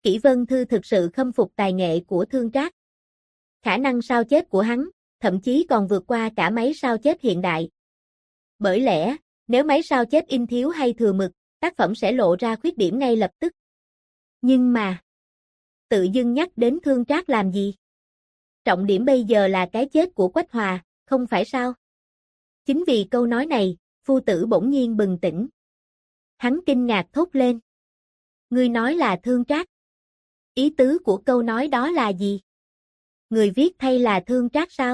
Kỷ Vân Thư thực sự khâm phục tài nghệ của Thương Trác. Khả năng sao chép của hắn, thậm chí còn vượt qua cả máy sao chép hiện đại. Bởi lẽ, nếu máy sao chép in thiếu hay thừa mực, tác phẩm sẽ lộ ra khuyết điểm ngay lập tức. Nhưng mà, tự dưng nhắc đến Thương Trác làm gì? Trọng điểm bây giờ là cái chết của Quách Hòa, không phải sao? Chính vì câu nói này, Phu Tử bỗng nhiên bừng tỉnh. Hắn kinh ngạc thốt lên. Ngươi nói là Thương Trác. Ý tứ của câu nói đó là gì? Người viết thay là Thương Trác sao?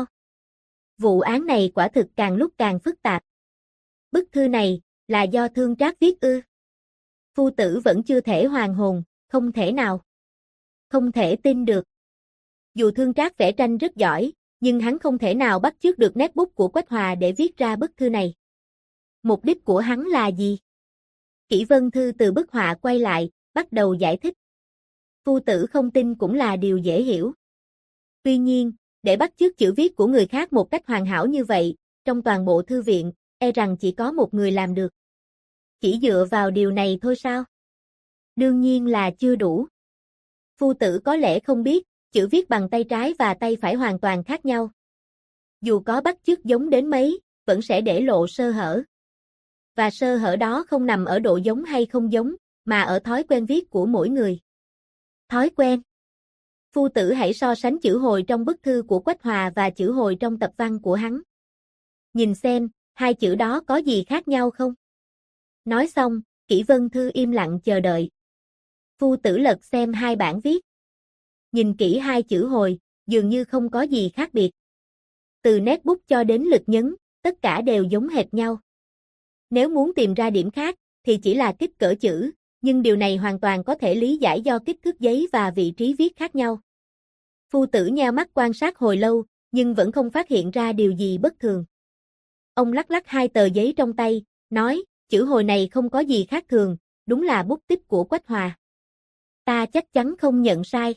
Vụ án này quả thực càng lúc càng phức tạp. Bức thư này, là do Thương Trác viết ư? Phu Tử vẫn chưa thể hoàn hồn, không thể nào. Không thể tin được. Dù Thương Trác vẽ tranh rất giỏi, nhưng hắn không thể nào bắt chước được nét bút của Quách Hòa để viết ra bức thư này. Mục đích của hắn là gì? Kỷ Vân Thư từ bức họa quay lại, bắt đầu giải thích. Phu Tử không tin cũng là điều dễ hiểu. Tuy nhiên, để bắt chước chữ viết của người khác một cách hoàn hảo như vậy, trong toàn bộ thư viện, e rằng chỉ có một người làm được. Chỉ dựa vào điều này thôi sao? Đương nhiên là chưa đủ. Phu Tử có lẽ không biết, chữ viết bằng tay trái và tay phải hoàn toàn khác nhau. Dù có bắt chước giống đến mấy, vẫn sẽ để lộ sơ hở. Và sơ hở đó không nằm ở độ giống hay không giống, mà ở thói quen viết của mỗi người. Thói quen. Phu Tử hãy so sánh chữ hồi trong bức thư của Quách Hòa và chữ hồi trong tập văn của hắn. Nhìn xem, hai chữ đó có gì khác nhau không? Nói xong, Kỷ Vân Thư im lặng chờ đợi. Phu Tử lật xem hai bản viết. Nhìn kỹ hai chữ hồi, dường như không có gì khác biệt. Từ nét bút cho đến lực nhấn, tất cả đều giống hệt nhau. Nếu muốn tìm ra điểm khác, thì chỉ là kích cỡ chữ, nhưng điều này hoàn toàn có thể lý giải do kích thước giấy và vị trí viết khác nhau. Phu Tử nheo mắt quan sát hồi lâu, nhưng vẫn không phát hiện ra điều gì bất thường. Ông lắc lắc hai tờ giấy trong tay, nói, chữ hồi này không có gì khác thường, đúng là bút tích của Quách Hòa. Ta chắc chắn không nhận sai.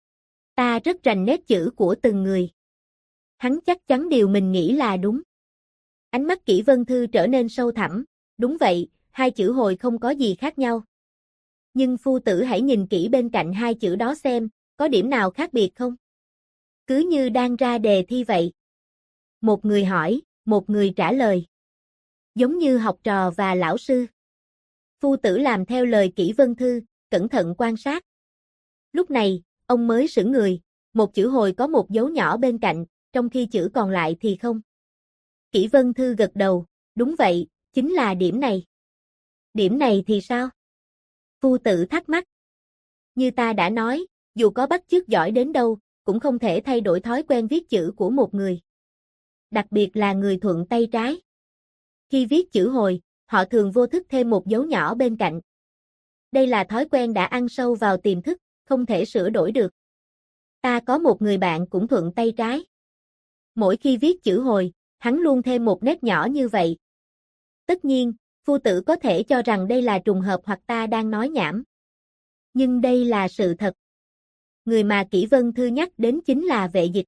Ta rất rành nét chữ của từng người. Hắn chắc chắn điều mình nghĩ là đúng. Ánh mắt Kỷ Vân Thư trở nên sâu thẳm, đúng vậy, hai chữ hồi không có gì khác nhau. Nhưng Phu Tử hãy nhìn kỹ bên cạnh hai chữ đó xem, có điểm nào khác biệt không? Cứ như đang ra đề thi vậy. Một người hỏi, một người trả lời. Giống như học trò và lão sư. Phu Tử làm theo lời Kỷ Vân Thư, cẩn thận quan sát. Lúc này, ông mới sững người, một chữ hồi có một dấu nhỏ bên cạnh, trong khi chữ còn lại thì không. Kỷ Vân Thư gật đầu, đúng vậy, chính là điểm này. Điểm này thì sao? Phu Tử thắc mắc. Như ta đã nói, dù có bắt chước giỏi đến đâu, cũng không thể thay đổi thói quen viết chữ của một người. Đặc biệt là người thuận tay trái. Khi viết chữ hồi, họ thường vô thức thêm một dấu nhỏ bên cạnh. Đây là thói quen đã ăn sâu vào tiềm thức, không thể sửa đổi được. Ta có một người bạn cũng thuận tay trái. Mỗi khi viết chữ hồi, hắn luôn thêm một nét nhỏ như vậy. Tất nhiên, Phu Tử có thể cho rằng đây là trùng hợp hoặc ta đang nói nhảm. Nhưng đây là sự thật. Người mà Kỷ Vân Thư nhắc đến chính là Vệ Dịch.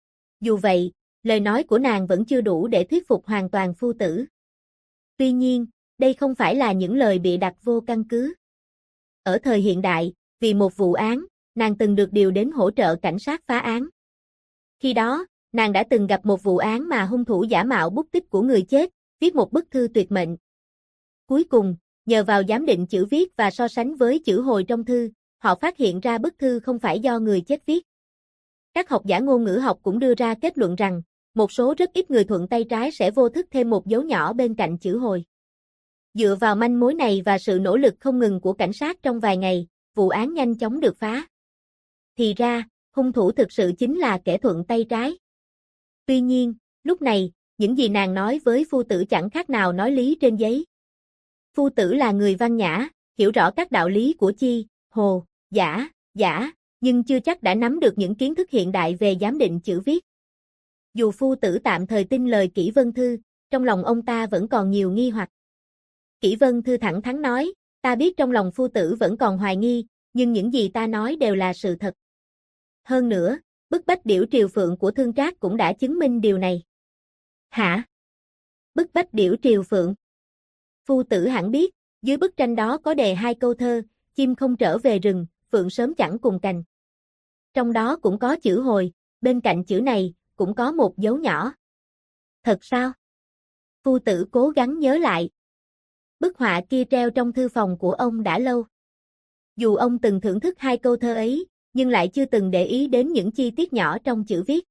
Dù vậy, lời nói của nàng vẫn chưa đủ để thuyết phục hoàn toàn Phu Tử. Tuy nhiên, đây không phải là những lời bịa đặt vô căn cứ. Ở thời hiện đại, vì một vụ án, nàng từng được điều đến hỗ trợ cảnh sát phá án. Khi đó, nàng đã từng gặp một vụ án mà hung thủ giả mạo bút tích của người chết, viết một bức thư tuyệt mệnh. Cuối cùng, nhờ vào giám định chữ viết và so sánh với chữ hồi trong thư, họ phát hiện ra bức thư không phải do người chết viết. Các học giả ngôn ngữ học cũng đưa ra kết luận rằng, một số rất ít người thuận tay trái sẽ vô thức thêm một dấu nhỏ bên cạnh chữ hồi. Dựa vào manh mối này và sự nỗ lực không ngừng của cảnh sát trong vài ngày, vụ án nhanh chóng được phá. Thì ra, hung thủ thực sự chính là kẻ thuận tay trái. Tuy nhiên, lúc này, những gì nàng nói với Phu Tử chẳng khác nào nói lý trên giấy. Phu Tử là người văn nhã, hiểu rõ các đạo lý của chi, hồ, giả, nhưng chưa chắc đã nắm được những kiến thức hiện đại về giám định chữ viết. Dù Phu Tử tạm thời tin lời Kỷ Vân Thư, trong lòng ông ta vẫn còn nhiều nghi hoặc. Kỷ Vân Thư thẳng thắn nói, ta biết trong lòng Phu Tử vẫn còn hoài nghi, nhưng những gì ta nói đều là sự thật. Hơn nữa, bức Bách Điểu Triều Phượng của Thương Trác cũng đã chứng minh điều này. Hả? Bức Bách Điểu Triều Phượng? Phu Tử hẳn biết, dưới bức tranh đó có đề hai câu thơ, chim không trở về rừng, phượng sớm chẳng cùng cành. Trong đó cũng có chữ hồi, bên cạnh chữ này, cũng có một dấu nhỏ. Thật sao? Phu tử cố gắng nhớ lại. Bức họa kia treo trong thư phòng của ông đã lâu. Dù ông từng thưởng thức hai câu thơ ấy, nhưng lại chưa từng để ý đến những chi tiết nhỏ trong chữ viết.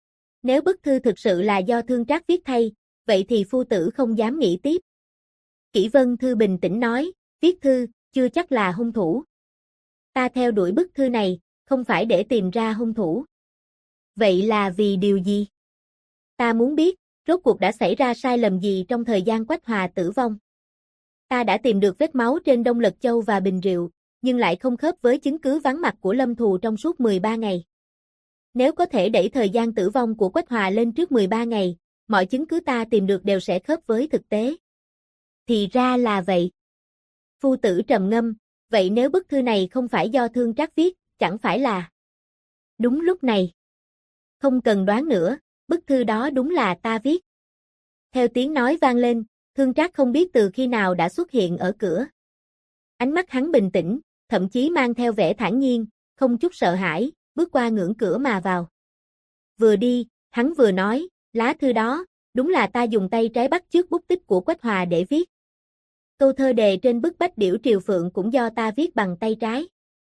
Nếu bức thư thực sự là do Thương Trác viết thay, vậy thì phu tử không dám nghĩ tiếp. Kỷ Vân Thư bình tĩnh nói, viết thư, chưa chắc là hung thủ. Ta theo đuổi bức thư này, không phải để tìm ra hung thủ. Vậy là vì điều gì? Ta muốn biết, rốt cuộc đã xảy ra sai lầm gì trong thời gian Quách Hòa tử vong. Ta đã tìm được vết máu trên Đông Lật Châu và bình rượu, nhưng lại không khớp với chứng cứ vắng mặt của Lâm Thù trong suốt 13 ngày. Nếu có thể đẩy thời gian tử vong của Quách Hòa lên trước 13 ngày, mọi chứng cứ ta tìm được đều sẽ khớp với thực tế. Thì ra là vậy. Phu tử trầm ngâm, vậy nếu bức thư này không phải do Thương Trác viết, chẳng phải là... Đúng lúc này. Không cần đoán nữa, bức thư đó đúng là ta viết. Theo tiếng nói vang lên, Thương Trác không biết từ khi nào đã xuất hiện ở cửa. Ánh mắt hắn bình tĩnh, thậm chí mang theo vẻ thản nhiên, không chút sợ hãi, bước qua ngưỡng cửa mà vào. Vừa đi, hắn vừa nói, lá thư đó, đúng là ta dùng tay trái bắt chước bút tích của Quách Hòa để viết. Câu thơ đề trên bức bách điểu Triều Phượng cũng do ta viết bằng tay trái.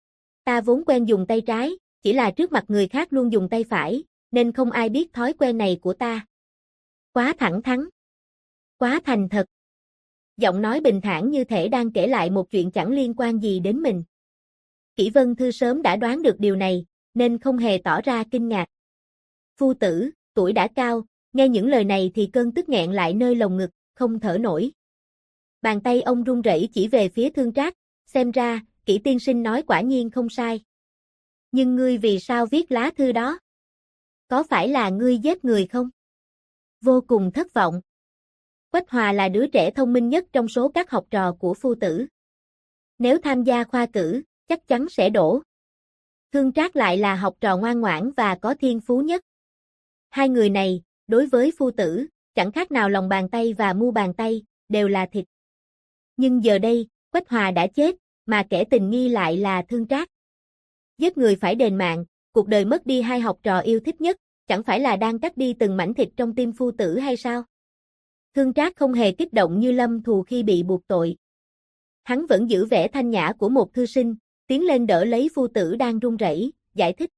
Ta vốn quen dùng tay trái, chỉ là trước mặt người khác luôn dùng tay phải, nên không ai biết thói quen này của ta. Quá thẳng thắn. Quá thành thật. Giọng nói bình thản như thể đang kể lại một chuyện chẳng liên quan gì đến mình. Kỷ Vân Thư sớm đã đoán được điều này, nên không hề tỏ ra kinh ngạc. Phu tử, tuổi đã cao, nghe những lời này thì cơn tức nghẹn lại nơi lồng ngực, không thở nổi. Bàn tay ông run rẩy chỉ về phía Thương Trác, xem ra, Kỷ tiên sinh nói quả nhiên không sai. Nhưng ngươi vì sao viết lá thư đó? Có phải là ngươi giết người không? Vô cùng thất vọng. Quách Hòa là đứa trẻ thông minh nhất trong số các học trò của phu tử. Nếu tham gia khoa cử, chắc chắn sẽ đỗ. Thương Trác lại là học trò ngoan ngoãn và có thiên phú nhất. Hai người này, đối với phu tử, chẳng khác nào lòng bàn tay và mu bàn tay, đều là thịt. Nhưng giờ đây, Quách Hòa đã chết, mà kẻ tình nghi lại là Thương Trác. Giết người phải đền mạng, cuộc đời mất đi hai học trò yêu thích nhất, chẳng phải là đang cắt đi từng mảnh thịt trong tim phu tử hay sao? Thương Trác không hề kích động như Lâm Thù khi bị buộc tội. Hắn vẫn giữ vẻ thanh nhã của một thư sinh, tiến lên đỡ lấy phu tử đang run rẩy, giải thích.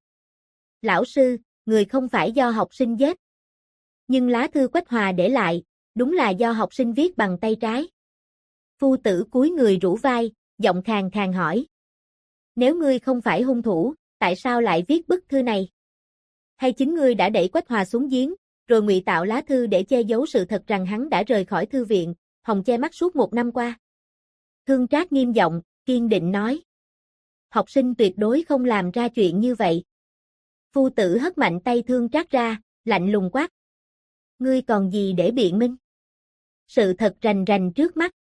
Lão sư, người không phải do học sinh giết. Nhưng lá thư Quách Hòa để lại, đúng là do học sinh viết bằng tay trái. Phu tử cúi người rũ vai, giọng khàn khàn hỏi. Nếu ngươi không phải hung thủ, tại sao lại viết bức thư này? Hay chính ngươi đã đẩy Quách Hòa xuống giếng, rồi ngụy tạo lá thư để che giấu sự thật rằng hắn đã rời khỏi thư viện, hòng che mắt suốt 1 năm qua? Thương Trác nghiêm giọng, kiên định nói. Học sinh tuyệt đối không làm ra chuyện như vậy. Phu tử hất mạnh tay Thương Trác ra, lạnh lùng quát. Ngươi còn gì để biện minh? Sự thật rành rành trước mắt.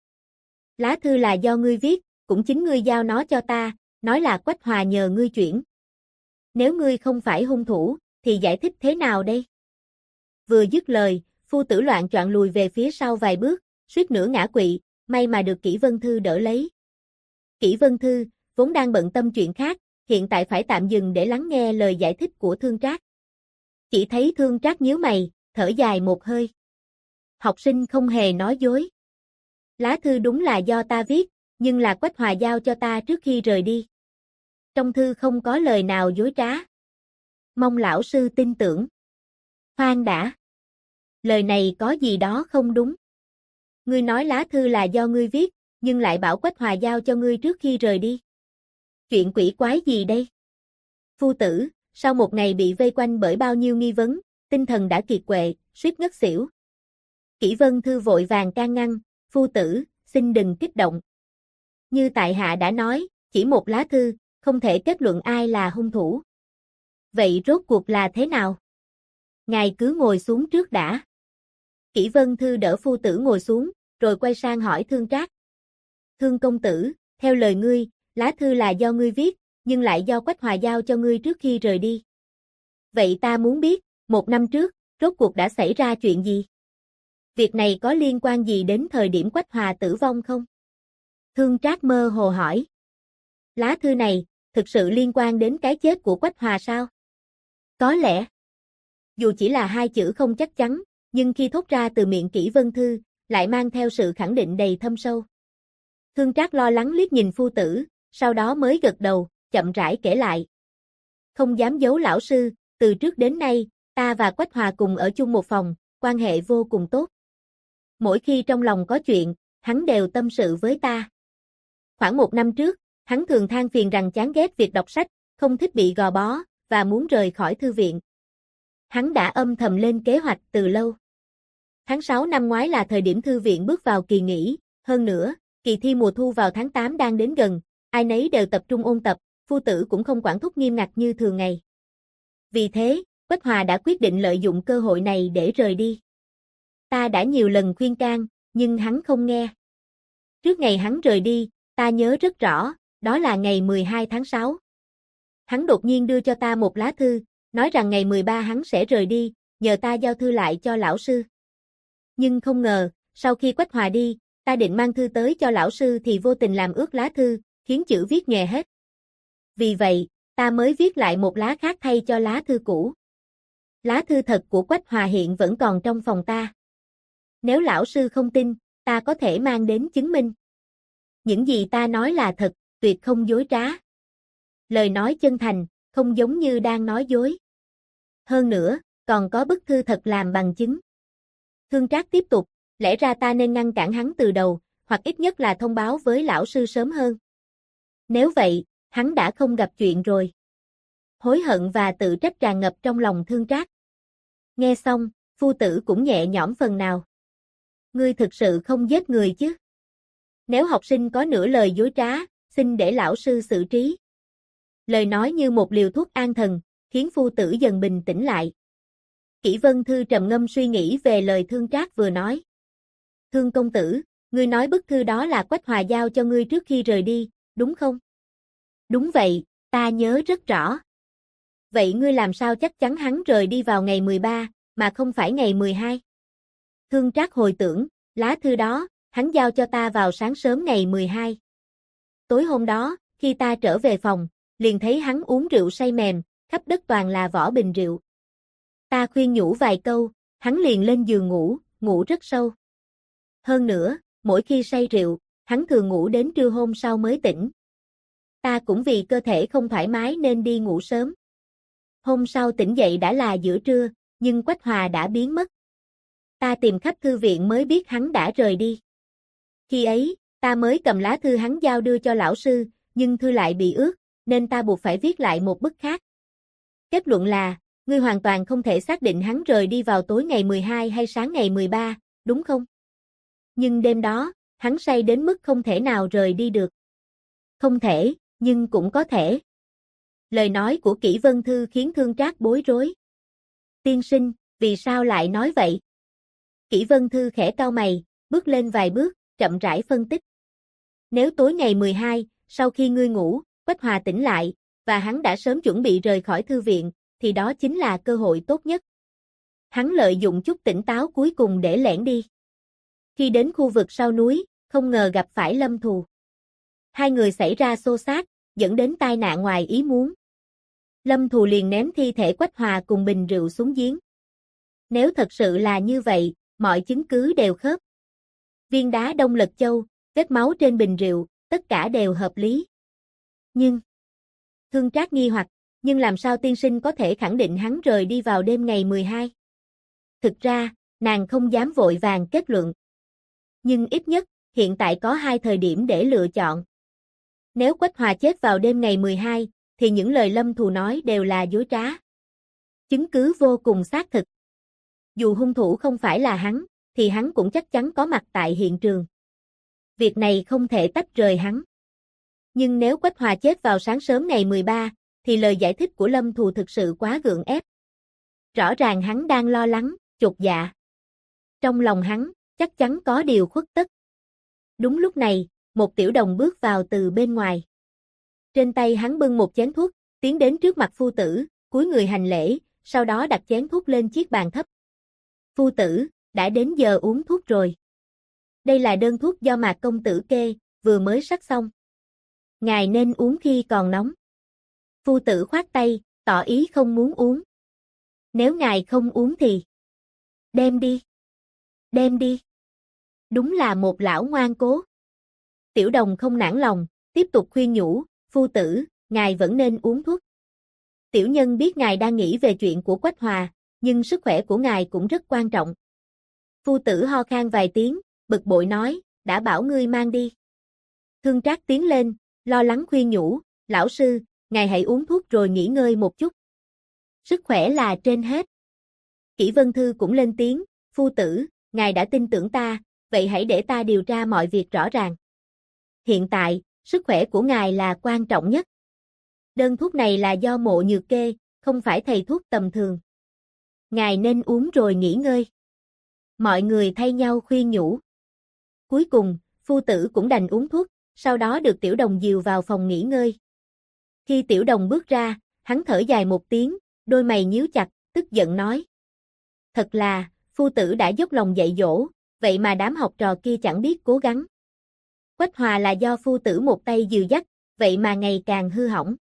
Lá thư là do ngươi viết, cũng chính ngươi giao nó cho ta, nói là Quách Hòa nhờ ngươi chuyển. Nếu ngươi không phải hung thủ, thì giải thích thế nào đây? Vừa dứt lời, phu tử loạng choạng lùi về phía sau vài bước, suýt nữa ngã quỵ, may mà được Kỷ Vân Thư đỡ lấy. Kỷ Vân Thư, vốn đang bận tâm chuyện khác, hiện tại phải tạm dừng để lắng nghe lời giải thích của Thương Trác. Chỉ thấy Thương Trác nhíu mày, thở dài một hơi. Học sinh không hề nói dối. Lá thư đúng là do ta viết, nhưng là Quách Hòa giao cho ta trước khi rời đi. Trong thư không có lời nào dối trá. Mong lão sư tin tưởng. Khoan đã. Lời này có gì đó không đúng. Ngươi nói lá thư là do ngươi viết, nhưng lại bảo Quách Hòa giao cho ngươi trước khi rời đi. Chuyện quỷ quái gì đây? Phu tử, sau một ngày bị vây quanh bởi bao nhiêu nghi vấn, tinh thần đã kiệt quệ, suýt ngất xỉu. Kỷ Vân Thư vội vàng can ngăn, phu tử, xin đừng kích động. Như tại hạ đã nói, chỉ một lá thư, không thể kết luận ai là hung thủ. Vậy rốt cuộc là thế nào? Ngài cứ ngồi xuống trước đã. Kỷ Vân Thư đỡ phu tử ngồi xuống, rồi quay sang hỏi Thương Trác. Thương công tử, theo lời ngươi, lá thư là do ngươi viết, nhưng lại do Quách Hòa giao cho ngươi trước khi rời đi. Vậy ta muốn biết, 1 năm trước, rốt cuộc đã xảy ra chuyện gì? Việc này có liên quan gì đến thời điểm Quách Hòa tử vong không? Thương Trác mơ hồ hỏi. Lá thư này, thực sự liên quan đến cái chết của Quách Hòa sao? Có lẽ. Dù chỉ là hai chữ không chắc chắn, nhưng khi thốt ra từ miệng Kỷ Vân Thư, lại mang theo sự khẳng định đầy thâm sâu. Thương Trác lo lắng liếc nhìn phu tử, sau đó mới gật đầu, chậm rãi kể lại. Không dám giấu lão sư, từ trước đến nay, ta và Quách Hòa cùng ở chung một phòng, quan hệ vô cùng tốt. Mỗi khi trong lòng có chuyện, hắn đều tâm sự với ta. Khoảng 1 năm trước, hắn thường than phiền rằng chán ghét việc đọc sách, không thích bị gò bó, và muốn rời khỏi thư viện. Hắn đã âm thầm lên kế hoạch từ lâu. Tháng 6 năm ngoái là thời điểm thư viện bước vào kỳ nghỉ, hơn nữa, kỳ thi mùa thu vào tháng 8 đang đến gần, ai nấy đều tập trung ôn tập, phu tử cũng không quản thúc nghiêm ngặt như thường ngày. Vì thế, Quách Hòa đã quyết định lợi dụng cơ hội này để rời đi. Ta đã nhiều lần khuyên can, nhưng hắn không nghe. Trước ngày hắn rời đi, ta nhớ rất rõ, đó là ngày 12 tháng 6. Hắn đột nhiên đưa cho ta một lá thư, nói rằng ngày 13 hắn sẽ rời đi, nhờ ta giao thư lại cho lão sư. Nhưng không ngờ, sau khi Quách Hòa đi, ta định mang thư tới cho lão sư thì vô tình làm ướt lá thư, khiến chữ viết nhòe hết. Vì vậy, ta mới viết lại một lá khác thay cho lá thư cũ. Lá thư thật của Quách Hòa hiện vẫn còn trong phòng ta. Nếu lão sư không tin, ta có thể mang đến chứng minh. Những gì ta nói là thật, tuyệt không dối trá. Lời nói chân thành, không giống như đang nói dối. Hơn nữa, còn có bức thư thật làm bằng chứng. Thương Trác tiếp tục, lẽ ra ta nên ngăn cản hắn từ đầu, hoặc ít nhất là thông báo với lão sư sớm hơn. Nếu vậy, hắn đã không gặp chuyện rồi. Hối hận và tự trách tràn ngập trong lòng Thương Trác. Nghe xong, phu tử cũng nhẹ nhõm phần nào. Ngươi thực sự không giết người chứ? Nếu học sinh có nửa lời dối trá, xin để lão sư xử trí. Lời nói như một liều thuốc an thần, khiến phu tử dần bình tĩnh lại. Kỷ Vân Thư trầm ngâm suy nghĩ về lời Thương Trác vừa nói. Thương công tử, ngươi nói bức thư đó là Quách Hòa giao cho ngươi trước khi rời đi, đúng không? Đúng vậy, ta nhớ rất rõ. Vậy ngươi làm sao chắc chắn hắn rời đi vào ngày 13, mà không phải ngày 12? Thương Trác hồi tưởng, lá thư đó, hắn giao cho ta vào sáng sớm ngày 12. Tối hôm đó, khi ta trở về phòng, liền thấy hắn uống rượu say mềm, khắp đất toàn là vỏ bình rượu. Ta khuyên nhủ vài câu, hắn liền lên giường ngủ, ngủ rất sâu. Hơn nữa, mỗi khi say rượu, hắn thường ngủ đến trưa hôm sau mới tỉnh. Ta cũng vì cơ thể không thoải mái nên đi ngủ sớm. Hôm sau tỉnh dậy đã là giữa trưa, nhưng Quách Hòa đã biến mất. Ta tìm khắp thư viện mới biết hắn đã rời đi. Khi ấy, ta mới cầm lá thư hắn giao đưa cho lão sư, nhưng thư lại bị ướt, nên ta buộc phải viết lại một bức khác. Kết luận là, ngươi hoàn toàn không thể xác định hắn rời đi vào tối ngày 12 hay sáng ngày 13, đúng không? Nhưng đêm đó, hắn say đến mức không thể nào rời đi được. Không thể, nhưng cũng có thể. Lời nói của Kỷ Vân Thư khiến Thương Trác bối rối. Tiên sinh, vì sao lại nói vậy? Kỷ Vân Thư khẽ cau mày, bước lên vài bước, chậm rãi phân tích. Nếu tối ngày 12, sau khi ngươi ngủ, Quách Hòa tỉnh lại, và hắn đã sớm chuẩn bị rời khỏi thư viện, thì đó chính là cơ hội tốt nhất. Hắn lợi dụng chút tỉnh táo cuối cùng để lẻn đi. Khi đến khu vực sau núi, không ngờ gặp phải Lâm Thù. Hai người xảy ra xô xát, dẫn đến tai nạn ngoài ý muốn. Lâm Thù liền ném thi thể Quách Hòa cùng bình rượu xuống giếng. Nếu thật sự là như vậy, mọi chứng cứ đều khớp. Viên đá Đông Lật Châu, vết máu trên bình rượu, tất cả đều hợp lý. Nhưng, Thương Trác nghi hoặc, nhưng làm sao tiên sinh có thể khẳng định hắn rời đi vào đêm ngày 12? Thực ra, nàng không dám vội vàng kết luận. Nhưng ít nhất, hiện tại có hai thời điểm để lựa chọn. Nếu Quách Hòa chết vào đêm ngày 12, thì những lời Lâm Thù nói đều là dối trá. Chứng cứ vô cùng xác thực. Dù hung thủ không phải là hắn, thì hắn cũng chắc chắn có mặt tại hiện trường. Việc này không thể tách rời hắn. Nhưng nếu Quách Hòa chết vào sáng sớm ngày 13, thì lời giải thích của Lâm Thù thực sự quá gượng ép. Rõ ràng hắn đang lo lắng, chột dạ. Trong lòng hắn, chắc chắn có điều khuất tất. Đúng lúc này, một tiểu đồng bước vào từ bên ngoài. Trên tay hắn bưng một chén thuốc, tiến đến trước mặt phu tử, cúi người hành lễ, sau đó đặt chén thuốc lên chiếc bàn thấp. Phu tử, đã đến giờ uống thuốc rồi. Đây là đơn thuốc do Mạc công tử kê, vừa mới sắc xong. Ngài nên uống khi còn nóng. Phu tử khoát tay, tỏ ý không muốn uống. Nếu ngài không uống thì đem đi. Đem đi. Đúng là một lão ngoan cố. Tiểu Đồng không nản lòng, tiếp tục khuyên nhủ, phu tử, ngài vẫn nên uống thuốc. Tiểu nhân biết ngài đang nghĩ về chuyện của Quách Hòa, nhưng sức khỏe của ngài cũng rất quan trọng. Phu tử ho khan vài tiếng, bực bội nói, đã bảo ngươi mang đi. Thương Trác tiến lên, lo lắng khuyên nhủ, lão sư, ngài hãy uống thuốc rồi nghỉ ngơi một chút. Sức khỏe là trên hết. Kỷ Vân Thư cũng lên tiếng, phu tử, ngài đã tin tưởng ta, vậy hãy để ta điều tra mọi việc rõ ràng. Hiện tại, sức khỏe của ngài là quan trọng nhất. Đơn thuốc này là do Mộ Nhược kê, không phải thầy thuốc tầm thường. Ngài nên uống rồi nghỉ ngơi. Mọi người thay nhau khuyên nhủ. Cuối cùng, phu tử cũng đành uống thuốc, sau đó được Tiểu Đồng dìu vào phòng nghỉ ngơi. Khi Tiểu Đồng bước ra, hắn thở dài một tiếng, đôi mày nhíu chặt, tức giận nói. Thật là, phu tử đã dốc lòng dạy dỗ, vậy mà đám học trò kia chẳng biết cố gắng. Quách Hòa là do phu tử một tay dìu dắt, vậy mà ngày càng hư hỏng.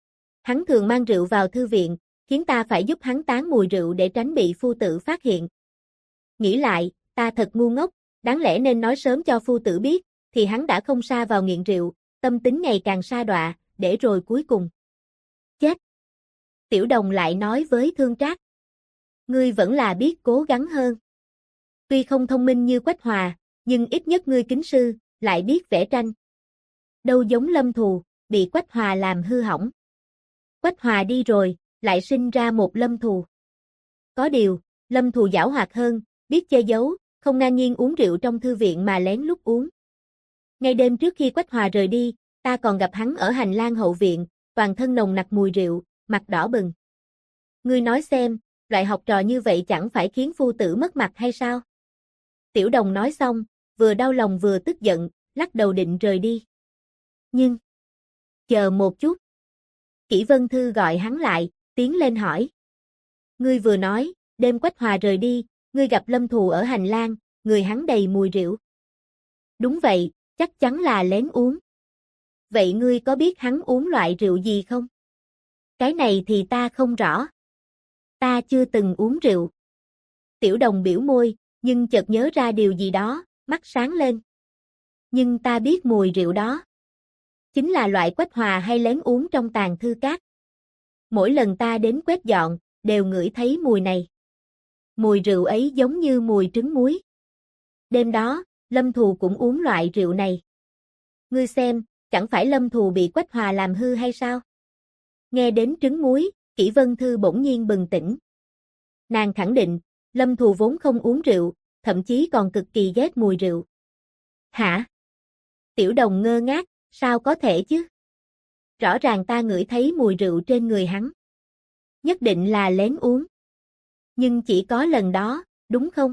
Hắn thường mang rượu vào thư viện, khiến ta phải giúp hắn tán mùi rượu để tránh bị phu tử phát hiện. Nghĩ lại, ta thật ngu ngốc, đáng lẽ nên nói sớm cho phu tử biết, thì hắn đã không sa vào nghiện rượu, tâm tính ngày càng sa đọa, để rồi cuối cùng chết. Tiểu Đồng lại nói với Thương Trác. Ngươi vẫn là biết cố gắng hơn. Tuy không thông minh như Quách Hòa, nhưng ít nhất ngươi kính sư, lại biết vẽ tranh. Đâu giống Lâm Thù, bị Quách Hòa làm hư hỏng. Quách Hòa đi rồi, lại sinh ra một Lâm Thù. Có điều, Lâm Thù giảo hoạt hơn, biết che giấu, không ngang nhiên uống rượu trong thư viện mà lén lút uống. Ngay đêm trước khi Quách Hòa rời đi, ta còn gặp hắn ở hành lang hậu viện, toàn thân nồng nặc mùi rượu, mặt đỏ bừng. Ngươi nói xem, loại học trò như vậy chẳng phải khiến phu tử mất mặt hay sao? Tiểu Đồng nói xong, vừa đau lòng vừa tức giận, lắc đầu định rời đi. Nhưng, chờ một chút. Kỷ Vân Thư gọi hắn lại, tiến lên hỏi. Ngươi vừa nói, đêm Quách Hòa rời đi, ngươi gặp Lâm Thù ở hành lang, người hắn đầy mùi rượu. Đúng vậy, chắc chắn là lén uống. Vậy ngươi có biết hắn uống loại rượu gì không? Cái này thì ta không rõ. Ta chưa từng uống rượu. Tiểu Đồng biểu môi, nhưng chợt nhớ ra điều gì đó, mắt sáng lên. Nhưng ta biết mùi rượu đó. Chính là loại Quách Hòa hay lén uống trong tàng thư các. Mỗi lần ta đến quét dọn, đều ngửi thấy mùi này. Mùi rượu ấy giống như mùi trứng muối. Đêm đó, Lâm Thù cũng uống loại rượu này. Ngươi xem, chẳng phải Lâm Thù bị Quách Hòa làm hư hay sao? Nghe đến trứng muối, Kỷ Vân Thư bỗng nhiên bừng tỉnh. Nàng khẳng định, Lâm Thù vốn không uống rượu, thậm chí còn cực kỳ ghét mùi rượu. Hả? Tiểu Đồng ngơ ngác, sao có thể chứ? Rõ ràng ta ngửi thấy mùi rượu trên người hắn. Nhất định là lén uống. Nhưng chỉ có lần đó, đúng không?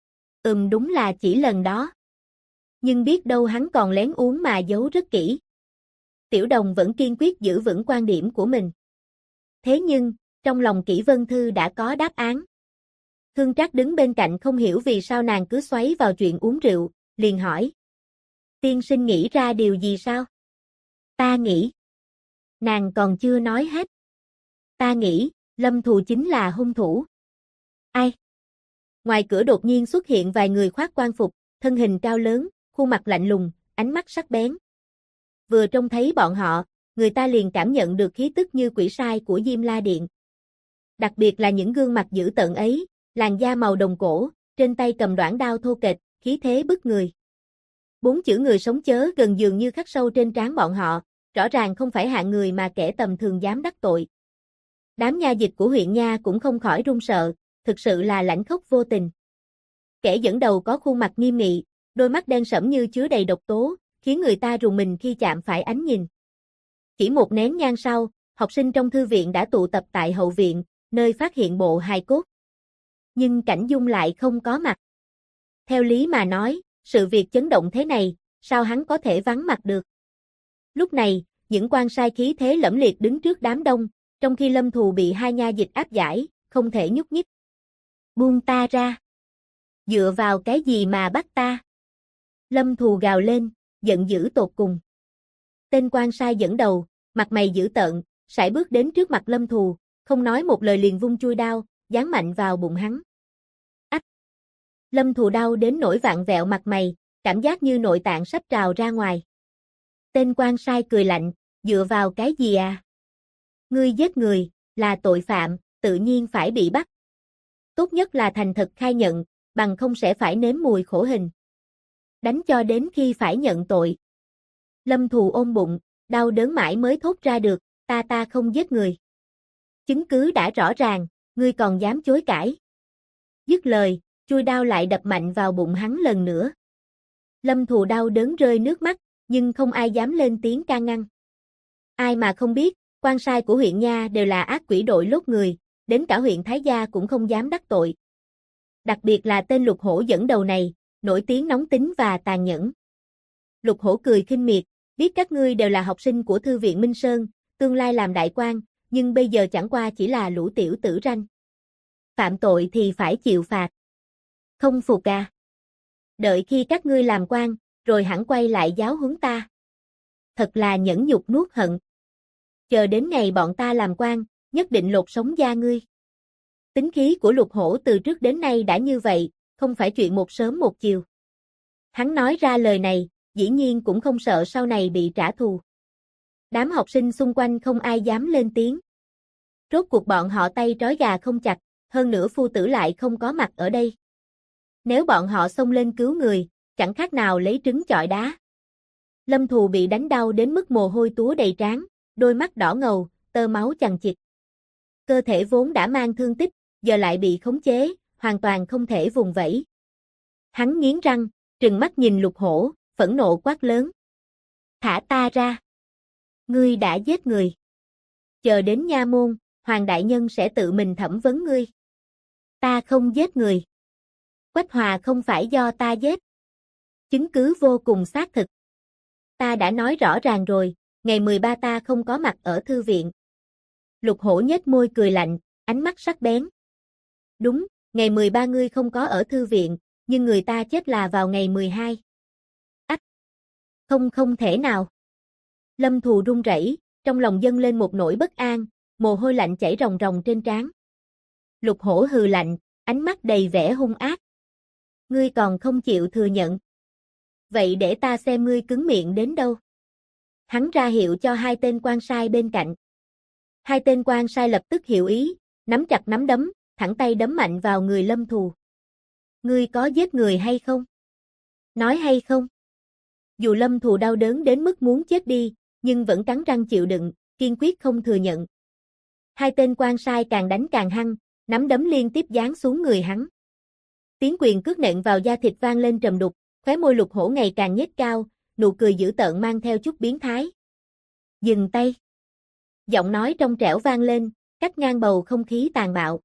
Đúng là chỉ lần đó. Nhưng biết đâu hắn còn lén uống mà giấu rất kỹ. Tiểu Đồng vẫn kiên quyết giữ vững quan điểm của mình. Thế nhưng, trong lòng Kỷ Vân Thư đã có đáp án. Thương Trác đứng bên cạnh không hiểu vì sao nàng cứ xoáy vào chuyện uống rượu, liền hỏi. Tiên sinh nghĩ ra điều gì sao? Ta nghĩ. Nàng còn chưa nói hết. Ta nghĩ, Lâm Thù chính là hung thủ. Ai? Ngoài cửa đột nhiên xuất hiện vài người khoác quan phục, thân hình cao lớn, khuôn mặt lạnh lùng, ánh mắt sắc bén. Vừa trông thấy bọn họ, người ta liền cảm nhận được khí tức như quỷ sai của Diêm La Điện. Đặc biệt là những gương mặt dữ tợn ấy, làn da màu đồng cổ, trên tay cầm đoản đao thô kệch, khí thế bức người. 4 chữ người sống chớ gần dường như khắc sâu trên trán bọn họ, rõ ràng không phải hạng người mà kẻ tầm thường dám đắc tội. Đám nha dịch của huyện nha cũng không khỏi run sợ, thực sự là lãnh khốc vô tình. Kẻ dẫn đầu có khuôn mặt nghiêm nghị, đôi mắt đen sẫm như chứa đầy độc tố, khiến người ta rùng mình khi chạm phải ánh nhìn. Chỉ một nén nhang sau, học sinh trong thư viện đã tụ tập tại hậu viện, nơi phát hiện bộ hài cốt. Nhưng Cảnh Dung lại không có mặt. Theo lý mà nói, sự việc chấn động thế này, sao hắn có thể vắng mặt được? Lúc này, những quan sai khí thế lẫm liệt đứng trước đám đông, trong khi Lâm Thù bị hai nha dịch áp giải, không thể nhúc nhích. Buông ta ra. Dựa vào cái gì mà bắt ta? Lâm Thù gào lên, giận dữ tột cùng. Tên quan sai dẫn đầu, mặt mày dữ tợn, sải bước đến trước mặt Lâm Thù, không nói một lời liền vung chui đao, giáng mạnh vào bụng hắn. Ách! Lâm Thù đau đến nỗi vặn vẹo mặt mày, cảm giác như nội tạng sắp trào ra ngoài. Tên quan sai cười lạnh, dựa vào cái gì à? Ngươi giết người, là tội phạm, tự nhiên phải bị bắt. Tốt nhất là thành thật khai nhận, bằng không sẽ phải nếm mùi khổ hình. Đánh cho đến khi phải nhận tội. Lâm Thù ôm bụng, đau đớn mãi mới thốt ra được, ta không giết người. Chứng cứ đã rõ ràng, ngươi còn dám chối cãi. Dứt lời, chui đao lại đập mạnh vào bụng hắn lần nữa. Lâm Thù đau đớn rơi nước mắt, nhưng không ai dám lên tiếng can ngăn. Ai mà không biết, quan sai của huyện Nha đều là ác quỷ đội lốt người, đến cả huyện Thái Gia cũng không dám đắc tội. Đặc biệt là tên Lục Hổ dẫn đầu này, nổi tiếng nóng tính và tàn nhẫn. Lục Hổ cười khinh miệt, biết các ngươi đều là học sinh của Thư viện Minh Sơn, tương lai làm đại quan, nhưng bây giờ chẳng qua chỉ là lũ tiểu tử ranh. Phạm tội thì phải chịu phạt. Không phục à? Đợi khi các ngươi làm quan, rồi hẳn quay lại giáo huấn ta. Thật là nhẫn nhục nuốt hận. Chờ đến ngày bọn ta làm quan, nhất định lột sống da ngươi. Tính khí của Lục Hổ từ trước đến nay đã như vậy, không phải chuyện một sớm một chiều. Hắn nói ra lời này, dĩ nhiên cũng không sợ sau này bị trả thù. Đám học sinh xung quanh không ai dám lên tiếng. Rốt cuộc bọn họ tay trói gà không chặt, hơn nữa phu tử lại không có mặt ở đây. Nếu bọn họ xông lên cứu người, chẳng khác nào lấy trứng chọi đá. Lâm Thù bị đánh đau đến mức mồ hôi túa đầy trán, đôi mắt đỏ ngầu, tơ máu chằng chịt. Cơ thể vốn đã mang thương tích, giờ lại bị khống chế, hoàn toàn không thể vùng vẫy. Hắn nghiến răng, trừng mắt nhìn Lục Hổ, phẫn nộ quát lớn. Thả ta ra! Ngươi đã giết người. Chờ đến nha môn, Hoàng đại nhân sẽ tự mình thẩm vấn ngươi. Ta không giết người. Quách Hòa không phải do ta giết. Chứng cứ vô cùng xác thực. Ta đã nói rõ ràng rồi, ngày 13 ta không có mặt ở thư viện. Lục Hổ nhếch môi cười lạnh, ánh mắt sắc bén. Đúng, ngày 13 ngươi không có ở thư viện, nhưng người ta chết là vào ngày 12. Ách! Không thể nào. Lâm Thù run rẩy, trong lòng dâng lên một nỗi bất an, mồ hôi lạnh chảy ròng ròng trên trán. Lục Hổ hừ lạnh, ánh mắt đầy vẻ hung ác. Ngươi còn không chịu thừa nhận. Vậy để ta xem ngươi cứng miệng đến đâu. Hắn ra hiệu cho hai tên quan sai bên cạnh. Hai tên quan sai lập tức hiểu ý, nắm chặt nắm đấm, thẳng tay đấm mạnh vào người Lâm Thù. Ngươi có giết người hay không? Nói hay không? Dù Lâm Thù đau đớn đến mức muốn chết đi, nhưng vẫn cắn răng chịu đựng, kiên quyết không thừa nhận. Hai tên quan sai càng đánh càng hăng, nắm đấm liên tiếp giáng xuống người hắn. Tiếng quyền cước nện vào da thịt vang lên trầm đục, khóe môi Lục Hổ ngày càng nhếch cao, nụ cười dữ tợn mang theo chút biến thái. Dừng tay. Giọng nói trong trẻo vang lên, cắt ngang bầu không khí tàn bạo.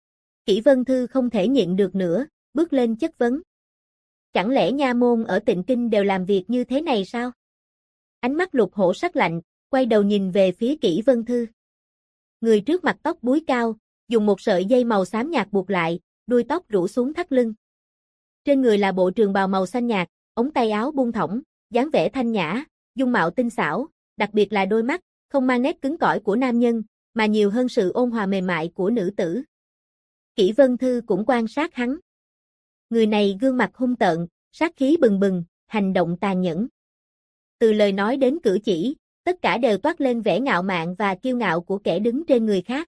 Kỷ Vân Thư không thể nhịn được nữa, bước lên chất vấn. Chẳng lẽ nha môn ở Tịnh Kinh đều làm việc như thế này sao? Ánh mắt Lục Hổ sắc lạnh, quay đầu nhìn về phía Kỷ Vân Thư. Người trước mặt tóc búi cao, dùng một sợi dây màu xám nhạt buộc lại, đuôi tóc rủ xuống thắt lưng. Trên người là bộ trường bào màu xanh nhạt, ống tay áo buông thõng, dáng vẻ thanh nhã, dung mạo tinh xảo, đặc biệt là đôi mắt, không mang nét cứng cỏi của nam nhân, mà nhiều hơn sự ôn hòa mềm mại của nữ tử. Kỷ Vân Thư cũng quan sát hắn. Người này gương mặt hung tợn, sát khí bừng bừng, hành động tàn nhẫn. Từ lời nói đến cử chỉ, tất cả đều toát lên vẻ ngạo mạn và kiêu ngạo của kẻ đứng trên người khác.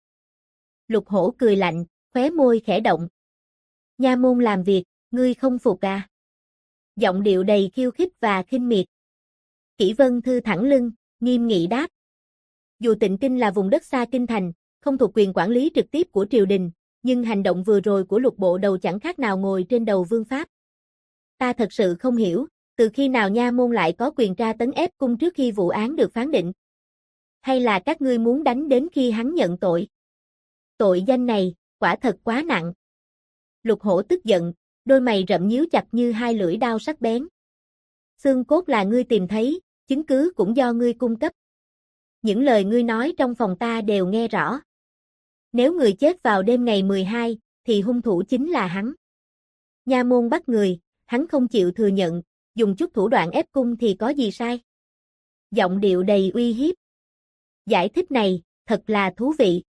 Lục Hổ cười lạnh, khóe môi khẽ động. Nha môn làm việc, ngươi không phục à? Giọng điệu đầy khiêu khích và khinh miệt. Kỷ Vân Thư thẳng lưng, nghiêm nghị đáp. Dù Tịnh Kinh là vùng đất xa kinh thành, không thuộc quyền quản lý trực tiếp của triều đình, nhưng hành động vừa rồi của Lục bộ đầu chẳng khác nào ngồi trên đầu vương pháp. Ta thật sự không hiểu, từ khi nào nha môn lại có quyền tra tấn ép cung trước khi vụ án được phán định? Hay là các ngươi muốn đánh đến khi hắn nhận tội? Tội danh này, quả thật quá nặng. Lục Hổ tức giận, đôi mày rậm nhíu chặt như hai lưỡi dao sắc bén. Xương cốt là ngươi tìm thấy, chứng cứ cũng do ngươi cung cấp. Những lời ngươi nói trong phòng ta đều nghe rõ. Nếu người chết vào đêm ngày 12, thì hung thủ chính là hắn. Nha môn bắt người, hắn không chịu thừa nhận, dùng chút thủ đoạn ép cung thì có gì sai? Giọng điệu đầy uy hiếp. Giải thích này, thật là thú vị.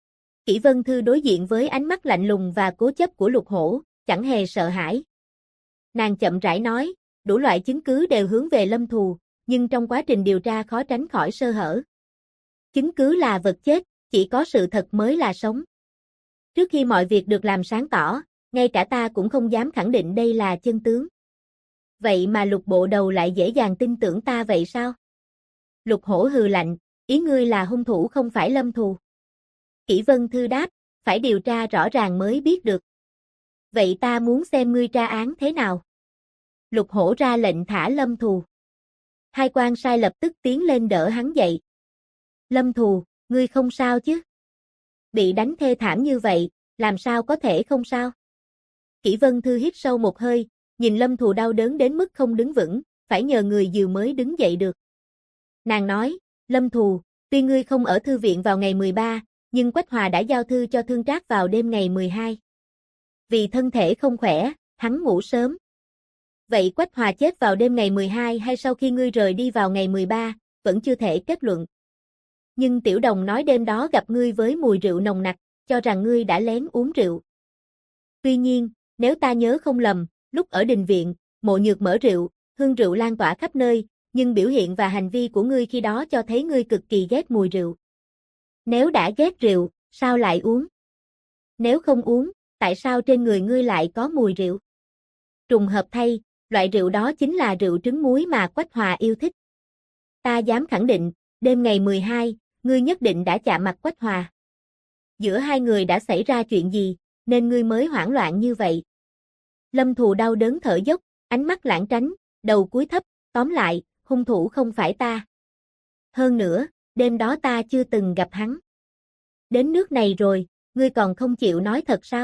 Kỷ Vân Thư đối diện với ánh mắt lạnh lùng và cố chấp của Lục Hổ, chẳng hề sợ hãi. Nàng chậm rãi nói, đủ loại chứng cứ đều hướng về Lâm Thù, nhưng trong quá trình điều tra khó tránh khỏi sơ hở. Chứng cứ là vật chết, chỉ có sự thật mới là sống. Trước khi mọi việc được làm sáng tỏ, ngay cả ta cũng không dám khẳng định đây là chân tướng. Vậy mà Lục bộ đầu lại dễ dàng tin tưởng ta vậy sao? Lục Hổ hừ lạnh, ý ngươi là hung thủ không phải Lâm Thù. Kỷ Vân Thư đáp, phải điều tra rõ ràng mới biết được. Vậy ta muốn xem ngươi tra án thế nào. Lục Hổ ra lệnh thả Lâm Thù. Hai quan sai lập tức tiến lên đỡ hắn dậy. Lâm Thù, ngươi không sao chứ? Bị đánh thê thảm như vậy, làm sao có thể không sao? Kỷ Vân Thư hít sâu một hơi, nhìn Lâm Thù đau đớn đến mức không đứng vững, phải nhờ người dìu mới đứng dậy được. Nàng nói, Lâm Thù, tuy ngươi không ở thư viện vào ngày 13, nhưng Quách Hòa đã giao thư cho Thương Trác vào đêm ngày 12. Vì thân thể không khỏe, hắn ngủ sớm. Vậy Quách Hòa chết vào đêm ngày 12 hay sau khi ngươi rời đi vào ngày 13, vẫn chưa thể kết luận. Nhưng Tiểu Đồng nói đêm đó gặp ngươi với mùi rượu nồng nặc, cho rằng ngươi đã lén uống rượu. Tuy nhiên, nếu ta nhớ không lầm, lúc ở đình viện, Mộ Nhược mở rượu, hương rượu lan tỏa khắp nơi, nhưng biểu hiện và hành vi của ngươi khi đó cho thấy ngươi cực kỳ ghét mùi rượu. Nếu đã ghét rượu, sao lại uống? Nếu không uống, tại sao trên người ngươi lại có mùi rượu? Trùng hợp thay, loại rượu đó chính là rượu trứng muối mà Quách Hòa yêu thích. Ta dám khẳng định, đêm ngày 12, ngươi nhất định đã chạm mặt Quách Hòa. Giữa hai người đã xảy ra chuyện gì, nên ngươi mới hoảng loạn như vậy? Lâm Thù đau đớn thở dốc, ánh mắt lãng tránh, đầu cúi thấp, tóm lại, hung thủ không phải ta. Hơn nữa, đêm đó ta chưa từng gặp hắn. Đến nước này rồi, ngươi còn không chịu nói thật sao?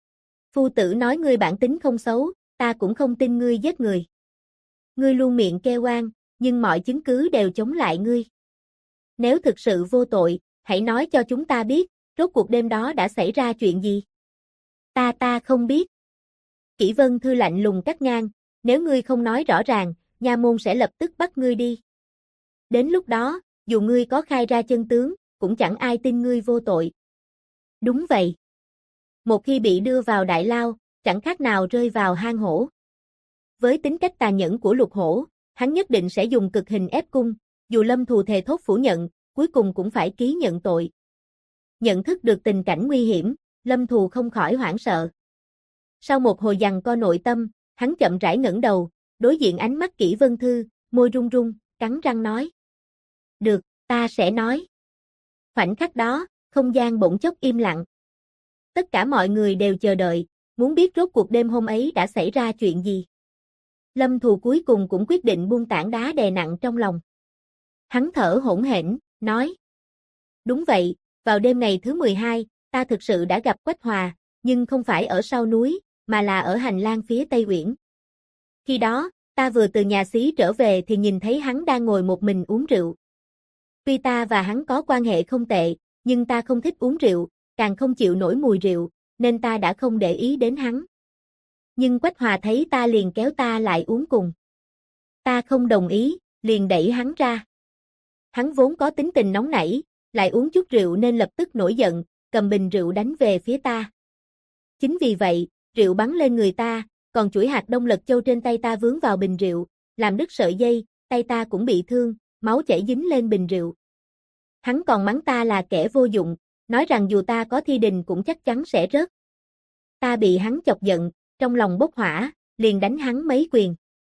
Phu tử nói ngươi bản tính không xấu, ta cũng không tin ngươi giết người. Ngươi luôn miệng kêu oan, nhưng mọi chứng cứ đều chống lại ngươi. Nếu thực sự vô tội, hãy nói cho chúng ta biết, rốt cuộc đêm đó đã xảy ra chuyện gì? Ta không biết. Kỷ Vân Thư lạnh lùng cắt ngang, nếu ngươi không nói rõ ràng, nha môn sẽ lập tức bắt ngươi đi. Đến lúc đó, dù ngươi có khai ra chân tướng, cũng chẳng ai tin ngươi vô tội. Đúng vậy. Một khi bị đưa vào đại lao, chẳng khác nào rơi vào hang hổ. Với tính cách tàn nhẫn của Lục Hổ, hắn nhất định sẽ dùng cực hình ép cung, dù Lâm Thù thề thốt phủ nhận, cuối cùng cũng phải ký nhận tội. Nhận thức được tình cảnh nguy hiểm, Lâm Thù không khỏi hoảng sợ. Sau một hồi giằng co nội tâm, hắn chậm rãi ngẩng đầu, đối diện ánh mắt Kỷ Vân Thư, môi run run, cắn răng nói. Được, ta sẽ nói. Khoảnh khắc đó, không gian bỗng chốc im lặng. Tất cả mọi người đều chờ đợi, muốn biết rốt cuộc đêm hôm ấy đã xảy ra chuyện gì. Lâm Thù cuối cùng cũng quyết định buông tảng đá đè nặng trong lòng. Hắn thở hổn hển, nói. Đúng vậy, vào đêm ngày thứ 12, ta thực sự đã gặp Quách Hòa, nhưng không phải ở sau núi, mà là ở hành lang phía Tây Uyển. Khi đó, ta vừa từ nhà xí trở về thì nhìn thấy hắn đang ngồi một mình uống rượu. Tuy ta và hắn có quan hệ không tệ, nhưng ta không thích uống rượu, càng không chịu nổi mùi rượu, nên ta đã không để ý đến hắn. Nhưng Quách Hòa thấy ta liền kéo ta lại uống cùng. Ta không đồng ý, liền đẩy hắn ra. Hắn vốn có tính tình nóng nảy, lại uống chút rượu nên lập tức nổi giận, cầm bình rượu đánh về phía ta. Chính vì vậy, rượu bắn lên người ta, còn chuỗi hạt đông lật châu trên tay ta vướng vào bình rượu, làm đứt sợi dây, tay ta cũng bị thương, máu chảy dính lên bình rượu. Hắn còn mắng ta là kẻ vô dụng, nói rằng dù ta có thi đình cũng chắc chắn sẽ rớt. Ta bị hắn chọc giận, trong lòng bốc hỏa, liền đánh hắn mấy quyền.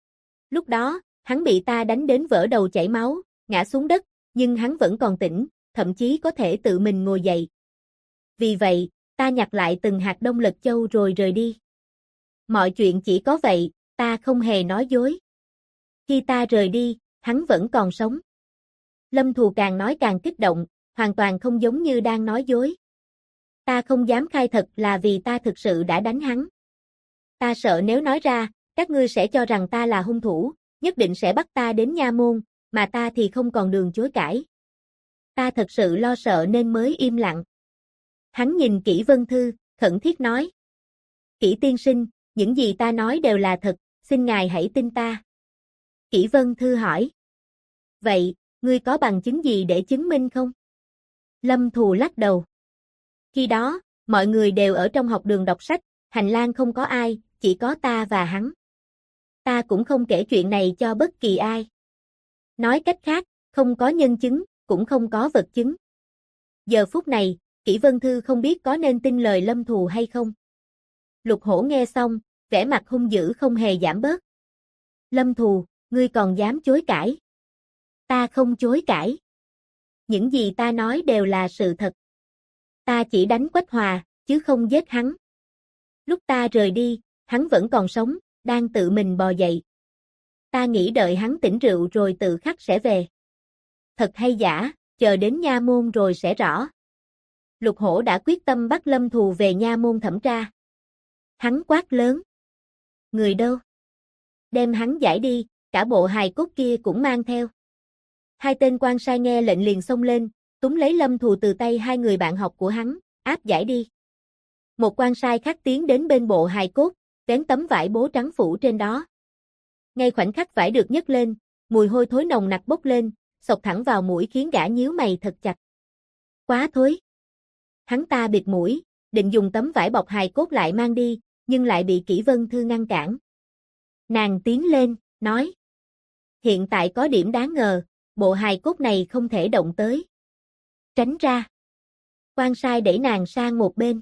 Lúc đó, hắn bị ta đánh đến vỡ đầu chảy máu, ngã xuống đất, nhưng hắn vẫn còn tỉnh, thậm chí có thể tự mình ngồi dậy. Vì vậy, ta nhặt lại từng hạt đông lật châu rồi rời đi. Mọi chuyện chỉ có vậy, ta không hề nói dối. Khi ta rời đi, hắn vẫn còn sống. Lâm Thù càng nói càng kích động, hoàn toàn không giống như đang nói dối. Ta không dám khai thật là vì ta thực sự đã đánh hắn. Ta sợ nếu nói ra, các ngươi sẽ cho rằng ta là hung thủ, nhất định sẽ bắt ta đến nha môn, mà ta thì không còn đường chối cãi. Ta thật sự lo sợ nên mới im lặng. Hắn nhìn Kỷ Vân Thư, khẩn thiết nói. Kỷ tiên sinh, những gì ta nói đều là thật, xin ngài hãy tin ta. Kỷ Vân Thư hỏi. Vậy, ngươi có bằng chứng gì để chứng minh không? Lâm Thù lắc đầu. Khi đó, mọi người đều ở trong học đường đọc sách, hành lang không có ai, chỉ có ta và hắn. Ta cũng không kể chuyện này cho bất kỳ ai. Nói cách khác, không có nhân chứng, cũng không có vật chứng. Giờ phút này, Kỷ Vân Thư không biết có nên tin lời Lâm Thù hay không. Lục Hổ nghe xong, vẻ mặt hung dữ không hề giảm bớt. Lâm Thù, ngươi còn dám chối cãi? Ta không chối cãi. Những gì ta nói đều là sự thật. Ta chỉ đánh Quách Hòa, chứ không giết hắn. Lúc ta rời đi, hắn vẫn còn sống, đang tự mình bò dậy. Ta nghĩ đợi hắn tỉnh rượu rồi tự khắc sẽ về. Thật hay giả, chờ đến nha môn rồi sẽ rõ. Lục Hổ đã quyết tâm bắt Lâm Thù về nha môn thẩm tra. Hắn quát lớn. Người đâu? Đem hắn giải đi, cả bộ hài cốt kia cũng mang theo. Hai tên quan sai nghe lệnh liền xông lên, túm lấy Lâm Thù từ tay hai người bạn học của hắn, áp giải đi. Một quan sai khác tiến đến bên bộ hài cốt, vén tấm vải bố trắng phủ trên đó. Ngay khoảnh khắc vải được nhấc lên, mùi hôi thối nồng nặc bốc lên, xộc thẳng vào mũi khiến gã nhíu mày thật chặt. Quá thối. Hắn ta bịt mũi, định dùng tấm vải bọc hài cốt lại mang đi, nhưng lại bị Kỷ Vân Thư ngăn cản. Nàng tiến lên, nói. Hiện tại có điểm đáng ngờ, bộ hài cốt này không thể động tới. Tránh ra. Quan sai đẩy nàng sang một bên.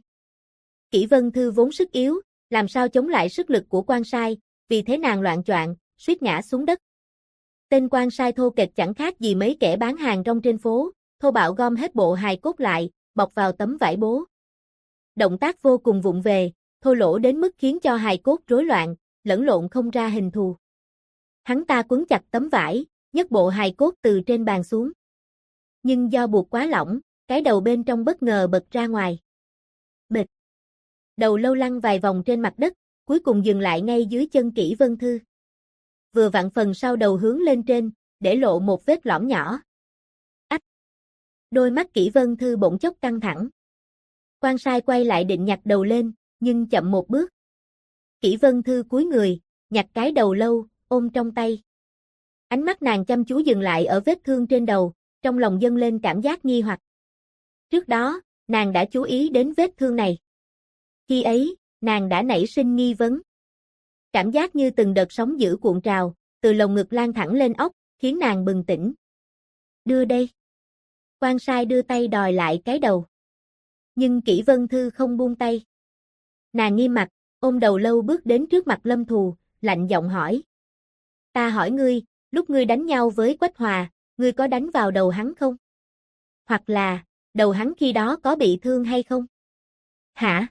Kỷ Vân Thư vốn sức yếu, làm sao chống lại sức lực của quan sai, vì thế nàng loạng choạng, suýt ngã xuống đất. Tên quan sai thô kệch chẳng khác gì mấy kẻ bán hàng rong trên phố, thô bạo gom hết bộ hài cốt lại, bọc vào tấm vải bố. Động tác vô cùng vụng về, thô lỗ đến mức khiến cho hài cốt rối loạn, lẫn lộn không ra hình thù. Hắn ta quấn chặt tấm vải, nhấc bộ hài cốt từ trên bàn xuống. Nhưng do buộc quá lỏng, cái đầu bên trong bất ngờ bật ra ngoài. Bịch. Đầu lâu lăn vài vòng trên mặt đất, cuối cùng dừng lại ngay dưới chân Kỷ Vân Thư. Vừa vặn phần sau đầu hướng lên trên, để lộ một vết lõm nhỏ. Ách! Đôi mắt Kỷ Vân Thư bỗng chốc căng thẳng. Quan sai quay lại định nhặt đầu lên, nhưng chậm một bước. Kỷ Vân Thư cúi người, nhặt cái đầu lâu, ôm trong tay. Ánh mắt nàng chăm chú dừng lại ở vết thương trên đầu, trong lòng dâng lên cảm giác nghi hoặc. Trước đó, nàng đã chú ý đến vết thương này. Khi ấy, nàng đã nảy sinh nghi vấn. Cảm giác như từng đợt sóng dữ cuộn trào, từ lồng ngực lan thẳng lên óc, khiến nàng bừng tỉnh. Đưa đây. Quan sai đưa tay đòi lại cái đầu. Nhưng Kỷ Vân Thư không buông tay. Nàng nghiêm mặt, ôm đầu lâu bước đến trước mặt Lâm Thù, lạnh giọng hỏi. Ta hỏi ngươi, lúc ngươi đánh nhau với Quách Hòa, ngươi có đánh vào đầu hắn không? Hoặc là, đầu hắn khi đó có bị thương hay không? Hả?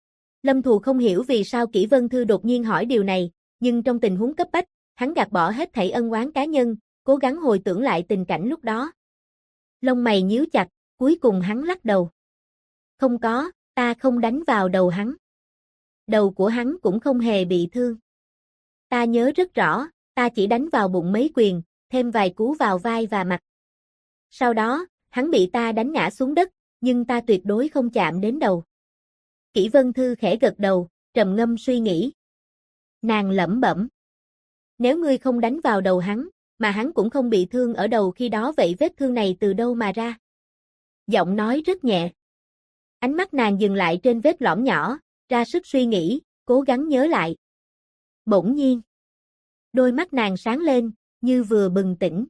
Lâm Thù không hiểu vì sao Kỷ Vân Thư đột nhiên hỏi điều này, nhưng trong tình huống cấp bách, hắn gạt bỏ hết thảy ân oán cá nhân, cố gắng hồi tưởng lại tình cảnh lúc đó. Lông mày nhíu chặt, cuối cùng hắn lắc đầu. Không có, ta không đánh vào đầu hắn. Đầu của hắn cũng không hề bị thương. Ta nhớ rất rõ, ta chỉ đánh vào bụng mấy quyền, thêm vài cú vào vai và mặt. Sau đó, hắn bị ta đánh ngã xuống đất, nhưng ta tuyệt đối không chạm đến đầu. Kỷ Vân Thư khẽ gật đầu, trầm ngâm suy nghĩ. Nàng lẩm bẩm. Nếu ngươi không đánh vào đầu hắn, mà hắn cũng không bị thương ở đầu khi đó vậy vết thương này từ đâu mà ra? Giọng nói rất nhẹ. Ánh mắt nàng dừng lại trên vết lõm nhỏ, ra sức suy nghĩ, cố gắng nhớ lại. Bỗng nhiên, đôi mắt nàng sáng lên, như vừa bừng tỉnh.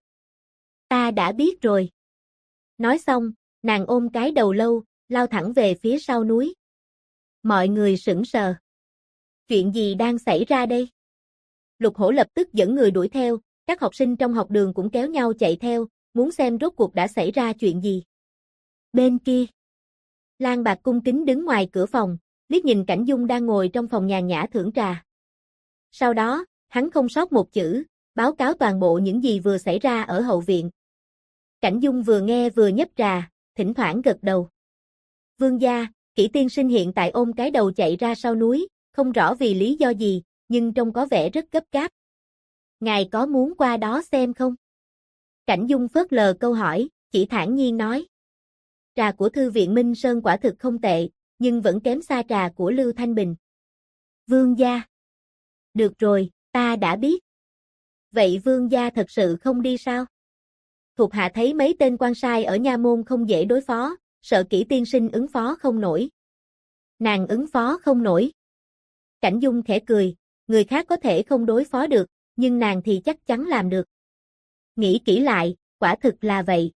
Ta đã biết rồi. Nói xong, nàng ôm cái đầu lâu, lao thẳng về phía sau núi. Mọi người sững sờ. Chuyện gì đang xảy ra đây? Lục Hổ lập tức dẫn người đuổi theo, các học sinh trong học đường cũng kéo nhau chạy theo, muốn xem rốt cuộc đã xảy ra chuyện gì. Bên kia, Lan Bạc cung kính đứng ngoài cửa phòng, liếc nhìn Cảnh Dung đang ngồi trong phòng nhàn nhã thưởng trà. Sau đó, hắn không sót một chữ, báo cáo toàn bộ những gì vừa xảy ra ở hậu viện. Cảnh Dung vừa nghe vừa nhấp trà, thỉnh thoảng gật đầu. Vương gia, Kỷ tiên sinh hiện tại ôm cái đầu chạy ra sau núi, không rõ vì lý do gì, nhưng trông có vẻ rất gấp gáp. Ngài có muốn qua đó xem không? Cảnh Dung phớt lờ câu hỏi, chỉ thản nhiên nói. Trà của Thư viện Minh Sơn quả thực không tệ, nhưng vẫn kém xa trà của Lưu Thanh Bình. Vương gia. Được rồi, ta đã biết. Vậy vương gia thật sự không đi sao? Thuộc hạ thấy mấy tên quan sai ở nha môn không dễ đối phó, sợ Kỷ tiên sinh ứng phó không nổi. Nàng ứng phó không nổi. Cảnh Dung khẽ cười, người khác có thể không đối phó được, nhưng nàng thì chắc chắn làm được. Nghĩ kỹ lại, quả thực là vậy.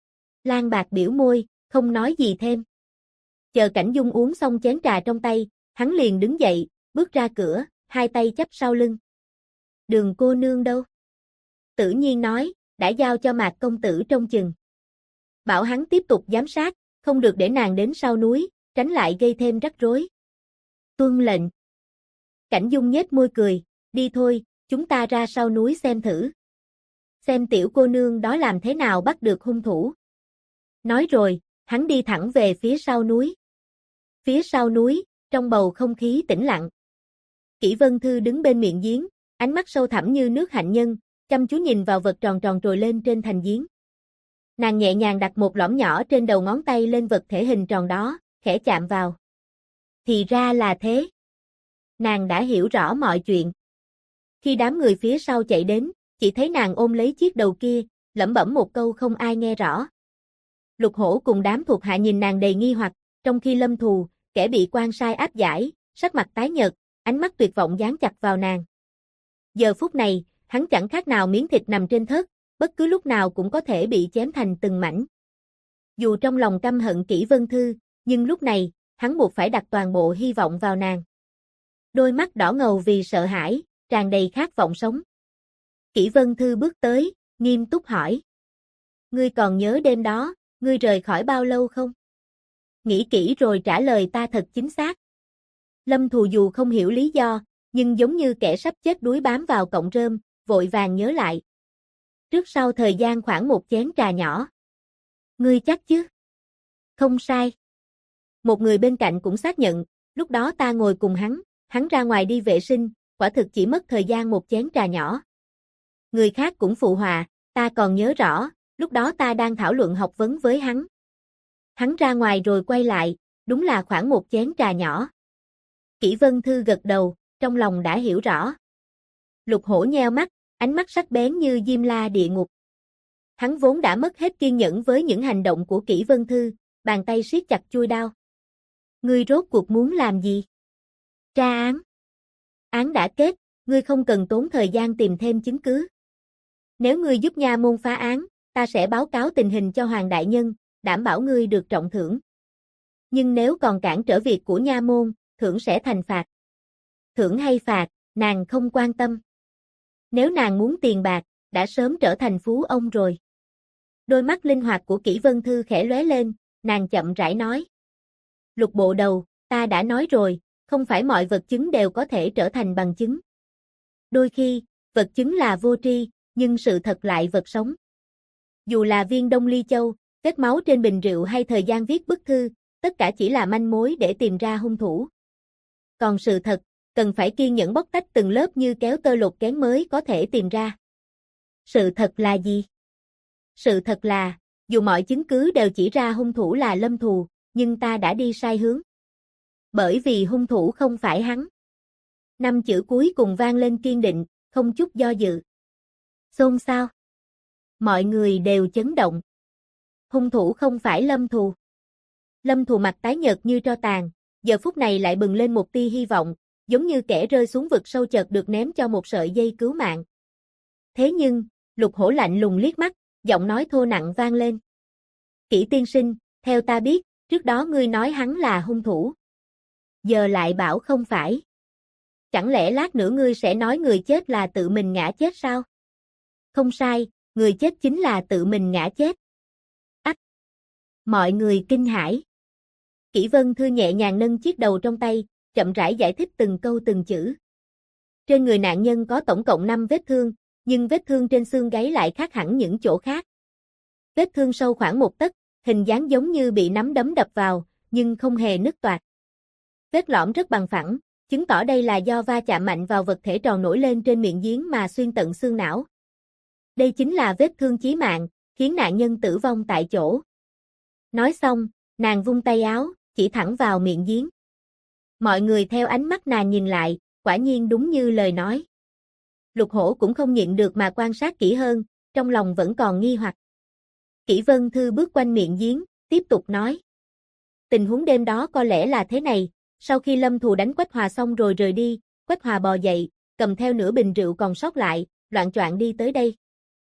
Lan Bạc biểu môi, không nói gì thêm. Chờ Cảnh Dung uống xong chén trà trong tay, hắn liền đứng dậy, bước ra cửa, hai tay chắp sau lưng. Đường cô nương đâu? Tử Nhiên nói, đã giao cho Mạc công tử trông chừng. Bảo hắn tiếp tục giám sát, không được để nàng đến sau núi, tránh lại gây thêm rắc rối. Tuân lệnh. Cảnh Dung nhếch môi cười, đi thôi, chúng ta ra sau núi xem thử. Xem tiểu cô nương đó làm thế nào bắt được hung thủ. Nói rồi, hắn đi thẳng về phía sau núi. Phía sau núi, trong bầu không khí tĩnh lặng. Kỷ Vân Thư đứng bên miệng giếng, ánh mắt sâu thẳm như nước hạnh nhân, chăm chú nhìn vào vật tròn tròn trồi lên trên thành giếng. Nàng nhẹ nhàng đặt một lõm nhỏ trên đầu ngón tay lên vật thể hình tròn đó, khẽ chạm vào. Thì ra là thế. Nàng đã hiểu rõ mọi chuyện. Khi đám người phía sau chạy đến, chỉ thấy nàng ôm lấy chiếc đầu kia, lẩm bẩm một câu không ai nghe rõ. Lục Hổ cùng đám thuộc hạ nhìn nàng đầy nghi hoặc, trong khi Lâm Thù, kẻ bị quan sai áp giải, sắc mặt tái nhợt, ánh mắt tuyệt vọng dán chặt vào nàng. Giờ phút này, hắn chẳng khác nào miếng thịt nằm trên thớt, bất cứ lúc nào cũng có thể bị chém thành từng mảnh. Dù trong lòng căm hận Kỷ Vân Thư, nhưng lúc này, hắn buộc phải đặt toàn bộ hy vọng vào nàng. Đôi mắt đỏ ngầu vì sợ hãi, tràn đầy khát vọng sống. Kỷ Vân Thư bước tới, nghiêm túc hỏi. Ngươi còn nhớ đêm đó, ngươi rời khỏi bao lâu không? Nghĩ kỹ rồi trả lời ta thật chính xác. Lâm Thù dù không hiểu lý do, nhưng giống như kẻ sắp chết đuối bám vào cọng rơm, vội vàng nhớ lại. Trước sau thời gian khoảng một chén trà nhỏ. Ngươi chắc chứ? Không sai. Một người bên cạnh cũng xác nhận, lúc đó ta ngồi cùng hắn ra ngoài đi vệ sinh, quả thực chỉ mất thời gian một chén trà nhỏ. Người khác cũng phụ họa, ta còn nhớ rõ, lúc đó ta đang thảo luận học vấn với hắn. Hắn ra ngoài rồi quay lại, đúng là khoảng một chén trà nhỏ. Kỷ Vân Thư gật đầu, trong lòng đã hiểu rõ. Lục Hổ nheo mắt, ánh mắt sắc bén như diêm la địa ngục. Hắn vốn đã mất hết kiên nhẫn với những hành động của Kỷ Vân Thư, bàn tay siết chặt chuôi đao. Ngươi rốt cuộc muốn làm gì? Tra án. Án đã kết, ngươi không cần tốn thời gian tìm thêm chứng cứ. Nếu ngươi giúp nha môn phá án, ta sẽ báo cáo tình hình cho Hoàng đại nhân, đảm bảo ngươi được trọng thưởng. Nhưng nếu còn cản trở việc của nha môn, thưởng sẽ thành phạt. Thưởng hay phạt, nàng không quan tâm. Nếu nàng muốn tiền bạc, đã sớm trở thành phú ông rồi. Đôi mắt linh hoạt của Kỷ Vân Thư khẽ lóe lên, nàng chậm rãi nói. Lục bộ đầu, ta đã nói rồi, không phải mọi vật chứng đều có thể trở thành bằng chứng. Đôi khi, vật chứng là vô tri, nhưng sự thật lại vật sống. Dù là viên Đông Ly Châu, vết máu trên bình rượu hay thời gian viết bức thư, tất cả chỉ là manh mối để tìm ra hung thủ. Còn sự thật, cần phải kiên nhẫn bóc tách từng lớp như kéo tơ lột kén mới có thể tìm ra. Sự thật là gì? Sự thật là, dù mọi chứng cứ đều chỉ ra hung thủ là Lâm Thù, nhưng ta đã đi sai hướng. Bởi vì hung thủ không phải hắn. 5 chữ cuối cùng vang lên kiên định, không chút do dự. Xôn xao. Mọi người đều chấn động. Hung thủ không phải Lâm Thù. Lâm Thù mặt tái nhợt như tro tàn, giờ phút này lại bừng lên một tia hy vọng, giống như kẻ rơi xuống vực sâu chợt được ném cho một sợi dây cứu mạng. Thế nhưng, Lục Hổ lạnh lùng liếc mắt, giọng nói thô nặng vang lên. Kỷ tiên sinh, theo ta biết, trước đó ngươi nói hắn là hung thủ. Giờ lại bảo không phải. Chẳng lẽ lát nữa ngươi sẽ nói người chết là tự mình ngã chết sao? Không sai, người chết chính là tự mình ngã chết. Ách! Mọi người kinh hãi. Kỷ Vân Thư nhẹ nhàng nâng chiếc đầu trong tay, chậm rãi giải thích từng câu từng chữ. Trên người nạn nhân có tổng cộng 5 vết thương, nhưng vết thương trên xương gáy lại khác hẳn những chỗ khác. Vết thương sâu khoảng 1 tấc, hình dáng giống như bị nắm đấm đập vào, nhưng không hề nứt toạc. Vết lõm rất bằng phẳng, chứng tỏ đây là do va chạm mạnh vào vật thể tròn nổi lên trên miệng giếng mà xuyên tận xương não. Đây chính là vết thương chí mạng, khiến nạn nhân tử vong tại chỗ. Nói xong, nàng vung tay áo, chỉ thẳng vào miệng giếng. Mọi người theo ánh mắt nàng nhìn lại, quả nhiên đúng như lời nói. Lục Hổ cũng không nhịn được mà quan sát kỹ hơn, trong lòng vẫn còn nghi hoặc. Kỷ Vân Thư bước quanh miệng giếng, tiếp tục nói. tình huống đêm đó có lẽ là thế này, sau khi Lâm Thù đánh Quách Hòa xong rồi rời đi, Quách Hòa bò dậy, cầm theo nửa bình rượu còn sót lại, loạng choạng đi tới đây.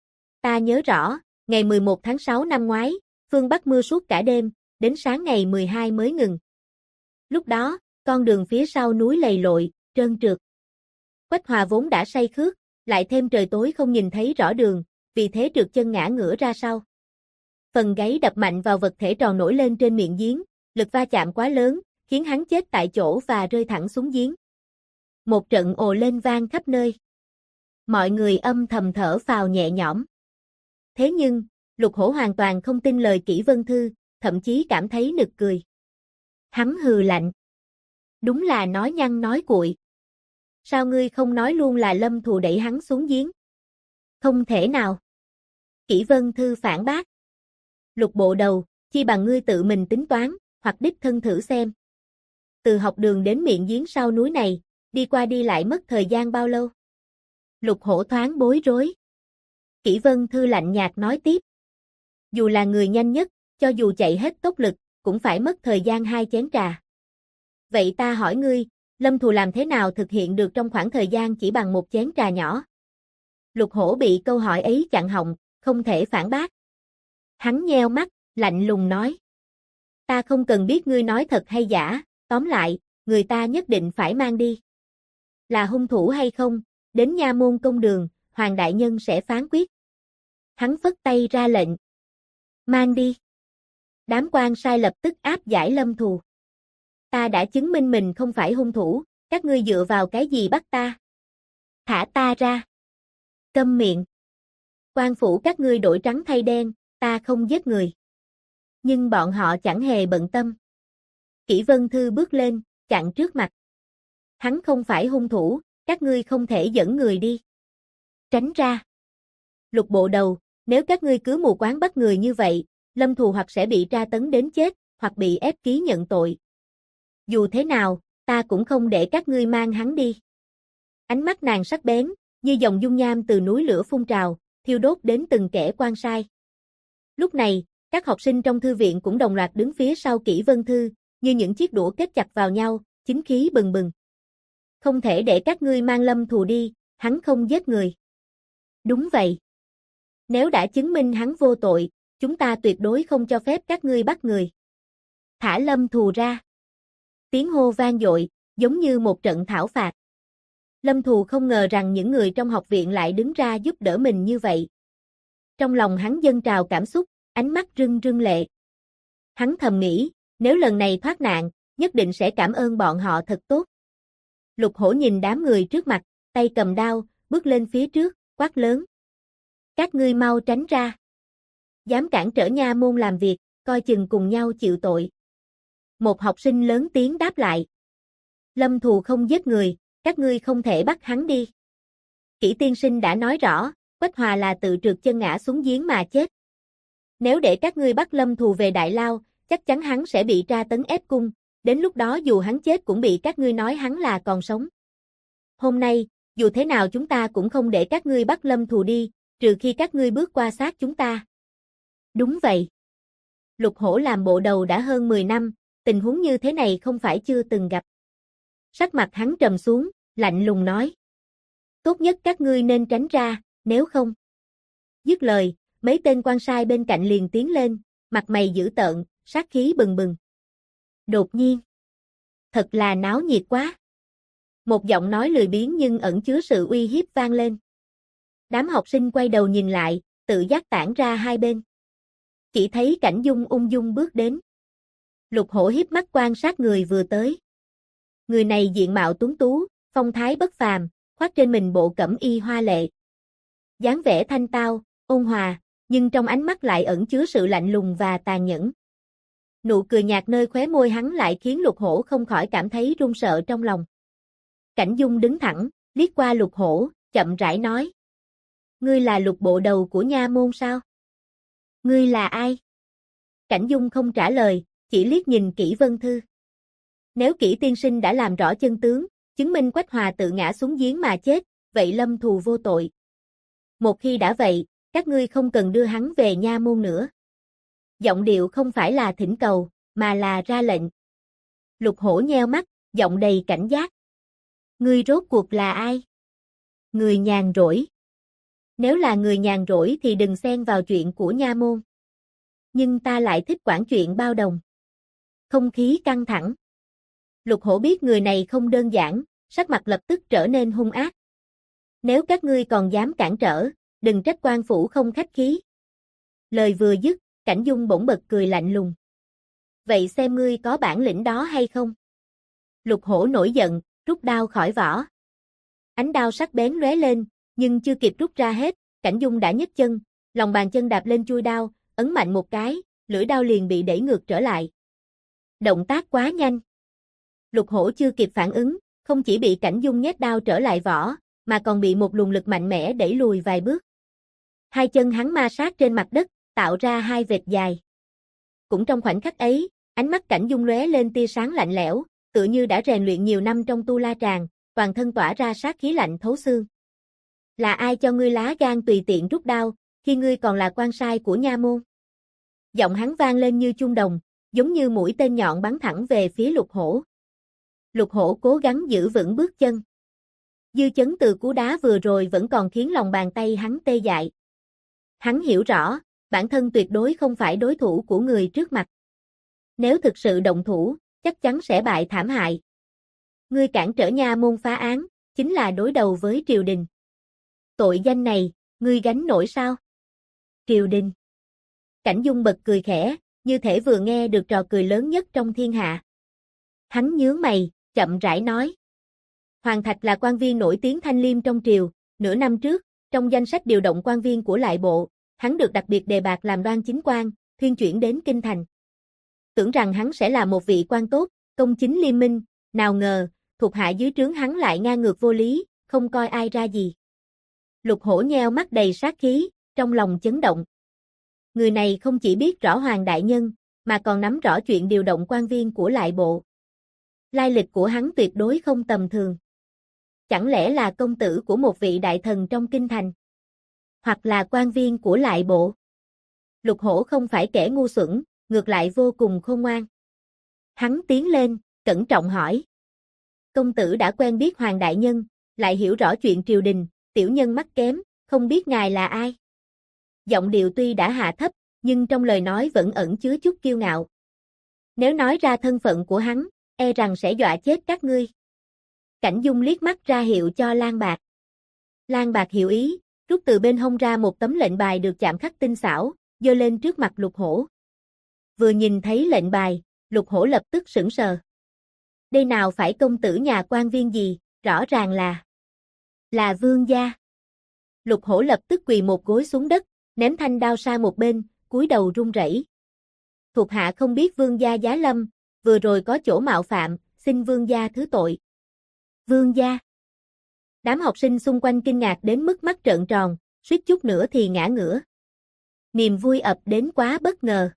Ta nhớ rõ, ngày 11 tháng 6 năm ngoái, phương Bắc mưa suốt cả đêm, đến sáng ngày 12 mới ngừng. Lúc đó, con đường phía sau núi lầy lội, trơn trượt. Quách Hòa vốn đã say khướt, lại thêm trời tối không nhìn thấy rõ đường, vì thế trượt chân ngã ngửa ra sau. Phần gáy đập mạnh vào vật thể tròn nổi lên trên miệng giếng, lực va chạm quá lớn, khiến hắn chết tại chỗ và rơi thẳng xuống giếng. Một trận ồ lên vang khắp nơi. Mọi người âm thầm thở phào nhẹ nhõm. Thế nhưng, Lục Hổ hoàn toàn không tin lời Kỷ Vân Thư, thậm chí cảm thấy nực cười. Hắn hừ lạnh. Đúng là nói nhăng nói cuội. Sao ngươi không nói luôn là Lâm Thù đẩy hắn xuống giếng? Không thể nào. Kỷ Vân Thư phản bác. Lục Bộ Đầu, chi bằng ngươi tự mình tính toán, hoặc đích thân thử xem. Từ học đường đến miệng giếng sau núi này, đi qua đi lại mất thời gian bao lâu? Lục Hổ thoáng bối rối. Kỷ Vân Thư lạnh nhạt nói tiếp. Dù là người nhanh nhất, cho dù chạy hết tốc lực, cũng phải mất thời gian 2 chén trà. Vậy ta hỏi ngươi, Lâm Thù làm thế nào thực hiện được trong khoảng thời gian chỉ bằng 1 chén trà nhỏ? Lục Hổ bị câu hỏi ấy chặn họng, không thể phản bác. Hắn nheo mắt, lạnh lùng nói. Ta không cần biết ngươi nói thật hay giả, tóm lại, người ta nhất định phải mang đi. Là hung thủ hay không, đến nha môn công đường, Hoàng Đại Nhân sẽ phán quyết. Hắn phất tay ra lệnh. Mang đi. Đám quan sai lập tức áp giải Lâm Thù. Ta đã chứng minh mình không phải hung thủ, các ngươi dựa vào cái gì bắt ta? Thả ta ra. Câm miệng. Quan phủ các ngươi đổi trắng thay đen, ta không giết người. Nhưng bọn họ chẳng hề bận tâm. Kỷ Vân Thư bước lên, chặn trước mặt. Hắn không phải hung thủ, các ngươi không thể dẫn người đi. Tránh ra. Lục Bộ Đầu, nếu các ngươi cứ mù quáng bắt người như vậy, Lâm Thù hoặc sẽ bị tra tấn đến chết, hoặc bị ép ký nhận tội. Dù thế nào, ta cũng không để các ngươi mang hắn đi. Ánh mắt nàng sắc bén, như dòng dung nham từ núi lửa phun trào, thiêu đốt đến từng kẻ quan sai. Lúc này, các học sinh trong thư viện cũng đồng loạt đứng phía sau Kỷ Vân Thư, như những chiếc đũa kết chặt vào nhau, chính khí bừng bừng. Không thể để các ngươi mang Lâm Thù đi, hắn không giết người. Đúng vậy. Nếu đã chứng minh hắn vô tội, chúng ta tuyệt đối không cho phép các ngươi bắt người. Thả Lâm Thù ra. Tiếng hô vang dội, giống như một trận thảo phạt. Lâm Thù không ngờ rằng những người trong học viện lại đứng ra giúp đỡ mình như vậy. Trong lòng hắn dâng trào cảm xúc, ánh mắt rưng rưng lệ. Hắn thầm nghĩ, nếu lần này thoát nạn, nhất định sẽ cảm ơn bọn họ thật tốt. Lục Hổ nhìn đám người trước mặt, tay cầm đao, bước lên phía trước, quát lớn. Các ngươi mau tránh ra. Dám cản trở nha môn làm việc, coi chừng cùng nhau chịu tội. Một học sinh lớn tiếng đáp lại. Lâm Thù không giết người, các ngươi không thể bắt hắn đi. Kỷ tiên sinh đã nói rõ, Quách Hòa là tự trượt chân ngã xuống giếng mà chết. Nếu để các ngươi bắt Lâm Thù về Đại Lao, chắc chắn hắn sẽ bị tra tấn ép cung, đến lúc đó dù hắn chết cũng bị các ngươi nói hắn là còn sống. Hôm nay, dù thế nào chúng ta cũng không để các ngươi bắt Lâm Thù đi, trừ khi các ngươi bước qua xác chúng ta. Đúng vậy. Lục Hổ làm bộ đầu đã hơn 10 năm, tình huống như thế này không phải chưa từng gặp. Sắc mặt hắn trầm xuống, lạnh lùng nói. Tốt nhất các ngươi nên tránh ra, nếu không. Dứt lời, mấy tên quan sai bên cạnh liền tiến lên, mặt mày dữ tợn, sát khí bừng bừng. Đột nhiên. Thật là náo nhiệt quá. Một giọng nói lười biếng nhưng ẩn chứa sự uy hiếp vang lên. Đám học sinh quay đầu nhìn lại, tự giác tản ra hai bên. Chỉ thấy Cảnh Dung ung dung bước đến. Lục Hổ hiếp mắt quan sát người vừa tới. Người này diện mạo tuấn tú, phong thái bất phàm, khoác trên mình bộ cẩm y hoa lệ. Dáng vẻ thanh tao, ôn hòa, nhưng trong ánh mắt lại ẩn chứa sự lạnh lùng và tàn nhẫn. Nụ cười nhạt nơi khóe môi hắn lại khiến Lục Hổ không khỏi cảm thấy run sợ trong lòng. Cảnh Dung đứng thẳng, liếc qua Lục Hổ, chậm rãi nói. Ngươi là Lục Bộ Đầu của nha môn sao? Ngươi là ai? Cảnh Dung không trả lời, chỉ liếc nhìn Kỷ Vân Thư. Nếu Kỷ tiên sinh đã làm rõ chân tướng, chứng minh Quách Hòa tự ngã xuống giếng mà chết, vậy Lâm Thù vô tội. Một khi đã vậy, các ngươi không cần đưa hắn về nha môn nữa. Giọng điệu không phải là thỉnh cầu, mà là ra lệnh. Lục Hổ nheo mắt, giọng đầy cảnh giác. Ngươi rốt cuộc là ai? Người nhàn rỗi. Nếu là người nhàn rỗi thì đừng xen vào chuyện của nha môn. Nhưng ta lại thích quản chuyện bao đồng. Không khí căng thẳng. Lục Hổ biết người này không đơn giản, sắc mặt lập tức trở nên hung ác. Nếu các ngươi còn dám cản trở, đừng trách quan phủ không khách khí. Lời vừa dứt, Cảnh Dung bỗng bật cười lạnh lùng. Vậy xem ngươi có bản lĩnh đó hay không? Lục Hổ nổi giận, rút đao khỏi vỏ. Ánh đao sắc bén lóe lên, nhưng chưa kịp rút ra hết, Cảnh Dung đã nhấc chân, lòng bàn chân đạp lên chuôi đao, ấn mạnh một cái, lưỡi đao liền bị đẩy ngược trở lại. Động tác quá nhanh. Lục Hổ chưa kịp phản ứng, không chỉ bị Cảnh Dung nhét đao trở lại vỏ, mà còn bị một luồng lực mạnh mẽ đẩy lùi vài bước. Hai chân hắn ma sát trên mặt đất, tạo ra hai vệt dài. Cũng trong khoảnh khắc ấy, ánh mắt Cảnh Dung lóe lên tia sáng lạnh lẽo, tựa như đã rèn luyện nhiều năm trong tu la tràng, toàn thân tỏa ra sát khí lạnh thấu xương. Là ai cho ngươi lá gan tùy tiện rút đao, khi ngươi còn là quan sai của nha môn? Giọng hắn vang lên như chuông đồng, giống như mũi tên nhọn bắn thẳng về phía Lục Hổ. Lục Hổ cố gắng giữ vững bước chân. Dư chấn từ cú đá vừa rồi vẫn còn khiến lòng bàn tay hắn tê dại. Hắn hiểu rõ, bản thân tuyệt đối không phải đối thủ của người trước mặt. Nếu thực sự động thủ, chắc chắn sẽ bại thảm hại. Ngươi cản trở nha môn phá án, chính là đối đầu với triều đình. Tội danh này, ngươi gánh nổi sao? Triều đình. Cảnh Dung bật cười khẽ, như thể vừa nghe được trò cười lớn nhất trong thiên hạ. Hắn nhướng mày, chậm rãi nói. Hoàng Thạch là quan viên nổi tiếng thanh liêm trong triều, nửa năm trước, trong danh sách điều động quan viên của lại bộ, hắn được đặc biệt đề bạt làm đoan chính quan, thuyên chuyển đến kinh thành. Tưởng rằng hắn sẽ là một vị quan tốt, công chính liêm minh, nào ngờ, thuộc hạ dưới trướng hắn lại ngang ngược vô lý, không coi ai ra gì. Lục Hổ nheo mắt đầy sát khí, trong lòng chấn động. Người này không chỉ biết rõ Hoàng đại nhân, mà còn nắm rõ chuyện điều động quan viên của lại bộ. Lai lịch của hắn tuyệt đối không tầm thường. Chẳng lẽ là công tử của một vị đại thần trong kinh thành? Hoặc là quan viên của lại bộ? Lục Hổ không phải kẻ ngu xuẩn, ngược lại vô cùng khôn ngoan. Hắn tiến lên, cẩn trọng hỏi. Công tử đã quen biết Hoàng đại nhân, lại hiểu rõ chuyện triều đình, tiểu nhân mắc kém, không biết ngài là ai? Giọng điệu tuy đã hạ thấp, nhưng trong lời nói vẫn ẩn chứa chút kiêu ngạo. Nếu nói ra thân phận của hắn, e rằng sẽ dọa chết các ngươi. Cảnh Dung liếc mắt ra hiệu cho Lan Bạc. Lan Bạc hiểu ý, rút từ bên hông ra một tấm lệnh bài được chạm khắc tinh xảo, giơ lên trước mặt Lục Hổ. Vừa nhìn thấy lệnh bài, Lục Hổ lập tức sững sờ. Đây nào phải công tử nhà quan viên gì, rõ ràng là vương gia. Lục Hổ lập tức quỳ một gối xuống đất, ném thanh đao sang một bên, cúi đầu run rẩy. Thuộc hạ không biết vương gia giá lâm, vừa rồi có chỗ mạo phạm, xin vương gia thứ tội. Vương gia. Đám học sinh xung quanh kinh ngạc đến mức mắt trợn tròn, suýt chút nữa thì ngã ngửa. Niềm vui ập đến quá bất ngờ.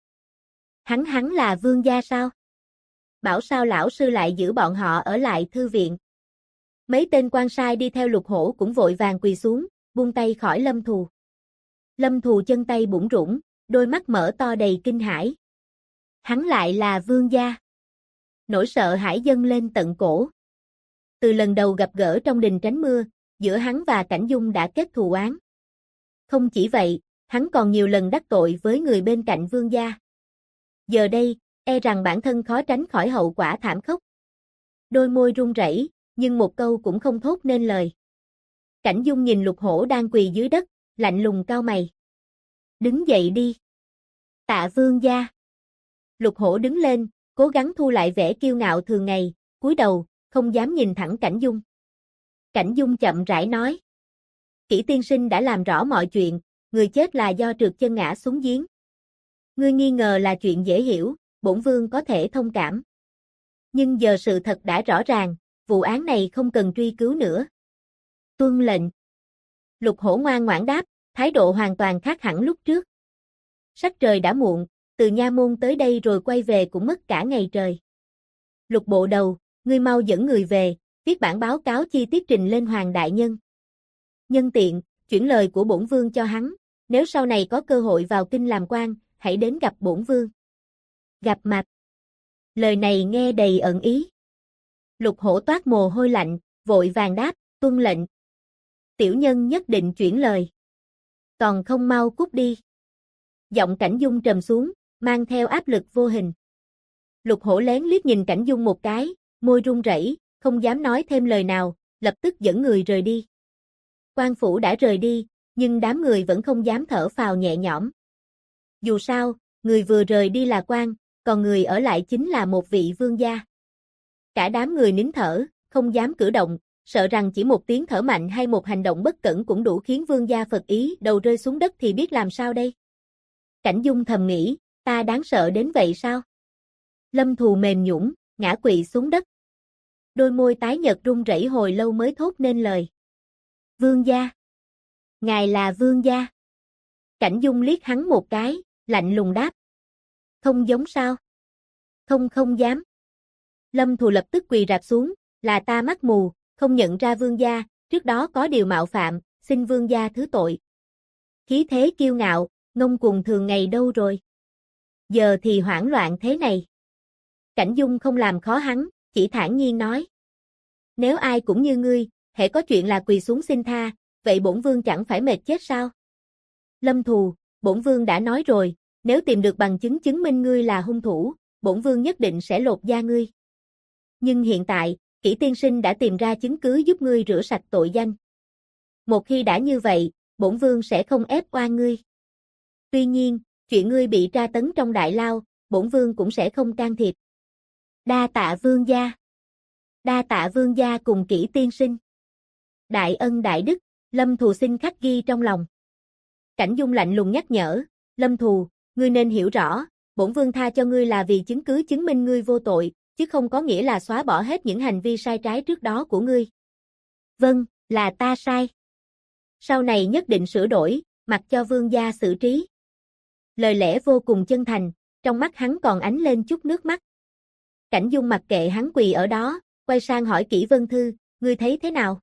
Hắn là vương gia sao? Bảo sao lão sư lại giữ bọn họ ở lại thư viện? Mấy tên quan sai đi theo Lục Hổ cũng vội vàng quỳ xuống, buông tay khỏi Lâm Thù. Lâm Thù chân tay bủn rủn, đôi mắt mở to đầy kinh hãi. Hắn lại là vương gia. Nỗi sợ hãi dâng lên tận cổ. Từ lần đầu gặp gỡ trong đình tránh mưa, giữa hắn và Cảnh Dung đã kết thù oán. Không chỉ vậy, hắn còn nhiều lần đắc tội với người bên cạnh vương gia. Giờ đây, e rằng bản thân khó tránh khỏi hậu quả thảm khốc. Đôi môi run rẩy, nhưng một câu cũng không thốt nên lời. Cảnh Dung nhìn Lục Hổ đang quỳ dưới đất, lạnh lùng cau mày. Đứng dậy đi. Tạ vương gia. Lục Hổ đứng lên, cố gắng thu lại vẻ kiêu ngạo thường ngày, cúi đầu, không dám nhìn thẳng Cảnh Dung. Cảnh Dung chậm rãi nói. Kỷ tiên sinh đã làm rõ mọi chuyện, người chết là do trượt chân ngã xuống giếng. Ngươi nghi ngờ là chuyện dễ hiểu, bổn vương có thể thông cảm. Nhưng giờ sự thật đã rõ ràng, vụ án này không cần truy cứu nữa. Tuân lệnh. Lục Hổ ngoan ngoãn đáp, thái độ hoàn toàn khác hẳn lúc trước. Sắc trời đã muộn, từ nha môn tới đây rồi quay về cũng mất cả ngày trời. Lục bộ đầu, ngươi mau dẫn người về, viết bản báo cáo chi tiết trình lên Hoàng đại nhân. Nhân tiện, chuyển lời của bổn vương cho hắn, nếu sau này có cơ hội vào kinh làm quan, hãy đến gặp bổn vương. Gặp mặt. Lời này nghe đầy ẩn ý. Lục Hổ toát mồ hôi lạnh, vội vàng đáp, tuân lệnh. Tiểu nhân nhất định chuyển lời. Còn không mau cút đi. Giọng Cảnh Dung trầm xuống, mang theo áp lực vô hình. Lục Hổ lén liếc nhìn Cảnh Dung một cái, môi run rẩy, không dám nói thêm lời nào, lập tức dẫn người rời đi. Quan phủ đã rời đi, nhưng đám người vẫn không dám thở phào nhẹ nhõm. Dù sao, người vừa rời đi là quan, còn người ở lại chính là một vị vương gia. Cả đám người nín thở, không dám cử động, sợ rằng chỉ một tiếng thở mạnh hay một hành động bất cẩn cũng đủ khiến vương gia phật ý đầu rơi xuống đất thì biết làm sao đây. Cảnh Dung thầm nghĩ, ta đáng sợ đến vậy sao? Lâm Thù mềm nhũn, ngã quỵ xuống đất. Đôi môi tái nhợt run rẩy hồi lâu mới thốt nên lời. Vương gia. Ngài là vương gia. Cảnh Dung liếc hắn một cái, lạnh lùng đáp. Không giống sao? Không dám. Lâm Thù lập tức quỳ rạp xuống, là ta mắt mù, không nhận ra vương gia, trước đó có điều mạo phạm, xin vương gia thứ tội. Khí thế kiêu ngạo, ngông cuồng thường ngày đâu rồi? Giờ thì hoảng loạn thế này. Cảnh Dung không làm khó hắn, chỉ thản nhiên nói. Nếu ai cũng như ngươi, hễ có chuyện là quỳ xuống xin tha, vậy bổn vương chẳng phải mệt chết sao? Lâm Thù, bổn vương đã nói rồi, nếu tìm được bằng chứng chứng minh ngươi là hung thủ, bổn vương nhất định sẽ lột da ngươi. Nhưng hiện tại, Kỷ tiên sinh đã tìm ra chứng cứ giúp ngươi rửa sạch tội danh. Một khi đã như vậy, bổn vương sẽ không ép oan ngươi. Tuy nhiên, chuyện ngươi bị tra tấn trong đại lao, bổn vương cũng sẽ không can thiệp. Đa tạ vương gia. Đa tạ vương gia cùng Kỷ tiên sinh. Đại ân đại đức, Lâm Thù xin khắc ghi trong lòng. Cảnh Dung lạnh lùng nhắc nhở, Lâm Thù, ngươi nên hiểu rõ, bổn vương tha cho ngươi là vì chứng cứ chứng minh ngươi vô tội, chứ không có nghĩa là xóa bỏ hết những hành vi sai trái trước đó của ngươi. Vâng, là ta sai. Sau này nhất định sửa đổi, mặc cho vương gia xử trí. Lời lẽ vô cùng chân thành, trong mắt hắn còn ánh lên chút nước mắt. Cảnh Dung mặc kệ hắn quỳ ở đó, quay sang hỏi Kỷ Vân Thư, ngươi thấy thế nào?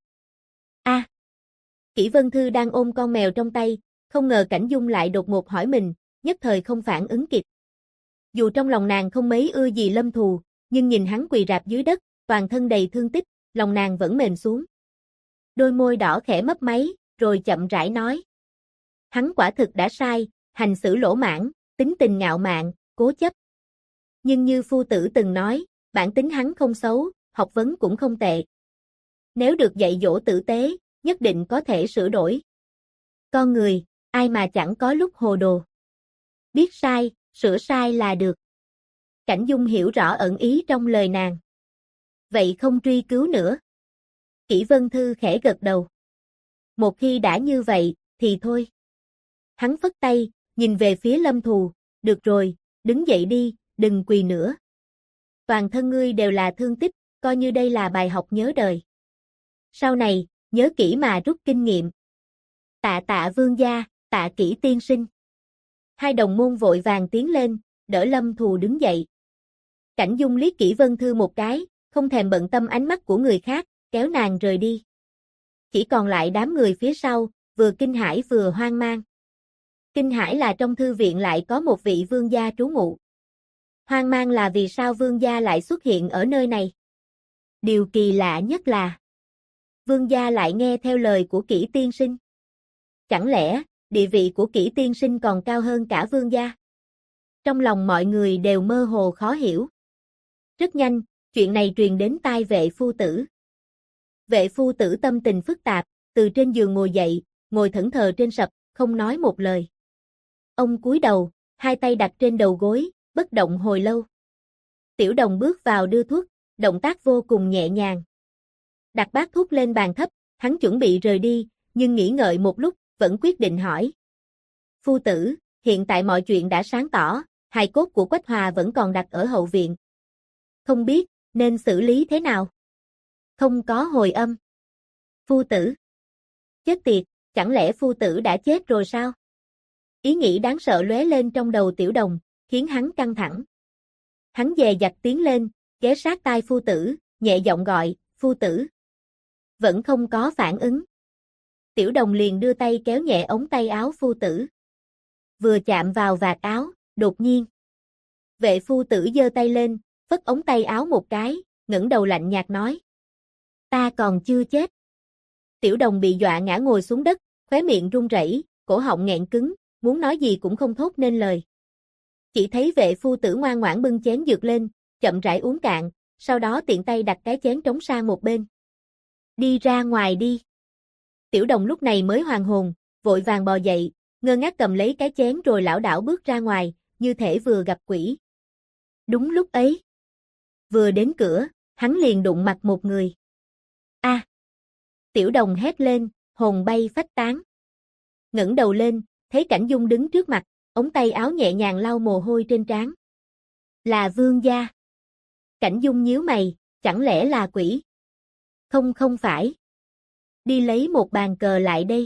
Kỷ Vân Thư đang ôm con mèo trong tay, không ngờ Cảnh Dung lại đột ngột hỏi mình, nhất thời không phản ứng kịp. Dù trong lòng nàng không mấy ưa gì Lâm Thù, nhưng nhìn hắn quỳ rạp dưới đất, toàn thân đầy thương tích, lòng nàng vẫn mềm xuống. Đôi môi đỏ khẽ mấp máy, rồi chậm rãi nói. Hắn quả thực đã sai, hành xử lỗ mãng, tính tình ngạo mạn, cố chấp. Nhưng như phu tử từng nói, bản tính hắn không xấu, học vấn cũng không tệ. Nếu được dạy dỗ tử tế, nhất định có thể sửa đổi. Con người, ai mà chẳng có lúc hồ đồ. Biết sai, sửa sai là được. Cảnh Dung hiểu rõ ẩn ý trong lời nàng. Vậy không truy cứu nữa. Kỷ Vân Thư khẽ gật đầu. Một khi đã như vậy, thì thôi. Hắn phất tay, nhìn về phía Lâm Thù, được rồi, đứng dậy đi, đừng quỳ nữa. Toàn thân ngươi đều là thương tích, coi như đây là bài học nhớ đời. Sau này, nhớ kỹ mà rút kinh nghiệm. Tạ vương gia, tạ Kỷ tiên sinh. Hai đồng môn vội vàng tiến lên, đỡ Lâm Thù đứng dậy. Cảnh Dung liếc Kỷ Vân Thư một cái, không thèm bận tâm ánh mắt của người khác, kéo nàng rời đi. Chỉ còn lại đám người phía sau, vừa kinh hãi vừa hoang mang. Kinh hãi là trong thư viện lại có một vị vương gia trú ngụ. Hoang mang là vì sao vương gia lại xuất hiện ở nơi này. Điều kỳ lạ nhất là vương gia lại nghe theo lời của Kỷ tiên sinh. Chẳng lẽ, địa vị của Kỷ tiên sinh còn cao hơn cả vương gia? Trong lòng mọi người đều mơ hồ khó hiểu. Rất nhanh, chuyện này truyền đến tai Vệ phu tử. Vệ phu tử tâm tình phức tạp, từ trên giường ngồi dậy, ngồi thẫn thờ trên sập, không nói một lời. Ông cúi đầu, hai tay đặt trên đầu gối, bất động hồi lâu. Tiểu Đồng bước vào đưa thuốc, động tác vô cùng nhẹ nhàng. Đặt bát thuốc lên bàn thấp, hắn chuẩn bị rời đi, nhưng nghĩ ngợi một lúc, vẫn quyết định hỏi. Phu tử, hiện tại mọi chuyện đã sáng tỏ, hài cốt của Quách Hòa vẫn còn đặt ở hậu viện. Không biết, nên xử lý thế nào? Không có hồi âm. Phu tử. Chết tiệt, chẳng lẽ phu tử đã chết rồi sao? Ý nghĩ đáng sợ lóe lên trong đầu Tiểu Đồng, khiến hắn căng thẳng. Hắn dè dặt tiến lên, ghé sát tai phu tử, nhẹ giọng gọi, phu tử. Vẫn không có phản ứng. Tiểu Đồng liền đưa tay kéo nhẹ ống tay áo phu tử. Vừa chạm vào vạt áo, đột nhiên. Vệ phu tử giơ tay lên, phất ống tay áo một cái, ngẩng đầu lạnh nhạt nói. Ta còn chưa chết. Tiểu Đồng bị dọa ngã ngồi xuống đất, khóe miệng run rẩy, cổ họng nghẹn cứng, muốn nói gì cũng không thốt nên lời. Chỉ thấy vệ phu tử ngoan ngoãn bưng chén dược lên, chậm rãi uống cạn, sau đó tiện tay đặt cái chén trống sang một bên. Đi ra ngoài đi. Tiểu Đồng lúc này mới hoàn hồn, vội vàng bò dậy, ngơ ngác cầm lấy cái chén rồi lảo đảo bước ra ngoài, như thể vừa gặp quỷ. Đúng lúc ấy, vừa đến cửa, hắn liền đụng mặt một người. A! Tiểu Đồng hét lên, hồn bay phách tán. Ngẩng đầu lên, thấy Cảnh Dung đứng trước mặt, ống tay áo nhẹ nhàng lau mồ hôi trên trán. Là Vương gia. Cảnh Dung nhíu mày, chẳng lẽ là quỷ? Không phải. Đi lấy một bàn cờ lại đây.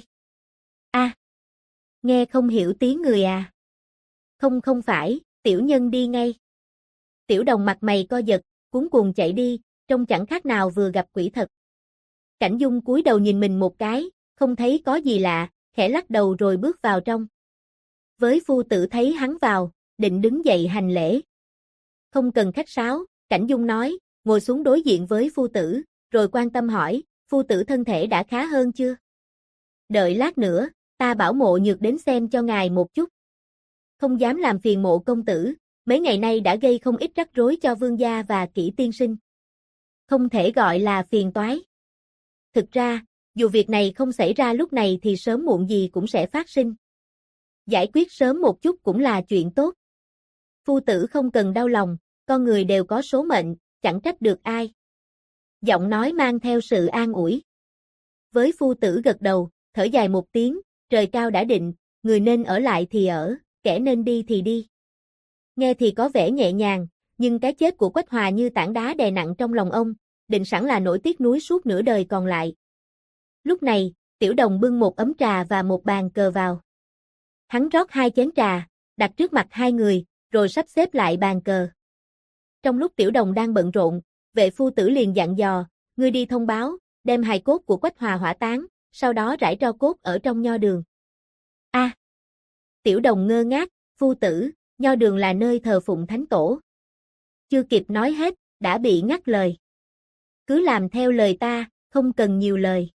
A! Nghe không hiểu tiếng người à? Không phải, tiểu nhân đi ngay. Tiểu Đồng mặt mày co giật, cuống cuồng chạy đi, trông chẳng khác nào vừa gặp quỷ thật. Cảnh Dung cúi đầu nhìn mình một cái, không thấy có gì lạ, khẽ lắc đầu rồi bước vào trong. Với phu tử thấy hắn vào, định đứng dậy hành lễ. Không cần khách sáo, Cảnh Dung nói, ngồi xuống đối diện với phu tử, rồi quan tâm hỏi, phu tử thân thể đã khá hơn chưa? Đợi lát nữa, ta bảo Mộ Nhược đến xem cho ngài một chút. Không dám làm phiền Mộ công tử, mấy ngày nay đã gây không ít rắc rối cho Vương gia và Kỷ tiên sinh. Không thể gọi là phiền toái. Thực ra, dù việc này không xảy ra lúc này thì sớm muộn gì cũng sẽ phát sinh. Giải quyết sớm một chút cũng là chuyện tốt. Phu tử không cần đau lòng, con người đều có số mệnh, chẳng trách được ai. Giọng nói mang theo sự an ủi. Với phu tử gật đầu, thở dài một tiếng, trời cao đã định, người nên ở lại thì ở, kẻ nên đi thì đi. Nghe thì có vẻ nhẹ nhàng, nhưng cái chết của Quách Hòa như tảng đá đè nặng trong lòng ông, định sẵn là nỗi tiếc nuối suốt nửa đời còn lại. Lúc này, Tiểu Đồng bưng một ấm trà và một bàn cờ vào. Hắn rót 2 chén trà, đặt trước mặt hai người, rồi sắp xếp lại bàn cờ. Trong lúc Tiểu Đồng đang bận rộn, vệ phu tử liền dặn dò, ngươi đi thông báo, đem hài cốt của Quách Hòa hỏa táng, sau đó rải tro cốt ở trong nho đường. A! Tiểu Đồng ngơ ngác, phu tử, nho đường là nơi thờ phụng thánh tổ. Chưa kịp nói hết, đã bị ngắt lời. Cứ làm theo lời ta, không cần nhiều lời.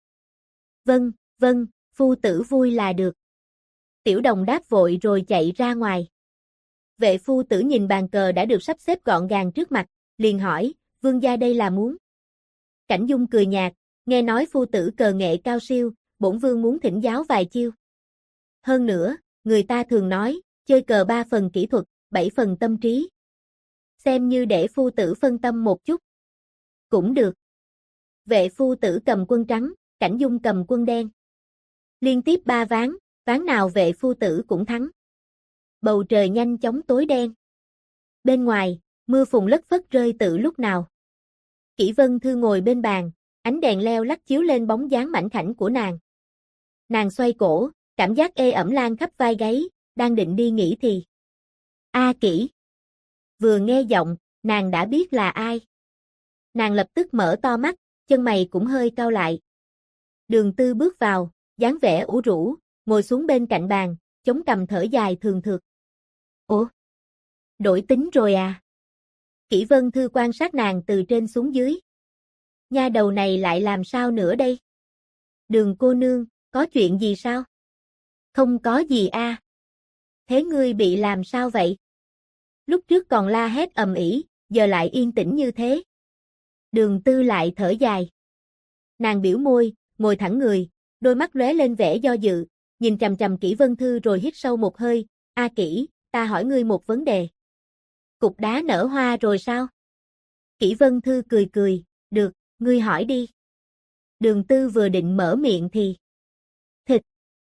Vâng, phu tử vui là được. Tiểu Đồng đáp vội rồi chạy ra ngoài. Vệ phu tử nhìn bàn cờ đã được sắp xếp gọn gàng trước mặt, liền hỏi, vương gia đây là muốn. Cảnh Dung cười nhạt, nghe nói phu tử cờ nghệ cao siêu, bổn vương muốn thỉnh giáo vài chiêu. Hơn nữa, người ta thường nói, chơi cờ 3 phần kỹ thuật, 7 phần tâm trí. Xem như để phu tử phân tâm một chút. Cũng được. Vệ phu tử cầm quân trắng, Cảnh Dung cầm quân đen. Liên tiếp 3 ván, ván nào vệ phu tử cũng thắng. Bầu trời nhanh chóng tối đen. Bên ngoài, mưa phùn lất phất rơi từ lúc nào. Kỷ Vân Thư ngồi bên bàn, ánh đèn leo lắc chiếu lên bóng dáng mảnh khảnh của nàng. Nàng xoay cổ, cảm giác ê ẩm lan khắp vai gáy, đang định đi nghỉ thì. A Kỷ. Vừa nghe giọng, nàng đã biết là ai. Nàng lập tức mở to mắt, chân mày cũng hơi cau lại. Đường Tư bước vào, dáng vẻ ủ rũ, ngồi xuống bên cạnh bàn, chống cằm thở dài thường thượt. Ủa? Đổi tính rồi à? Kỷ Vân Thư quan sát nàng từ trên xuống dưới. Nha đầu này lại làm sao nữa đây? Đường cô nương, có chuyện gì sao? Không có gì a. Thế ngươi bị làm sao vậy? Lúc trước còn la hét ầm ĩ, giờ lại yên tĩnh như thế. Đường Tư lại thở dài. Nàng biểu môi, ngồi thẳng người, đôi mắt lóe lên vẻ do dự, nhìn chằm chằm Kỷ Vân Thư rồi hít sâu một hơi. A Kỷ, ta hỏi ngươi một vấn đề. Cục đá nở hoa rồi sao? Kỷ Vân Thư cười cười, được, ngươi hỏi đi. Đường Tư vừa định mở miệng thì. Thịt.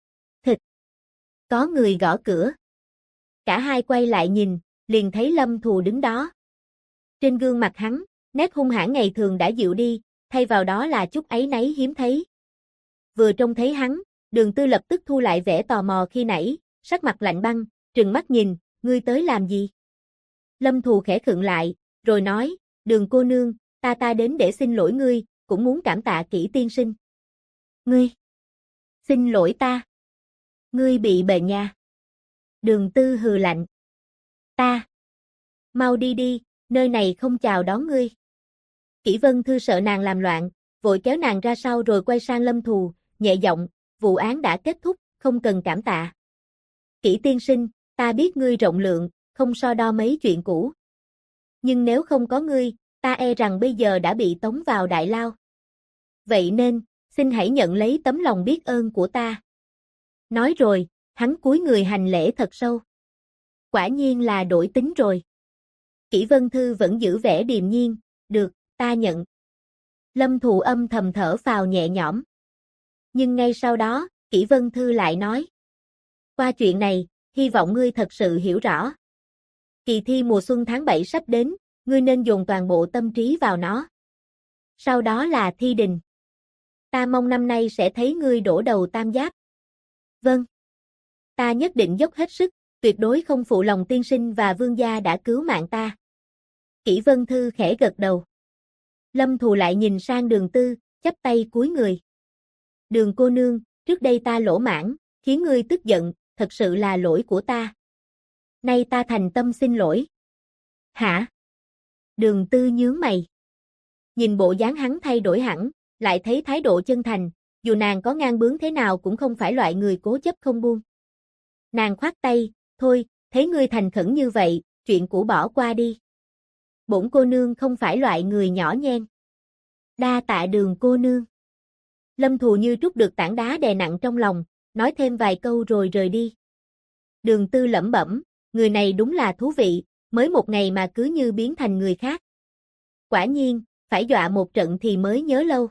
Có người gõ cửa. Cả hai quay lại nhìn, liền thấy Lâm Thù đứng đó. Trên gương mặt hắn, nét hung hãn ngày thường đã dịu đi, thay vào đó là chút áy náy hiếm thấy. Vừa trông thấy hắn, Đường Tư lập tức thu lại vẻ tò mò khi nãy, sắc mặt lạnh băng, trừng mắt nhìn, ngươi tới làm gì? Lâm Thù khẽ khựng lại, rồi nói, Đường cô nương, ta đến để xin lỗi ngươi, cũng muốn cảm tạ Kỷ tiên sinh. Ngươi? Xin lỗi ta? Ngươi bị bệnh nha. Đường Tư hừ lạnh. Ta? Mau đi đi, nơi này không chào đón ngươi. Kỷ Vân Thư sợ nàng làm loạn, vội kéo nàng ra sau rồi quay sang Lâm Thù, nhẹ giọng, vụ án đã kết thúc, không cần cảm tạ. Kỷ tiên sinh, ta biết ngươi rộng lượng, không so đo mấy chuyện cũ. Nhưng nếu không có ngươi, ta e rằng bây giờ đã bị tống vào đại lao. Vậy nên, xin hãy nhận lấy tấm lòng biết ơn của ta. Nói rồi, hắn cúi người hành lễ thật sâu. Quả nhiên là đổi tính rồi. Kỷ Vân Thư vẫn giữ vẻ điềm nhiên, được, ta nhận. Lâm Thù âm thầm thở phào nhẹ nhõm. Nhưng ngay sau đó, Kỷ Vân Thư lại nói. Qua chuyện này, hy vọng ngươi thật sự hiểu rõ. Kỳ thi mùa xuân tháng 7 sắp đến, ngươi nên dồn toàn bộ tâm trí vào nó. Sau đó là thi đình. Ta mong năm nay sẽ thấy ngươi đổ đầu tam giáp. Vâng. Ta nhất định dốc hết sức, tuyệt đối không phụ lòng tiên sinh và vương gia đã cứu mạng ta. Kỷ Vân Thư khẽ gật đầu. Lâm Thù lại nhìn sang Đường Tư, chắp tay cúi người. Đường cô nương, trước đây ta lỗ mãng, khiến ngươi tức giận, thật sự là lỗi của ta. Nay ta thành tâm xin lỗi. Hả? Đường Tư nhướng mày. Nhìn bộ dáng hắn thay đổi hẳn, lại thấy thái độ chân thành, dù nàng có ngang bướng thế nào cũng không phải loại người cố chấp không buông. Nàng khoát tay, thôi, thấy ngươi thành khẩn như vậy, chuyện cũ bỏ qua đi. Bổn cô nương không phải loại người nhỏ nhen. Đa tạ Đường cô nương. Lâm Thù như trút được tảng đá đè nặng trong lòng, nói thêm vài câu rồi rời đi. Đường Tư lẩm bẩm, người này đúng là thú vị, mới một ngày mà cứ như biến thành người khác. Quả nhiên, phải dọa một trận thì mới nhớ lâu.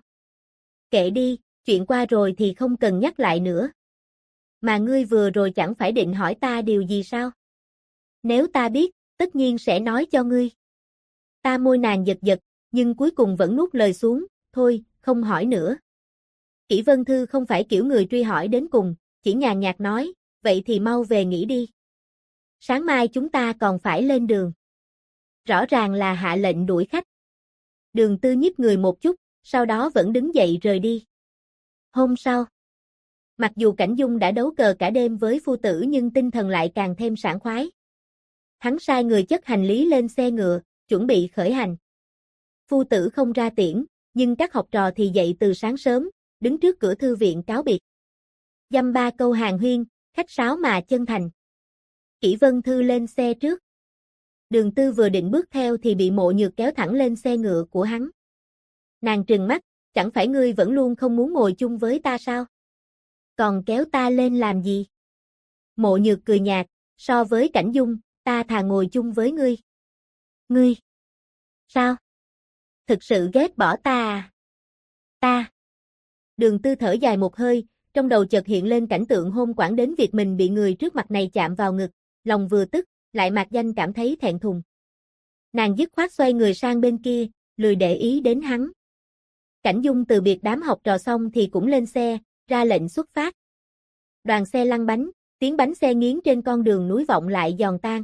Kệ đi, chuyện qua rồi thì không cần nhắc lại nữa. Mà ngươi vừa rồi chẳng phải định hỏi ta điều gì sao? Nếu ta biết, tất nhiên sẽ nói cho ngươi. Ta môi nàng giật giật, nhưng cuối cùng vẫn nuốt lời xuống, thôi, không hỏi nữa. Kỷ Vân Thư không phải kiểu người truy hỏi đến cùng, chỉ nhàn nhạt nói, vậy thì mau về nghỉ đi. Sáng mai chúng ta còn phải lên đường. Rõ ràng là hạ lệnh đuổi khách. Đường Tư nhíp người một chút, sau đó vẫn đứng dậy rời đi. Hôm sau, mặc dù Cảnh Dung đã đấu cờ cả đêm với phu tử nhưng tinh thần lại càng thêm sảng khoái. Hắn sai người chất hành lý lên xe ngựa, chuẩn bị khởi hành. Phu tử không ra tiễn, nhưng các học trò thì dậy từ sáng sớm, đứng trước cửa thư viện cáo biệt. Dăm ba câu hàn huyên, khách sáo mà chân thành. Kỷ Vân Thư lên xe trước. Đường Tư vừa định bước theo thì bị Mộ Nhược kéo thẳng lên xe ngựa của hắn. Nàng trừng mắt, chẳng phải ngươi vẫn luôn không muốn ngồi chung với ta sao? Còn kéo ta lên làm gì? Mộ Nhược cười nhạt, so với Cảnh Dung, ta thà ngồi chung với ngươi. Ngươi? Sao? Thực sự ghét bỏ ta à? Ta? Đường Tư thở dài một hơi, trong đầu chợt hiện lên cảnh tượng hôn quản đến việc mình bị người trước mặt này chạm vào ngực, lòng vừa tức, lại mạc danh cảm thấy thẹn thùng. Nàng dứt khoát xoay người sang bên kia, lười để ý đến hắn. Cảnh Dung từ biệt đám học trò xong thì cũng lên xe, ra lệnh xuất phát. Đoàn xe lăn bánh, tiếng bánh xe nghiến trên con đường núi vọng lại giòn tan.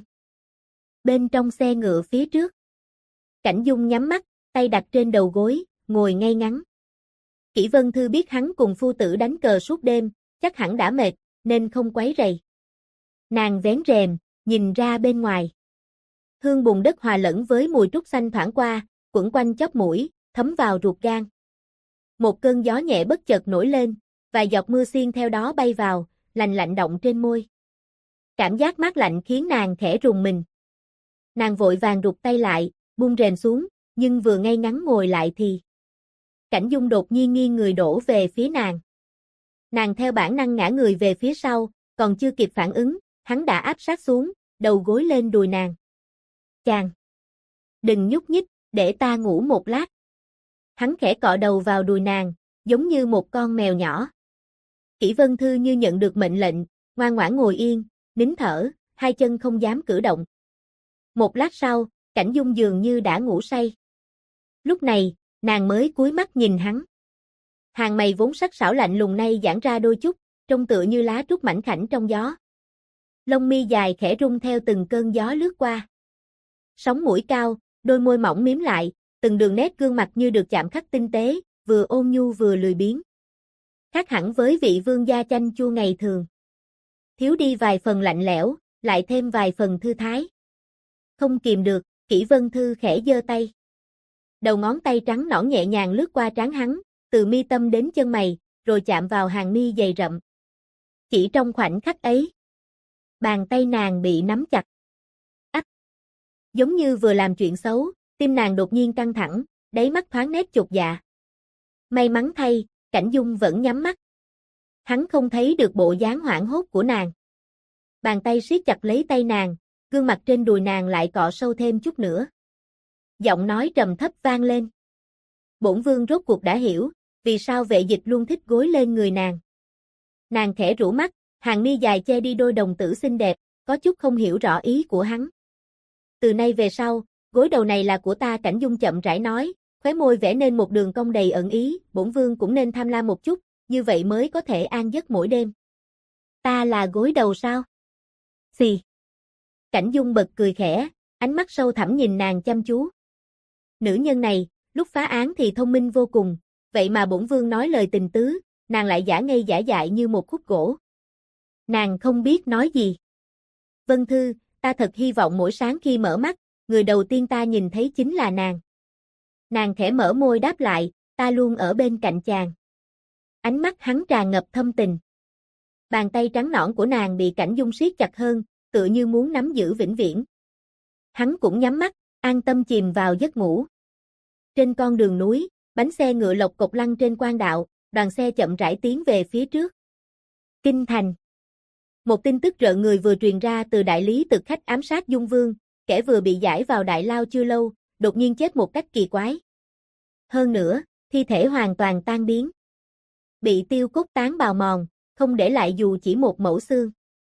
Bên trong xe ngựa phía trước, Cảnh Dung nhắm mắt, tay đặt trên đầu gối, ngồi ngay ngắn. Kỷ Vân Thư biết hắn cùng phu tử đánh cờ suốt đêm, chắc hẳn đã mệt, nên không quấy rầy. Nàng vén rèm, nhìn ra bên ngoài. Hương bùn đất hòa lẫn với mùi trúc xanh thoảng qua, quẩn quanh chóp mũi, thấm vào ruột gan. Một cơn gió nhẹ bất chợt nổi lên, vài giọt mưa xiên theo đó bay vào, lạnh lạnh động trên môi. Cảm giác mát lạnh khiến nàng khẽ rùng mình. Nàng vội vàng rụt tay lại, buông rèm xuống, nhưng vừa ngay ngắn ngồi lại thì Cảnh Dung đột nhiên nghiêng người đổ về phía nàng. Nàng theo bản năng ngã người về phía sau, còn chưa kịp phản ứng, hắn đã áp sát xuống, đầu gối lên đùi nàng. Chàng! Đừng nhúc nhích, để ta ngủ một lát. Hắn khẽ cọ đầu vào đùi nàng, giống như một con mèo nhỏ. Kỷ Vân Thư như nhận được mệnh lệnh, ngoan ngoãn ngồi yên, nín thở, hai chân không dám cử động. Một lát sau, Cảnh Dung dường như đã ngủ say. Lúc này, nàng mới cúi mắt nhìn hắn. Hàng mày vốn sắc sảo lạnh lùng nay giãn ra đôi chút, trông tựa như lá trúc mảnh khảnh trong gió. Lông mi dài khẽ rung theo từng cơn gió lướt qua. Sống mũi cao, đôi môi mỏng mím lại, từng đường nét gương mặt như được chạm khắc tinh tế, vừa ôn nhu vừa lười biếng. Khác hẳn với vị vương gia chanh chua ngày thường. Thiếu đi vài phần lạnh lẽo, lại thêm vài phần thư thái. Không kìm được, Kỷ Vân Thư khẽ giơ tay. Đầu ngón tay trắng nõn nhẹ nhàng lướt qua trán hắn, từ mi tâm đến chân mày, rồi chạm vào hàng mi dày rậm. Chỉ trong khoảnh khắc ấy, bàn tay nàng bị nắm chặt. Ách! Giống như vừa làm chuyện xấu, tim nàng đột nhiên căng thẳng, đáy mắt thoáng nét chột dạ. May mắn thay, Cảnh Dung vẫn nhắm mắt. Hắn không thấy được bộ dáng hoảng hốt của nàng. Bàn tay siết chặt lấy tay nàng, gương mặt trên đùi nàng lại cọ sâu thêm chút nữa. Giọng nói trầm thấp vang lên. Bổn vương rốt cuộc đã hiểu, vì sao Vệ Dịch luôn thích gối lên người nàng. Nàng khẽ rũ mắt, hàng mi dài che đi đôi đồng tử xinh đẹp, có chút không hiểu rõ ý của hắn. Từ nay về sau, gối đầu này là của ta. Cảnh Dung chậm rãi nói, khóe môi vẽ nên một đường cong đầy ẩn ý, bổn vương cũng nên tham lam một chút, như vậy mới có thể an giấc mỗi đêm. Ta là gối đầu sao? Xì. Cảnh Dung bật cười khẽ, ánh mắt sâu thẳm nhìn nàng chăm chú. Nữ nhân này, lúc phá án thì thông minh vô cùng, vậy mà bổn vương nói lời tình tứ, nàng lại giả ngây giả dại như một khúc gỗ. Nàng không biết nói gì. Vân Thư, ta thật hy vọng mỗi sáng khi mở mắt, người đầu tiên ta nhìn thấy chính là nàng. Nàng khẽ mở môi đáp lại, ta luôn ở bên cạnh chàng. Ánh mắt hắn tràn ngập thâm tình. Bàn tay trắng nõn của nàng bị Cảnh Dung siết chặt hơn, tựa như muốn nắm giữ vĩnh viễn. Hắn cũng nhắm mắt, an tâm chìm vào giấc ngủ. Trên con đường núi, bánh xe ngựa lộc cộc lăn trên quan đạo, đoàn xe chậm rãi tiến về phía trước. Kinh thành. Một tin tức rợn người vừa truyền ra từ đại lý thực khách ám sát Dung Vương, kẻ vừa bị giải vào đại lao chưa lâu, đột nhiên chết một cách kỳ quái. Hơn nữa, thi thể hoàn toàn tan biến. Bị tiêu cốt tán bào mòn, không để lại dù chỉ một mẩu xương.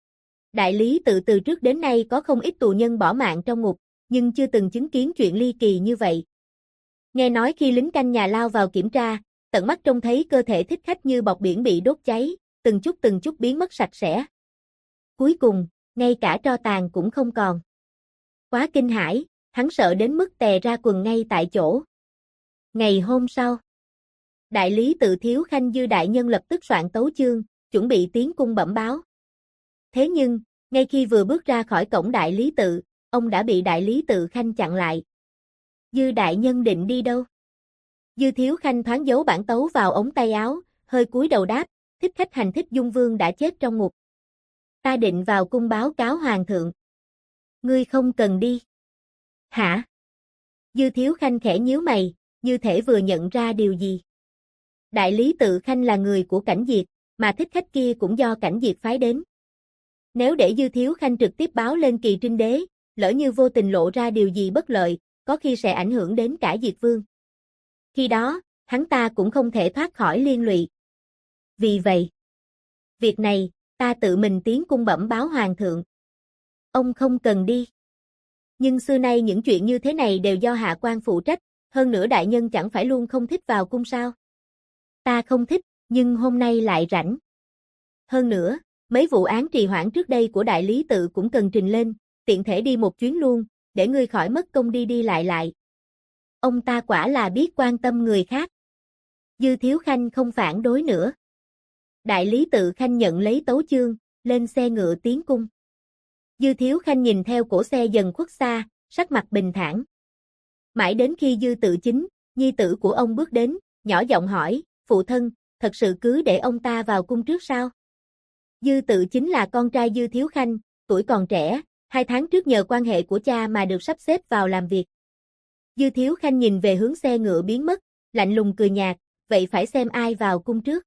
Đại lý tự từ trước đến nay có không ít tù nhân bỏ mạng trong ngục, nhưng chưa từng chứng kiến chuyện ly kỳ như vậy. Nghe nói khi lính canh nhà lao vào kiểm tra, tận mắt trông thấy cơ thể thích khách như bọt biển bị đốt cháy, từng chút biến mất sạch sẽ. Cuối cùng, ngay cả tro tàn cũng không còn. Quá kinh hãi, hắn sợ đến mức tè ra quần ngay tại chỗ. Ngày hôm sau, đại lý tự Thiếu Khanh Dư đại nhân lập tức soạn tấu chương, chuẩn bị tiến cung bẩm báo. Thế nhưng, ngay khi vừa bước ra khỏi cổng đại lý tự, ông đã bị đại lý tự Khanh chặn lại. Dư đại nhân định đi đâu? Dư Thiếu Khanh thoáng giấu bản tấu vào ống tay áo, hơi cúi đầu đáp, thích khách hành thích Dung Vương đã chết trong ngục. Ta định vào cung báo cáo hoàng thượng. Ngươi không cần đi. Hả? Dư Thiếu Khanh khẽ nhíu mày, như thể vừa nhận ra điều gì. Đại lý tự Khanh là người của Cảnh Diệt, mà thích khách kia cũng do Cảnh Diệt phái đến. Nếu để Dư Thiếu Khanh trực tiếp báo lên Kỳ Trinh Đế, lỡ như vô tình lộ ra điều gì bất lợi, có khi sẽ ảnh hưởng đến cả Diệt Vương. Khi đó, hắn ta cũng không thể thoát khỏi liên lụy. Vì vậy, việc này, ta tự mình tiến cung bẩm báo hoàng thượng. Ông không cần đi. Nhưng xưa nay những chuyện như thế này đều do hạ quan phụ trách, hơn nữa đại nhân chẳng phải luôn không thích vào cung sao? Ta không thích, nhưng hôm nay lại rảnh. Hơn nữa, mấy vụ án trì hoãn trước đây của đại lý tự cũng cần trình lên, tiện thể đi một chuyến luôn, để ngươi khỏi mất công đi đi lại. Ông ta quả là biết quan tâm người khác. Dư Thiếu Khanh không phản đối nữa. Đại lý tự Khanh nhận lấy tấu chương, lên xe ngựa tiến cung. Dư Thiếu Khanh nhìn theo cổ xe dần khuất xa, sắc mặt bình thản. Mãi đến khi Dư Tự Chính, nhi tử của ông bước đến, nhỏ giọng hỏi, phụ thân, thật sự cứ để ông ta vào cung trước sao? Dư Tự Chính là con trai Dư Thiếu Khanh, tuổi còn trẻ, 2 tháng trước nhờ quan hệ của cha mà được sắp xếp vào làm việc. Dư Thiếu Khanh nhìn về hướng xe ngựa biến mất, lạnh lùng cười nhạt, vậy phải xem ai vào cung trước.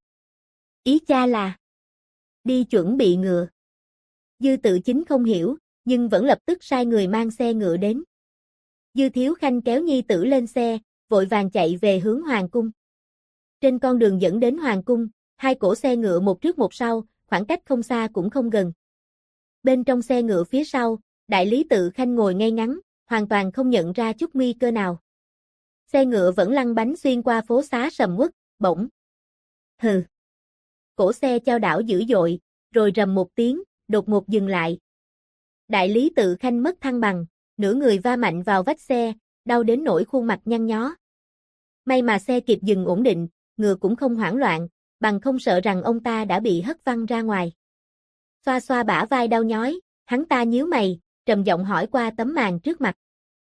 Ý cha là đi chuẩn bị ngựa. Dư Tự Chính không hiểu, nhưng vẫn lập tức sai người mang xe ngựa đến. Dư Thiếu Khanh kéo nhi tử lên xe, vội vàng chạy về hướng hoàng cung. Trên con đường dẫn đến hoàng cung, 2 cỗ xe ngựa một trước một sau, khoảng cách không xa cũng không gần. Bên trong xe ngựa phía sau, đại lý tự Khanh ngồi ngay ngắn, hoàn toàn không nhận ra chút nguy cơ nào. Xe ngựa vẫn lăn bánh xuyên qua phố xá sầm uất, bỗng. Hừ. Cổ xe chao đảo dữ dội, rồi rầm một tiếng, đột ngột dừng lại. Đại lý tự Khanh mất thăng bằng, nửa người va mạnh vào vách xe, đau đến nỗi khuôn mặt nhăn nhó. May mà xe kịp dừng ổn định, ngựa cũng không hoảng loạn, bằng không sợ rằng ông ta đã bị hất văng ra ngoài. Xoa xoa bả vai đau nhói, hắn ta nhíu mày, trầm giọng hỏi qua tấm màn trước mặt.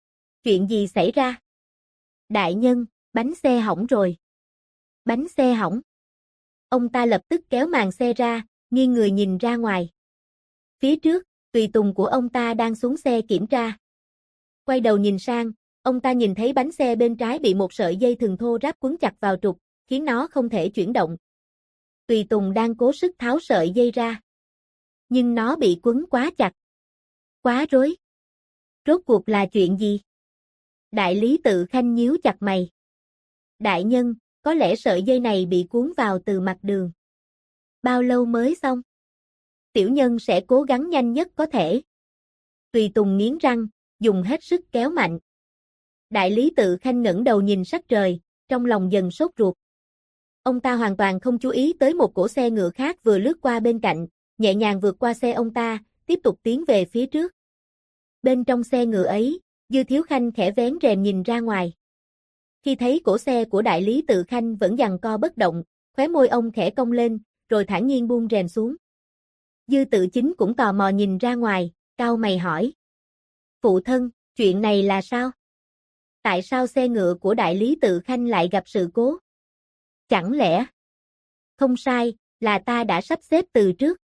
Chuyện gì xảy ra? Đại nhân, bánh xe hỏng rồi. Bánh xe hỏng. Ông ta lập tức kéo màn xe ra, nghiêng người nhìn ra ngoài. Phía trước, tùy tùng của ông ta đang xuống xe kiểm tra. Quay đầu nhìn sang, ông ta nhìn thấy bánh xe bên trái bị một sợi dây thừng thô ráp quấn chặt vào trục, khiến nó không thể chuyển động. Tùy tùng đang cố sức tháo sợi dây ra. Nhưng nó bị quấn quá chặt. Quá rối. Rốt cuộc là chuyện gì? Đại lý Tự Khanh nhíu chặt mày. Đại nhân, có lẽ sợi dây này bị cuốn vào từ mặt đường. Bao lâu mới xong? Tiểu nhân sẽ cố gắng nhanh nhất có thể. Tùy tùng nghiến răng, dùng hết sức kéo mạnh. Đại lý Tự Khanh ngẩng đầu nhìn sắc trời, trong lòng dần sốt ruột. Ông ta hoàn toàn không chú ý tới một cỗ xe ngựa khác vừa lướt qua bên cạnh, nhẹ nhàng vượt qua xe ông ta, tiếp tục tiến về phía trước. Bên trong xe ngựa ấy, Dư Thiếu Khanh khẽ vén rèm nhìn ra ngoài. Khi thấy cổ xe của đại lý Tự Khanh vẫn giằng co bất động, khóe môi ông khẽ cong lên, rồi thản nhiên buông rèm xuống. Dư Tự Chính cũng tò mò nhìn ra ngoài, cau mày hỏi. Phụ thân, chuyện này là sao? Tại sao xe ngựa của đại lý Tự Khanh lại gặp sự cố? Chẳng lẽ? Không sai, là ta đã sắp xếp từ trước.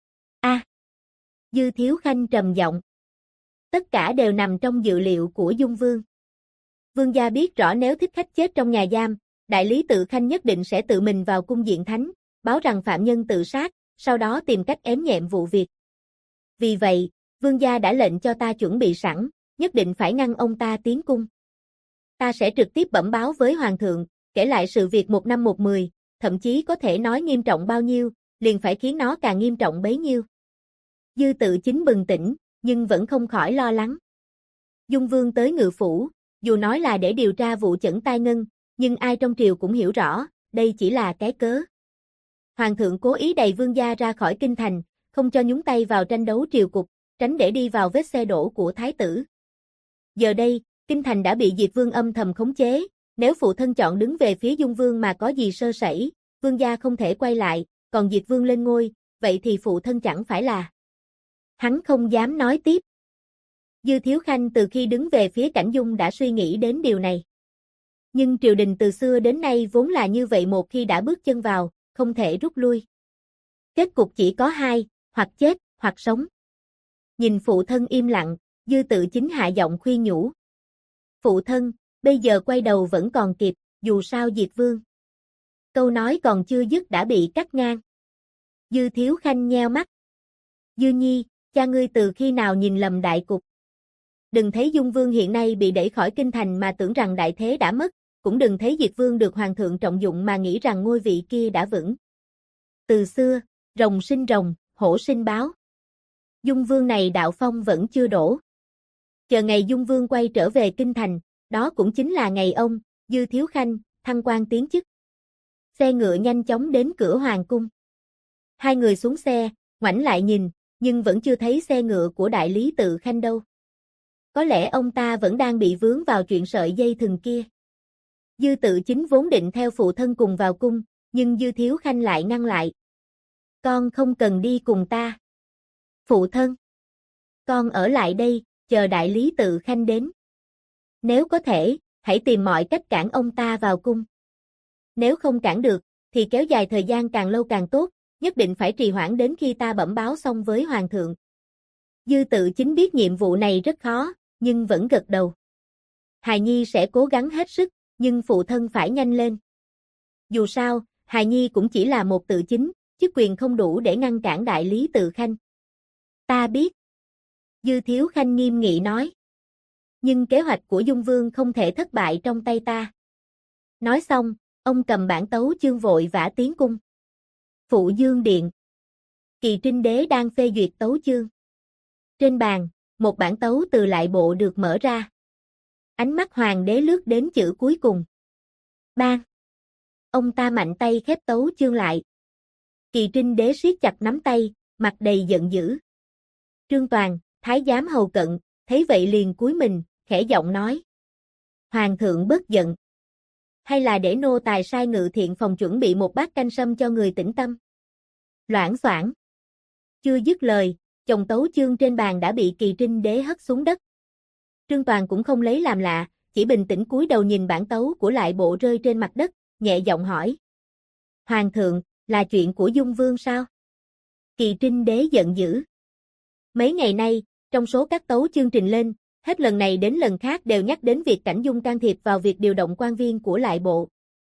Dư Thiếu Khanh trầm giọng. Tất cả đều nằm trong dự liệu của Dung Vương. Vương gia biết rõ nếu thích khách chết trong nhà giam, đại lý Tự Khanh nhất định sẽ tự mình vào cung diện thánh, báo rằng phạm nhân tự sát, sau đó tìm cách ém nhẹm vụ việc. Vì vậy, vương gia đã lệnh cho ta chuẩn bị sẵn, nhất định phải ngăn ông ta tiến cung. Ta sẽ trực tiếp bẩm báo với hoàng thượng, kể lại sự việc một năm một mười, thậm chí có thể nói nghiêm trọng bao nhiêu, liền phải khiến nó càng nghiêm trọng bấy nhiêu. Dư Tự Chính bừng tỉnh, nhưng vẫn không khỏi lo lắng. Dung Vương tới Ngự Phủ, dù nói là để điều tra vụ chẩn tai ngân, nhưng ai trong triều cũng hiểu rõ, đây chỉ là cái cớ. Hoàng thượng cố ý đày vương gia ra khỏi kinh thành, không cho nhúng tay vào tranh đấu triều cục, tránh để đi vào vết xe đổ của thái tử. Giờ đây, kinh thành đã bị Diệt Vương âm thầm khống chế, nếu phụ thân chọn đứng về phía Dung Vương mà có gì sơ sẩy, vương gia không thể quay lại, còn Diệt Vương lên ngôi, vậy thì phụ thân chẳng phải là... Hắn không dám nói tiếp. Dư Thiếu Khanh từ khi đứng về phía Cảnh Dung đã suy nghĩ đến điều này. Nhưng triều đình từ xưa đến nay vốn là như vậy, một khi đã bước chân vào, không thể rút lui. Kết cục chỉ có hai, hoặc chết, hoặc sống. Nhìn phụ thân im lặng, Dư Tự Chính hạ giọng khuyên nhủ. Phụ thân, bây giờ quay đầu vẫn còn kịp, dù sao Diệt Vương. Câu nói còn chưa dứt đã bị cắt ngang. Dư Thiếu Khanh nheo mắt. Dư Nhi, cha ngươi từ khi nào nhìn lầm đại cục? Đừng thấy Dung Vương hiện nay bị đẩy khỏi kinh thành mà tưởng rằng đại thế đã mất, cũng đừng thấy Diệt Vương được hoàng thượng trọng dụng mà nghĩ rằng ngôi vị kia đã vững. Từ xưa, rồng sinh rồng, hổ sinh báo. Dung Vương này đạo phong vẫn chưa đổ. Chờ ngày Dung Vương quay trở về kinh thành, đó cũng chính là ngày ông, Dư Thiếu Khanh, thăng quan tiến chức. Xe ngựa nhanh chóng đến cửa hoàng cung. Hai người xuống xe, ngoảnh lại nhìn, nhưng vẫn chưa thấy xe ngựa của đại lý Tự Khanh đâu. Có lẽ ông ta vẫn đang bị vướng vào chuyện sợi dây thừng kia. Dư Tự Chính vốn định theo phụ thân cùng vào cung, nhưng Dư Thiếu Khanh lại ngăn lại. Con không cần đi cùng ta. Phụ thân. Con ở lại đây, chờ đại lý Tự Khanh đến. Nếu có thể, hãy tìm mọi cách cản ông ta vào cung. Nếu không cản được, thì kéo dài thời gian càng lâu càng tốt, nhất định phải trì hoãn đến khi ta bẩm báo xong với hoàng thượng. Dư Tự Chính biết nhiệm vụ này rất khó, nhưng vẫn gật đầu. Hài Nhi sẽ cố gắng hết sức, nhưng phụ thân phải nhanh lên. Dù sao, Hài Nhi cũng chỉ là một Tự Chính, chức quyền không đủ để ngăn cản đại lý Tự Khanh. Ta biết. Dư Thiếu Khanh nghiêm nghị nói. Nhưng kế hoạch của Dung Vương không thể thất bại trong tay ta. Nói xong, ông cầm bản tấu chương vội vã tiến cung. Phụ Dương Điện. Kỳ Trinh Đế đang phê duyệt tấu chương. Trên bàn, một bản tấu từ lại bộ được mở ra. Ánh mắt hoàng đế lướt đến chữ cuối cùng. Bang. Ông ta mạnh tay khép tấu chương lại. Kỳ Trinh Đế siết chặt nắm tay, mặt đầy giận dữ. Trương Toàn, thái giám hầu cận, thấy vậy liền cúi mình, khẽ giọng nói. Hoàng thượng bớt giận. Hay là để nô tài sai Ngự Thiện phòng chuẩn bị một bát canh sâm cho người tĩnh tâm. Loảng xoảng. Chưa dứt lời, chồng tấu chương trên bàn đã bị Kỳ Trinh Đế hất xuống đất. Trương Toàn cũng không lấy làm lạ, chỉ bình tĩnh cúi đầu nhìn bản tấu của lại bộ rơi trên mặt đất, nhẹ giọng hỏi. Hoàng thượng, là chuyện của Dung Vương sao? Kỳ Trinh Đế giận dữ. Mấy ngày nay, trong số các tấu chương trình lên, hết lần này đến lần khác đều nhắc đến việc Cảnh Dung can thiệp vào việc điều động quan viên của lại bộ.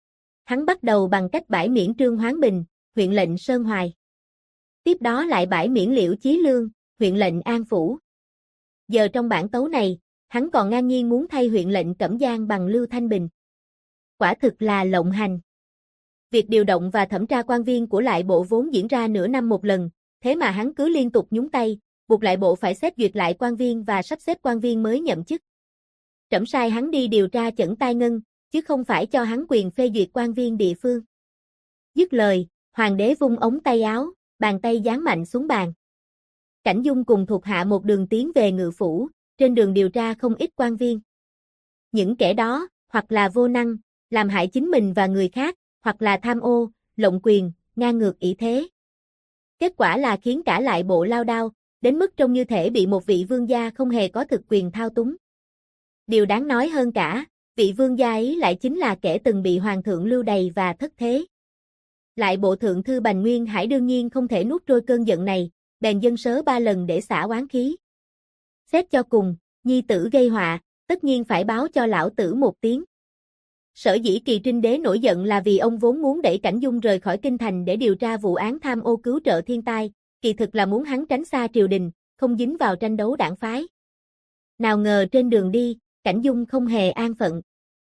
Hắn bắt đầu bằng cách bãi miễn Trương Hoán Bình, huyện lệnh Sơn Hoài. Tiếp đó lại bãi miễn Liễu Chí Lương, huyện lệnh An Phủ. Giờ trong bản tấu này, hắn còn ngang nhiên muốn thay huyện lệnh Cẩm Giang bằng Lưu Thanh Bình. Quả thực là lộng hành. Việc điều động và thẩm tra quan viên của lại bộ vốn diễn ra nửa năm một lần, thế mà hắn cứ liên tục nhúng tay, buộc lại bộ phải xét duyệt lại quan viên và sắp xếp quan viên mới nhậm chức. Trẫm sai hắn đi điều tra Chẩn Tai Ngân, chứ không phải cho hắn quyền phê duyệt quan viên địa phương. Dứt lời, hoàng đế vung ống tay áo, bàn tay giáng mạnh xuống bàn. Cảnh Dung cùng thuộc hạ một đường tiến về ngự phủ, trên đường điều tra không ít quan viên. Những kẻ đó, hoặc là vô năng, làm hại chính mình và người khác, hoặc là tham ô, lộng quyền, ngang ngược ỷ thế. Kết quả là khiến cả lại bộ lao đao, đến mức trông như thể bị một vị vương gia không hề có thực quyền thao túng. Điều đáng nói hơn cả, vị vương gia ấy lại chính là kẻ từng bị hoàng thượng lưu đày và thất thế. Lại bộ thượng thư Bành Nguyên Hải đương nhiên không thể nuốt trôi cơn giận này, bèn dâng sớ 3 lần để xả oán khí. Xét cho cùng, nhi tử gây họa, tất nhiên phải báo cho lão tử một tiếng. Sở dĩ Kỳ Trinh Đế nổi giận là vì ông vốn muốn đẩy Cảnh Dung rời khỏi kinh thành để điều tra vụ án tham ô cứu trợ thiên tai, kỳ thực là muốn hắn tránh xa triều đình, không dính vào tranh đấu đảng phái. Nào ngờ trên đường đi, Cảnh Dung không hề an phận.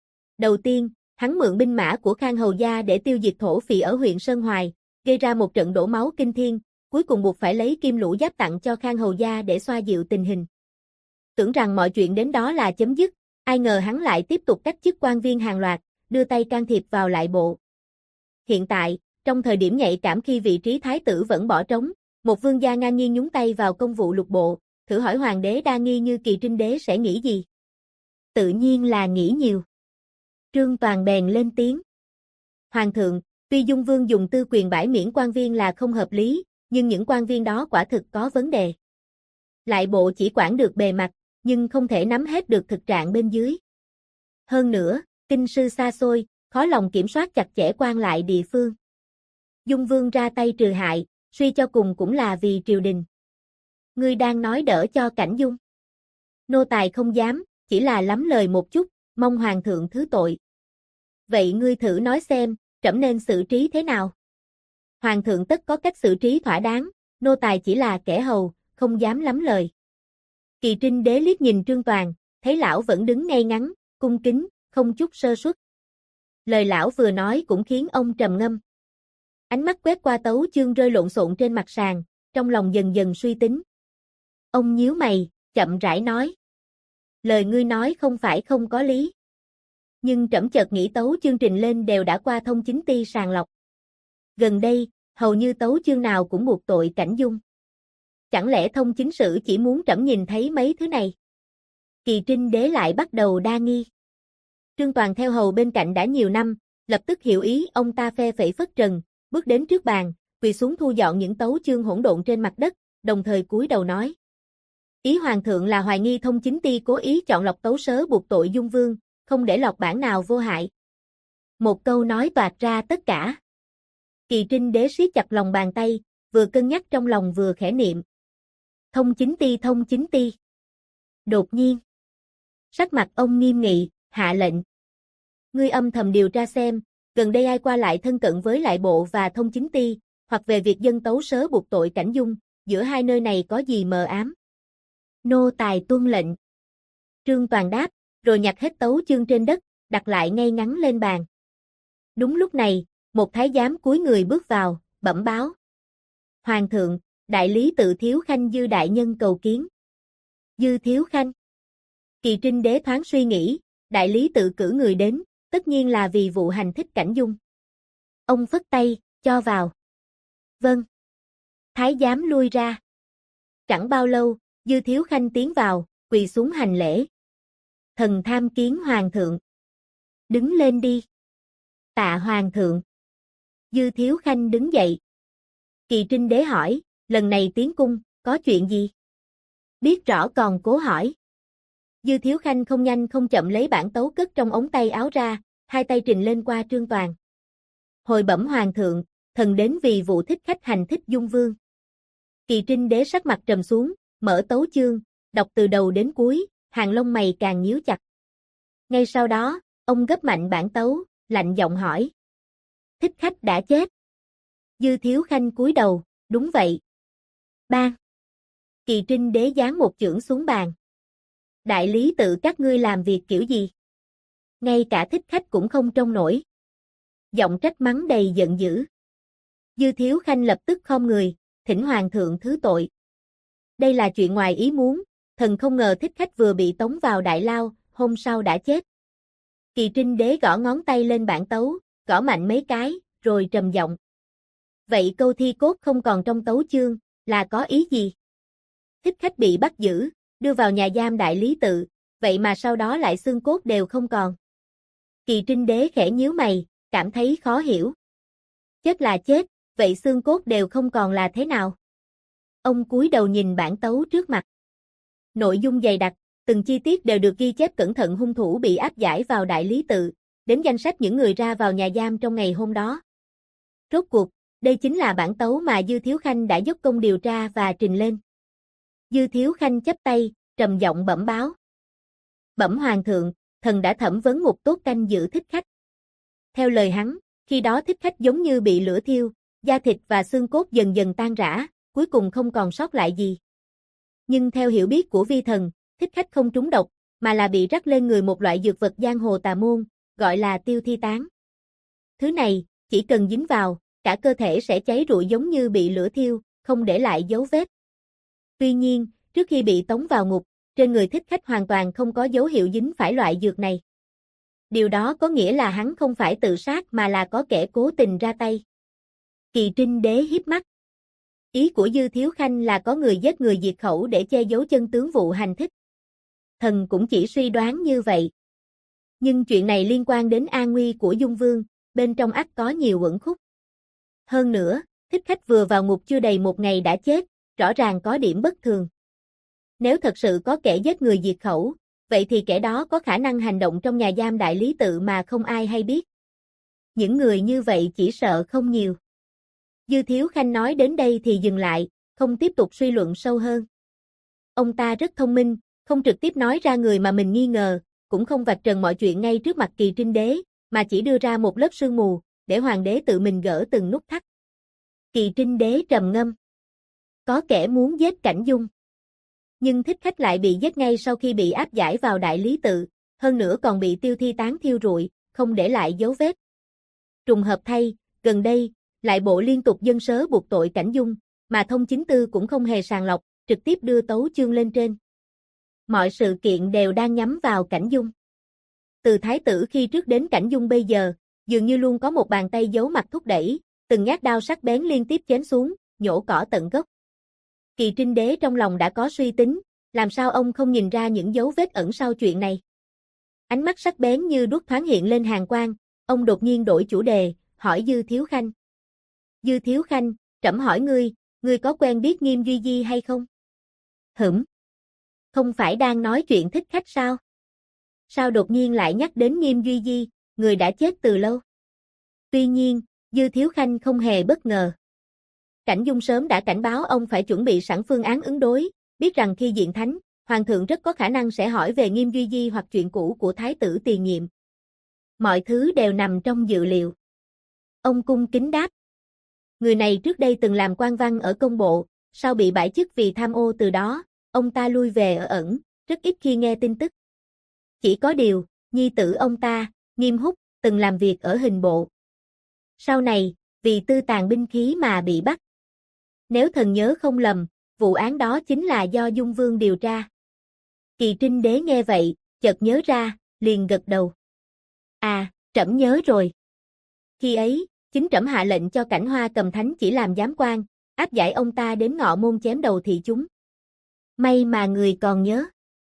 Đầu tiên, hắn mượn binh mã của Khang Hầu gia để tiêu diệt thổ phỉ ở huyện Sơn Hoài, gây ra một trận đổ máu kinh thiên, cuối cùng buộc phải lấy kim lũ giáp tặng cho Khang Hầu gia để xoa dịu tình hình. Tưởng rằng mọi chuyện đến đó là chấm dứt, ai ngờ hắn lại tiếp tục cách chức quan viên hàng loạt, đưa tay can thiệp vào lại bộ. Hiện tại, trong thời điểm nhạy cảm khi vị trí thái tử vẫn bỏ trống, một vương gia ngang nhiên nhúng tay vào công vụ lục bộ, thử hỏi hoàng đế đa nghi như Kỳ Trinh Đế sẽ nghĩ gì? Tự nhiên là nghĩ nhiều. Trương Toàn bèn lên tiếng. Hoàng thượng, tuy Dung Vương dùng tư quyền bãi miễn quan viên là không hợp lý, nhưng những quan viên đó quả thực có vấn đề. Lại bộ chỉ quản được bề mặt, nhưng không thể nắm hết được thực trạng bên dưới. Hơn nữa, kinh sư xa xôi, khó lòng kiểm soát chặt chẽ quan lại địa phương. Dung Vương ra tay trừ hại, suy cho cùng cũng là vì triều đình. Ngươi đang nói đỡ cho Cảnh Dung. Nô tài không dám, chỉ là lắm lời một chút, mong hoàng thượng thứ tội. Vậy ngươi thử nói xem, trẫm nên xử trí thế nào? Hoàng thượng tất có cách xử trí thỏa đáng, nô tài chỉ là kẻ hầu, không dám lắm lời. Kỳ Trinh Đế liếc nhìn Trương Toàn, thấy lão vẫn đứng ngay ngắn, cung kính, không chút sơ suất. Lời lão vừa nói cũng khiến ông trầm ngâm. Ánh mắt quét qua tấu chương rơi lộn xộn trên mặt sàn, trong lòng dần dần suy tính. Ông nhíu mày, chậm rãi nói. Lời ngươi nói không phải không có lý. Nhưng trẫm chợt nghĩ tấu chương trình lên đều đã qua thông chính ty sàng lọc. Gần đây, hầu như tấu chương nào cũng buộc tội Cảnh Dung. Chẳng lẽ thông chính sử chỉ muốn trẫm nhìn thấy mấy thứ này? Kỳ Trinh Đế lại bắt đầu đa nghi. Trương Toàn theo hầu bên cạnh đã nhiều năm, lập tức hiểu ý ông ta phe phẩy phất trần, bước đến trước bàn, quỳ xuống thu dọn những tấu chương hỗn độn trên mặt đất, đồng thời cúi đầu nói. Ý hoàng thượng là hoài nghi thông chính ty cố ý chọn lọc tấu sớ buộc tội Dung Vương, không để lọt bản nào vô hại. Một câu nói toạc ra tất cả. Kỳ Trinh Đế siết chặt lòng bàn tay, vừa cân nhắc trong lòng vừa khẽ niệm. Thông chính ty, thông chính ty. Đột nhiên, sắc mặt ông nghiêm nghị, hạ lệnh. Ngươi âm thầm điều tra xem, gần đây ai qua lại thân cận với lại bộ và thông chính ty, hoặc về việc dân tấu sớ buộc tội Cảnh Dung, giữa hai nơi này có gì mờ ám. Nô tài tuân lệnh. Trương Toàn đáp, rồi nhặt hết tấu chương trên đất, đặt lại ngay ngắn lên bàn. Đúng lúc này, một thái giám cúi người bước vào, bẩm báo. Hoàng thượng, đại lý tự Thiếu Khanh Dư đại nhân cầu kiến. Dư Thiếu Khanh. Kỳ Trinh Đế thoáng suy nghĩ, đại lý tự cử người đến, tất nhiên là vì vụ hành thích Cảnh Dung. Ông phất tay, cho vào. Vâng. Thái giám lui ra. Chẳng bao lâu, Dư Thiếu Khanh tiến vào, quỳ xuống hành lễ. Thần tham kiến hoàng thượng. Đứng lên đi. Tạ hoàng thượng. Dư Thiếu Khanh đứng dậy. Kỳ Trinh Đế hỏi, lần này tiến cung, có chuyện gì? Biết rõ còn cố hỏi. Dư Thiếu Khanh không nhanh không chậm lấy bản tấu cất trong ống tay áo ra, hai tay trình lên qua Trương Toàn. Hồi bẩm hoàng thượng, thần đến vì vụ thích khách hành thích Dung Vương. Kỳ Trinh đế sắc mặt trầm xuống, mở tấu chương, đọc từ đầu đến cuối, hàng lông mày càng nhíu chặt. Ngay sau đó, ông gấp mạnh bản tấu, lạnh giọng hỏi. Thích khách đã chết. Dư Thiếu Khanh cúi đầu, đúng vậy. Bang. Kỳ Trinh đế giáng một chưởng xuống bàn. Đại lý tự các ngươi làm việc kiểu gì? Ngay cả thích khách cũng không trông nổi. Giọng trách mắng đầy giận dữ. Dư Thiếu Khanh lập tức khom người, thỉnh hoàng thượng thứ tội. Đây là chuyện ngoài ý muốn, thần không ngờ thích khách vừa bị tống vào đại lao, hôm sau đã chết. Kỳ Trinh đế gõ ngón tay lên bản tấu, gõ mạnh mấy cái, rồi trầm giọng. Vậy câu thi cốt không còn trong tấu chương, là có ý gì? Thích khách bị bắt giữ, đưa vào nhà giam đại lý tự, vậy mà sau đó lại xương cốt đều không còn. Kỳ Trinh đế khẽ nhíu mày, cảm thấy khó hiểu. Chết là chết, vậy xương cốt đều không còn là thế nào? Ông cúi đầu nhìn bản tấu trước mặt. Nội dung dày đặc, từng chi tiết đều được ghi chép cẩn thận hung thủ bị áp giải vào đại lý tự, đến danh sách những người ra vào nhà giam trong ngày hôm đó. Rốt cuộc, đây chính là bản tấu mà Dư Thiếu Khanh đã dốc công điều tra và trình lên. Dư Thiếu Khanh chắp tay, trầm giọng bẩm báo. Bẩm hoàng thượng, thần đã thẩm vấn ngục tốt canh giữ thích khách. Theo lời hắn, khi đó thích khách giống như bị lửa thiêu, da thịt và xương cốt dần dần tan rã, cuối cùng không còn sót lại gì. Nhưng theo hiểu biết của vi thần, thích khách không trúng độc, mà là bị rắc lên người một loại dược vật giang hồ tà môn, gọi là tiêu thi tán. Thứ này, chỉ cần dính vào, cả cơ thể sẽ cháy rụi giống như bị lửa thiêu, không để lại dấu vết. Tuy nhiên, trước khi bị tống vào ngục, trên người thích khách hoàn toàn không có dấu hiệu dính phải loại dược này. Điều đó có nghĩa là hắn không phải tự sát mà là có kẻ cố tình ra tay. Kỳ Trinh đế híp mắt. Ý của Dư Thiếu Khanh là có người giết người diệt khẩu để che giấu chân tướng vụ hành thích. Thần cũng chỉ suy đoán như vậy. Nhưng chuyện này liên quan đến an nguy của Dung Vương, bên trong ắt có nhiều uẩn khúc. Hơn nữa, thích khách vừa vào ngục chưa đầy một ngày đã chết, rõ ràng có điểm bất thường. Nếu thật sự có kẻ giết người diệt khẩu, vậy thì kẻ đó có khả năng hành động trong nhà giam đại lý tự mà không ai hay biết. Những người như vậy chỉ sợ không nhiều. Dư Thiếu Khanh nói đến đây thì dừng lại, không tiếp tục suy luận sâu hơn. Ông ta rất thông minh, không trực tiếp nói ra người mà mình nghi ngờ, cũng không vạch trần mọi chuyện ngay trước mặt Kỳ Trinh đế, mà chỉ đưa ra một lớp sương mù, để hoàng đế tự mình gỡ từng nút thắt. Kỳ Trinh đế trầm ngâm. Có kẻ muốn giết Cảnh Dung. Nhưng thích khách lại bị giết ngay sau khi bị áp giải vào đại lý tự, hơn nữa còn bị tiêu thi tán thiêu rụi, không để lại dấu vết. Trùng hợp thay, gần đây, lại bộ liên tục dâng sớ buộc tội Cảnh Dung, mà Thông Chính Tư cũng không hề sàng lọc, trực tiếp đưa tấu chương lên trên. Mọi sự kiện đều đang nhắm vào Cảnh Dung. Từ thái tử khi trước đến Cảnh Dung bây giờ, dường như luôn có một bàn tay giấu mặt thúc đẩy, từng nhát đao sắc bén liên tiếp chém xuống, nhổ cỏ tận gốc. Kỳ Trinh đế trong lòng đã có suy tính, làm sao ông không nhìn ra những dấu vết ẩn sau chuyện này. Ánh mắt sắc bén như đuốc thoáng hiện lên hàn quang, ông đột nhiên đổi chủ đề, hỏi Dư Thiếu Khanh. Dư Thiếu Khanh, trẫm hỏi ngươi có quen biết Nghiêm Duy Di hay không? Hửm. Không phải đang nói chuyện thích khách sao? Sao đột nhiên lại nhắc đến Nghiêm Duy Di, người đã chết từ lâu? Tuy nhiên, Dư Thiếu Khanh không hề bất ngờ. Cảnh Dung sớm đã cảnh báo ông phải chuẩn bị sẵn phương án ứng đối, biết rằng khi diện thánh, hoàng thượng rất có khả năng sẽ hỏi về Nghiêm Duy Di hoặc chuyện cũ của thái tử tiền nhiệm. Mọi thứ đều nằm trong dự liệu. Ông cung kính đáp. Người này trước đây từng làm quan văn ở công bộ, sau bị bãi chức vì tham ô từ đó, ông ta lui về ở ẩn, rất ít khi nghe tin tức. Chỉ có điều, nhi tử ông ta, Nghiêm Húc, từng làm việc ở hình bộ. Sau này, vì tư tàn binh khí mà bị bắt. Nếu thần nhớ không lầm, vụ án đó chính là do Dung Vương điều tra. Kỳ Trinh đế nghe vậy, chợt nhớ ra, liền gật đầu. À, trẫm nhớ rồi. Khi ấy, chính trẫm hạ lệnh cho Cảnh Hoa Cầm Thánh chỉ làm giám quan, áp giải ông ta đến Ngọ Môn chém đầu thị chúng. May mà người còn nhớ.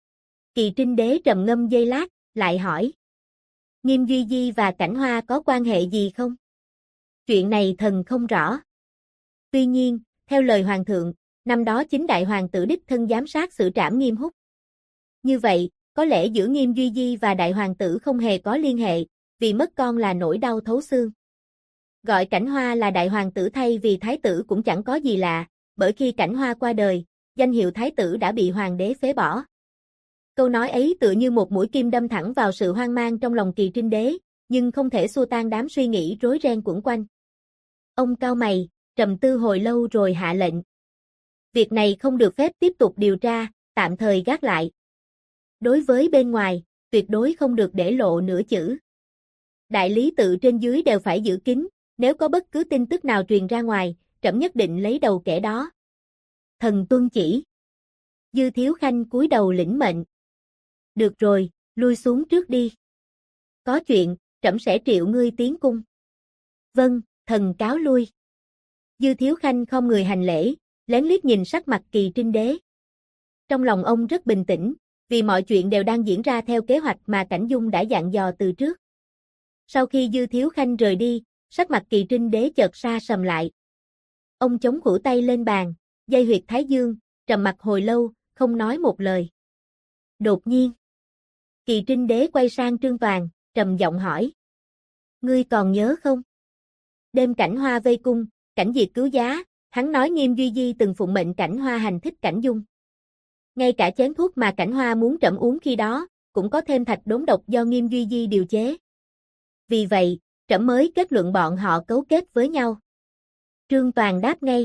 Kỳ Trinh đế trầm ngâm giây lát, lại hỏi. Nghiêm Duy Di và Cảnh Hoa có quan hệ gì không? Chuyện này thần không rõ. Tuy nhiên, theo lời hoàng thượng, năm đó chính đại hoàng tử đích thân giám sát xử trảm Nghiêm Húc. Như vậy, có lẽ giữa Nghiêm Duy Di và đại hoàng tử không hề có liên hệ, vì mất con là nỗi đau thấu xương. Gọi Cảnh Hoa là đại hoàng tử thay vì thái tử cũng chẳng có gì lạ, bởi khi Cảnh Hoa qua đời, danh hiệu thái tử đã bị hoàng đế phế bỏ. Câu nói ấy tựa như một mũi kim đâm thẳng vào sự hoang mang trong lòng Kỳ Trinh đế, nhưng không thể xua tan đám suy nghĩ rối ren quẩn quanh. Ông cau mày, trầm tư hồi lâu rồi hạ lệnh. Việc này không được phép tiếp tục điều tra, tạm thời gác lại. Đối với bên ngoài, tuyệt đối không được để lộ nửa chữ. Đại lý tự trên dưới đều phải giữ kín, nếu có bất cứ tin tức nào truyền ra ngoài, trẫm nhất định lấy đầu kẻ đó. Thần tuân chỉ. Dư Thiếu Khanh cúi đầu lĩnh mệnh. Được rồi, lui xuống trước đi. Có chuyện, trẫm sẽ triệu ngươi tiến cung. Vâng, thần cáo lui. Dư Thiếu Khanh không người hành lễ, lén liếc nhìn sắc mặt Kỳ Trinh đế. Trong lòng ông rất bình tĩnh, vì mọi chuyện đều đang diễn ra theo kế hoạch mà Cảnh Dung đã dặn dò từ trước. Sau khi Dư Thiếu Khanh rời đi, sắc mặt Kỳ Trinh đế chợt sa sầm lại. Ông chống khuỷu tay lên bàn, dây huyệt thái dương, trầm mặc hồi lâu, không nói một lời. Đột nhiên, Kỳ Trinh đế quay sang Trương Toàn, trầm giọng hỏi. Ngươi còn nhớ không? Đêm Cảnh Hoa vây cung, Cảnh Diệt cứu giá, hắn nói Nghiêm Duy Di từng phụng mệnh Cảnh Hoa hành thích Cảnh Dung. Ngay cả chén thuốc mà Cảnh Hoa muốn trẫm uống khi đó, cũng có thêm thạch đốn độc do Nghiêm Duy Di điều chế. Vì vậy, trẫm mới kết luận bọn họ cấu kết với nhau. Trương Toàn đáp ngay.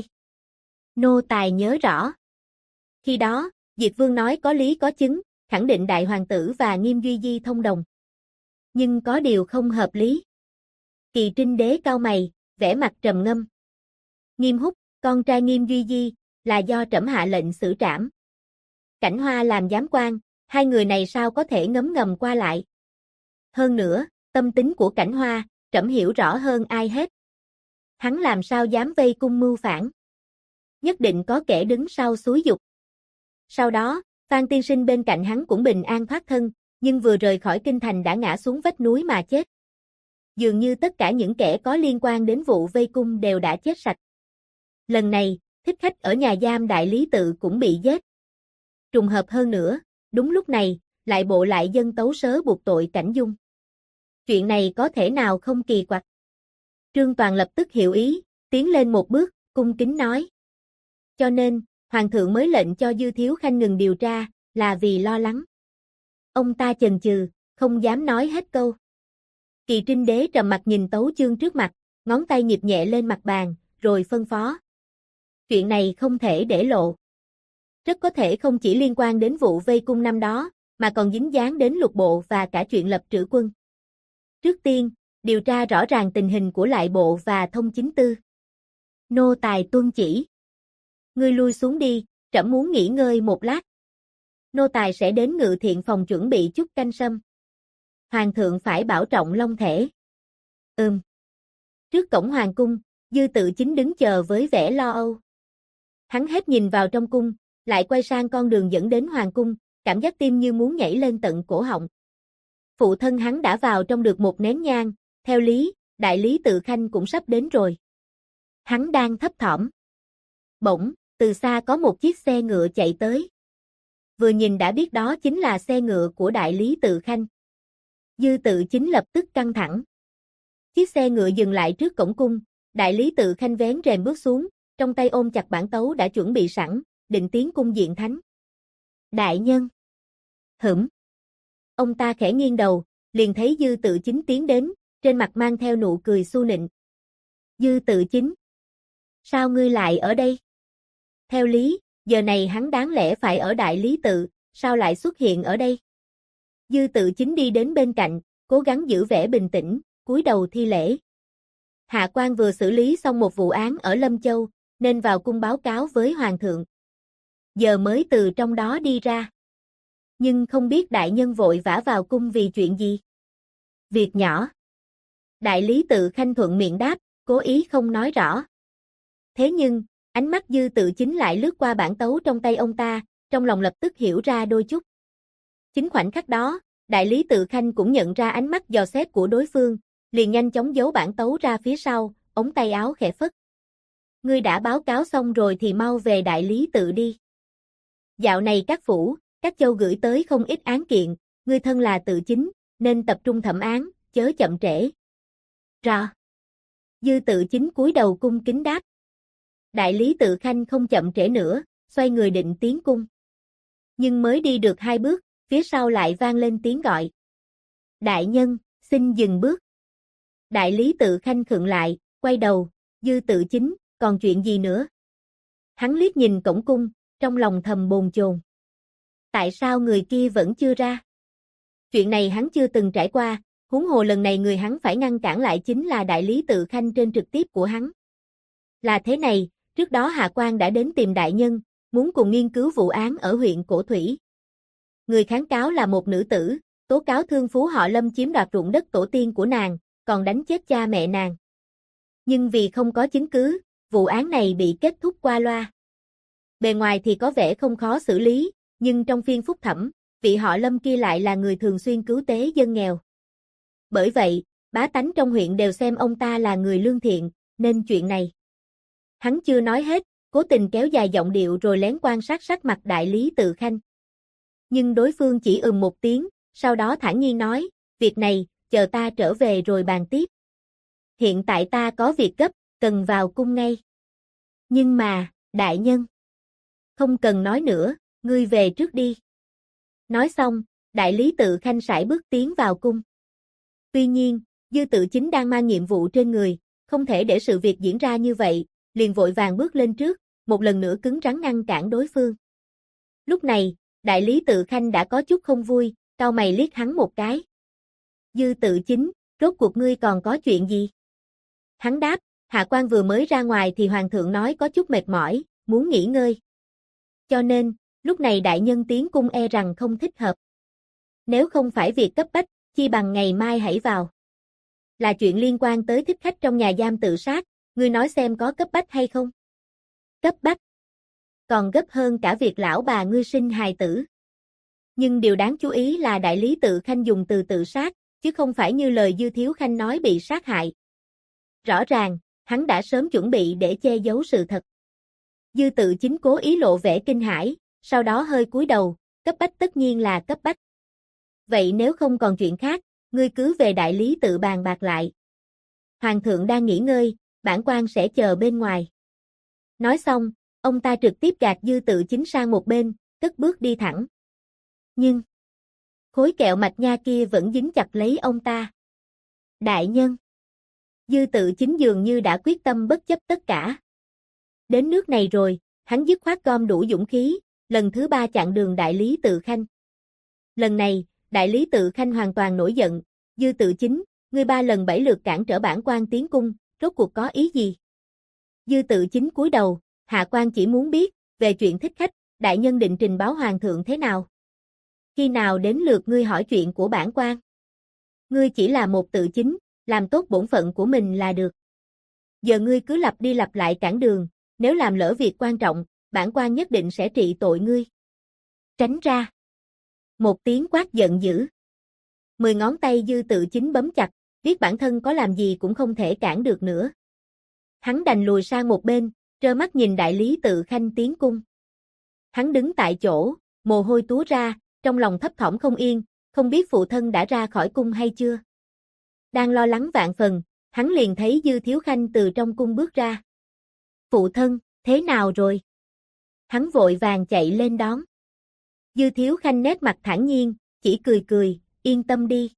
Nô tài nhớ rõ. Khi đó, Diệt Vương nói có lý có chứng, khẳng định đại hoàng tử và Nghiêm Duy Di thông đồng. Nhưng có điều không hợp lý. Kỳ Trinh đế cau mày, vẻ mặt trầm ngâm. Nghiêm Húc, con trai Nghiêm Duy Di, là do trẫm hạ lệnh xử trảm. Cảnh Hoa làm giám quan, hai người này sao có thể ngấm ngầm qua lại. Hơn nữa, tâm tính của Cảnh Hoa, trẫm hiểu rõ hơn ai hết. Hắn làm sao dám vây cung mưu phản. Nhất định có kẻ đứng sau xúi giục. Sau đó, Phan tiên sinh bên cạnh hắn cũng bình an thoát thân, nhưng vừa rời khỏi kinh thành đã ngã xuống vách núi mà chết. Dường như tất cả những kẻ có liên quan đến vụ vây cung đều đã chết sạch. Lần này, thích khách ở nhà giam đại lý tự cũng bị giết. Trùng hợp hơn nữa, đúng lúc này, lại bộ lại dân tấu sớ buộc tội Cảnh Dung. Chuyện này có thể nào không kỳ quặc. Trương Toàn lập tức hiểu ý, tiến lên một bước, cung kính nói. Cho nên, Hoàng thượng mới lệnh cho Dư Thiếu Khanh ngừng điều tra, là vì lo lắng. Ông ta chần chừ, không dám nói hết câu. Kỳ Trinh đế trầm mặt nhìn tấu chương trước mặt, ngón tay nhịp nhẹ lên mặt bàn, rồi phân phó. Chuyện này không thể để lộ. Rất có thể không chỉ liên quan đến vụ vây cung năm đó, mà còn dính dáng đến lục bộ và cả chuyện lập trữ quân. Trước tiên, điều tra rõ ràng tình hình của lại bộ và thông chính tư. Nô tài tuân chỉ. Ngươi lui xuống đi, trẫm muốn nghỉ ngơi một lát. Nô tài sẽ đến Ngự Thiện phòng chuẩn bị chút canh sâm. Hoàng thượng phải bảo trọng long thể. Trước cổng hoàng cung, Dư Tự Chính đứng chờ với vẻ lo âu. Hắn hết nhìn vào trong cung, lại quay sang con đường dẫn đến hoàng cung, cảm giác tim như muốn nhảy lên tận cổ họng. Phụ thân hắn đã vào trong được một nén nhang, theo lý, đại lý tự khanh cũng sắp đến rồi. Hắn đang thấp thỏm. Bỗng, từ xa có một chiếc xe ngựa chạy tới. Vừa nhìn đã biết đó chính là xe ngựa của đại lý tự khanh. Dư Tự Chính lập tức căng thẳng. Chiếc xe ngựa dừng lại trước cổng cung, đại lý tự khanh vén rèm bước xuống, trong tay ôm chặt bản tấu đã chuẩn bị sẵn, định tiến cung diện thánh. Đại nhân. Ông ta khẽ nghiêng đầu, liền thấy Dư Tự Chính tiến đến, trên mặt mang theo nụ cười xu nịnh. Dư Tự Chính. Sao ngươi lại ở đây? Theo lý, giờ này hắn đáng lẽ phải ở đại lý tự, sao lại xuất hiện ở đây? Dư Tự Chính đi đến bên cạnh, cố gắng giữ vẻ bình tĩnh, cúi đầu thi lễ. Hạ quan vừa xử lý xong một vụ án ở Lâm Châu, nên vào cung báo cáo với Hoàng thượng. Giờ mới từ trong đó đi ra. Nhưng không biết đại nhân vội vã vào cung vì chuyện gì? Việc nhỏ. Đại lý tự khanh thuận miệng đáp, cố ý không nói rõ. Thế nhưng, ánh mắt Dư Tự Chính lại lướt qua bản tấu trong tay ông ta, trong lòng lập tức hiểu ra đôi chút. Chính khoảnh khắc đó, đại lý tự khanh cũng nhận ra ánh mắt dò xét của đối phương, liền nhanh chóng giấu bản tấu ra phía sau, ống tay áo khẽ phất. Ngươi đã báo cáo xong rồi thì mau về đại lý tự đi. Dạo này các phủ, Các châu gửi tới không ít án kiện, ngươi thân là tự chính, nên tập trung thẩm án, chớ chậm trễ. Rõ. Dư tự chính cúi đầu cung kính đáp. Đại lý Tự Khanh không chậm trễ nữa, xoay người định tiến cung. Nhưng mới đi được 2 bước, phía sau lại vang lên tiếng gọi. Đại nhân, xin dừng bước. Đại lý Tự Khanh khựng lại, quay đầu, Dư tự chính, còn chuyện gì nữa? Hắn liếc nhìn cổng cung, trong lòng thầm bồn chồn. Tại sao người kia vẫn chưa ra? Chuyện này hắn chưa từng trải qua, huống hồ lần này người hắn phải ngăn cản lại chính là đại lý Tự Khanh trên trực tiếp của hắn. Là thế này, trước đó Hạ Quan đã đến tìm đại nhân, muốn cùng nghiên cứu vụ án ở huyện Cổ Thủy. Người kháng cáo là một nữ tử, tố cáo thương phú họ Lâm chiếm đoạt ruộng đất tổ tiên của nàng, còn đánh chết cha mẹ nàng. Nhưng vì không có chứng cứ, vụ án này bị kết thúc qua loa. Bề ngoài thì có vẻ không khó xử lý, nhưng trong phiên phúc thẩm, vị họ Lâm kia lại là người thường xuyên cứu tế dân nghèo. Bởi vậy, bá tánh trong huyện đều xem ông ta là người lương thiện, nên chuyện này. Hắn chưa nói hết, cố tình kéo dài giọng điệu rồi lén quan sát sắc mặt đại lý Tự Khanh. Nhưng đối phương chỉ một tiếng, sau đó thản nhiên nói, việc này, chờ ta trở về rồi bàn tiếp. Hiện tại ta có việc gấp, cần vào cung ngay. Nhưng mà, đại nhân. Không cần nói nữa, ngươi về trước đi. Nói xong, đại lý Tự Khanh sải bước tiến vào cung. Tuy nhiên, Dư tự chính đang mang nhiệm vụ trên người, không thể để sự việc diễn ra như vậy, liền vội vàng bước lên trước, một lần nữa cứng rắn ngăn cản đối phương. Lúc này, đại lý Tự Khanh đã có chút không vui, cau mày liếc hắn một cái. Dư tự chính, rốt cuộc ngươi còn có chuyện gì? Hắn đáp, Hạ Quan vừa mới ra ngoài thì Hoàng thượng nói có chút mệt mỏi, muốn nghỉ ngơi. Cho nên, lúc này đại nhân tiến cung e rằng không thích hợp. Nếu không phải việc cấp bách, chi bằng ngày mai hãy vào. Là chuyện liên quan tới thích khách trong nhà giam tự sát, ngươi nói xem có cấp bách hay không? Cấp bách. Còn gấp hơn cả việc lão bà ngươi sinh hài tử. Nhưng điều đáng chú ý là đại lý Tự Khanh dùng từ tự sát, chứ không phải như lời Dư Thiếu Khanh nói bị sát hại. Rõ ràng, hắn đã sớm chuẩn bị để che giấu sự thật. Dư tự chính cố ý lộ vẻ kinh hãi, sau đó hơi cúi đầu, cấp bách tất nhiên là cấp bách. Vậy nếu không còn chuyện khác, ngươi cứ về đại lý tự bàn bạc lại. Hoàng thượng đang nghỉ ngơi, bản quan sẽ chờ bên ngoài. Nói xong, ông ta trực tiếp gạt Dư tự chính sang một bên, cất bước đi thẳng. Nhưng, khối kẹo mạch nha kia vẫn dính chặt lấy ông ta. Đại nhân. Dư tự chính dường như đã quyết tâm bất chấp tất cả. Đến nước này rồi, hắn dứt khoát gom đủ dũng khí, lần thứ 3 chặn đường đại lý Tự Khanh. Lần này, đại lý Tự Khanh hoàn toàn nổi giận, Dư tự chính, ngươi 3 lần 7 lượt cản trở bản quan tiến cung, rốt cuộc có ý gì? Dư tự chính cúi đầu, Hạ Quan chỉ muốn biết, về chuyện thích khách, đại nhân định trình báo hoàng thượng thế nào? Khi nào đến lượt ngươi hỏi chuyện của bản quan? Ngươi chỉ là một tự chính, làm tốt bổn phận của mình là được. Giờ ngươi cứ lặp đi lặp lại cản đường, nếu làm lỡ việc quan trọng, bản quan nhất định sẽ trị tội ngươi. Tránh ra. Một tiếng quát giận dữ. 10 ngón tay Dư tự chính bấm chặt, biết bản thân có làm gì cũng không thể cản được nữa. Hắn đành lùi sang một bên, trơ mắt nhìn đại lý Tự Khanh tiến cung. Hắn đứng tại chỗ, mồ hôi túa ra, trong lòng thấp thỏm không yên, không biết phụ thân đã ra khỏi cung hay chưa. Đang lo lắng vạn phần, hắn liền thấy Dư Thiếu Khanh từ trong cung bước ra. Phụ thân, thế nào rồi? Hắn vội vàng chạy lên đón. Dư Thiếu Khanh nét mặt thản nhiên, chỉ cười cười, yên tâm đi.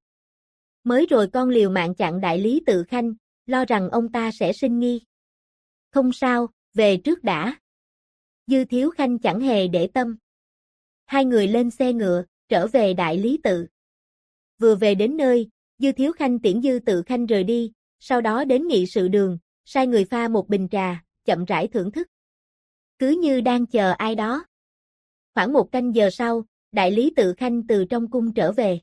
Mới rồi con liều mạng chặn đại lý Tự Khanh, lo rằng ông ta sẽ sinh nghi. Không sao, về trước đã. Dư Thiếu Khanh chẳng hề để tâm. Hai người lên xe ngựa, trở về đại lý tự. Vừa về đến nơi, Dư Thiếu Khanh tiễn Dư Tự Khanh rời đi, sau đó đến nghị sự đường, sai người pha một bình trà, chậm rãi thưởng thức. Cứ như đang chờ ai đó. Khoảng 1 canh giờ sau, đại lý Tự Khanh từ trong cung trở về.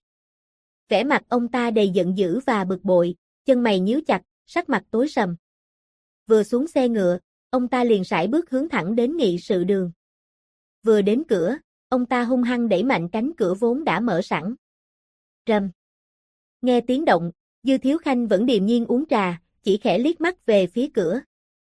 Vẻ mặt ông ta đầy giận dữ và bực bội, chân mày nhíu chặt, sắc mặt tối sầm. Vừa xuống xe ngựa, ông ta liền sải bước hướng thẳng đến nghị sự đường. Vừa đến cửa, ông ta hung hăng đẩy mạnh cánh cửa vốn đã mở sẵn. Rầm. Nghe tiếng động, Dư Thiếu Khanh vẫn điềm nhiên uống trà, chỉ khẽ liếc mắt về phía cửa.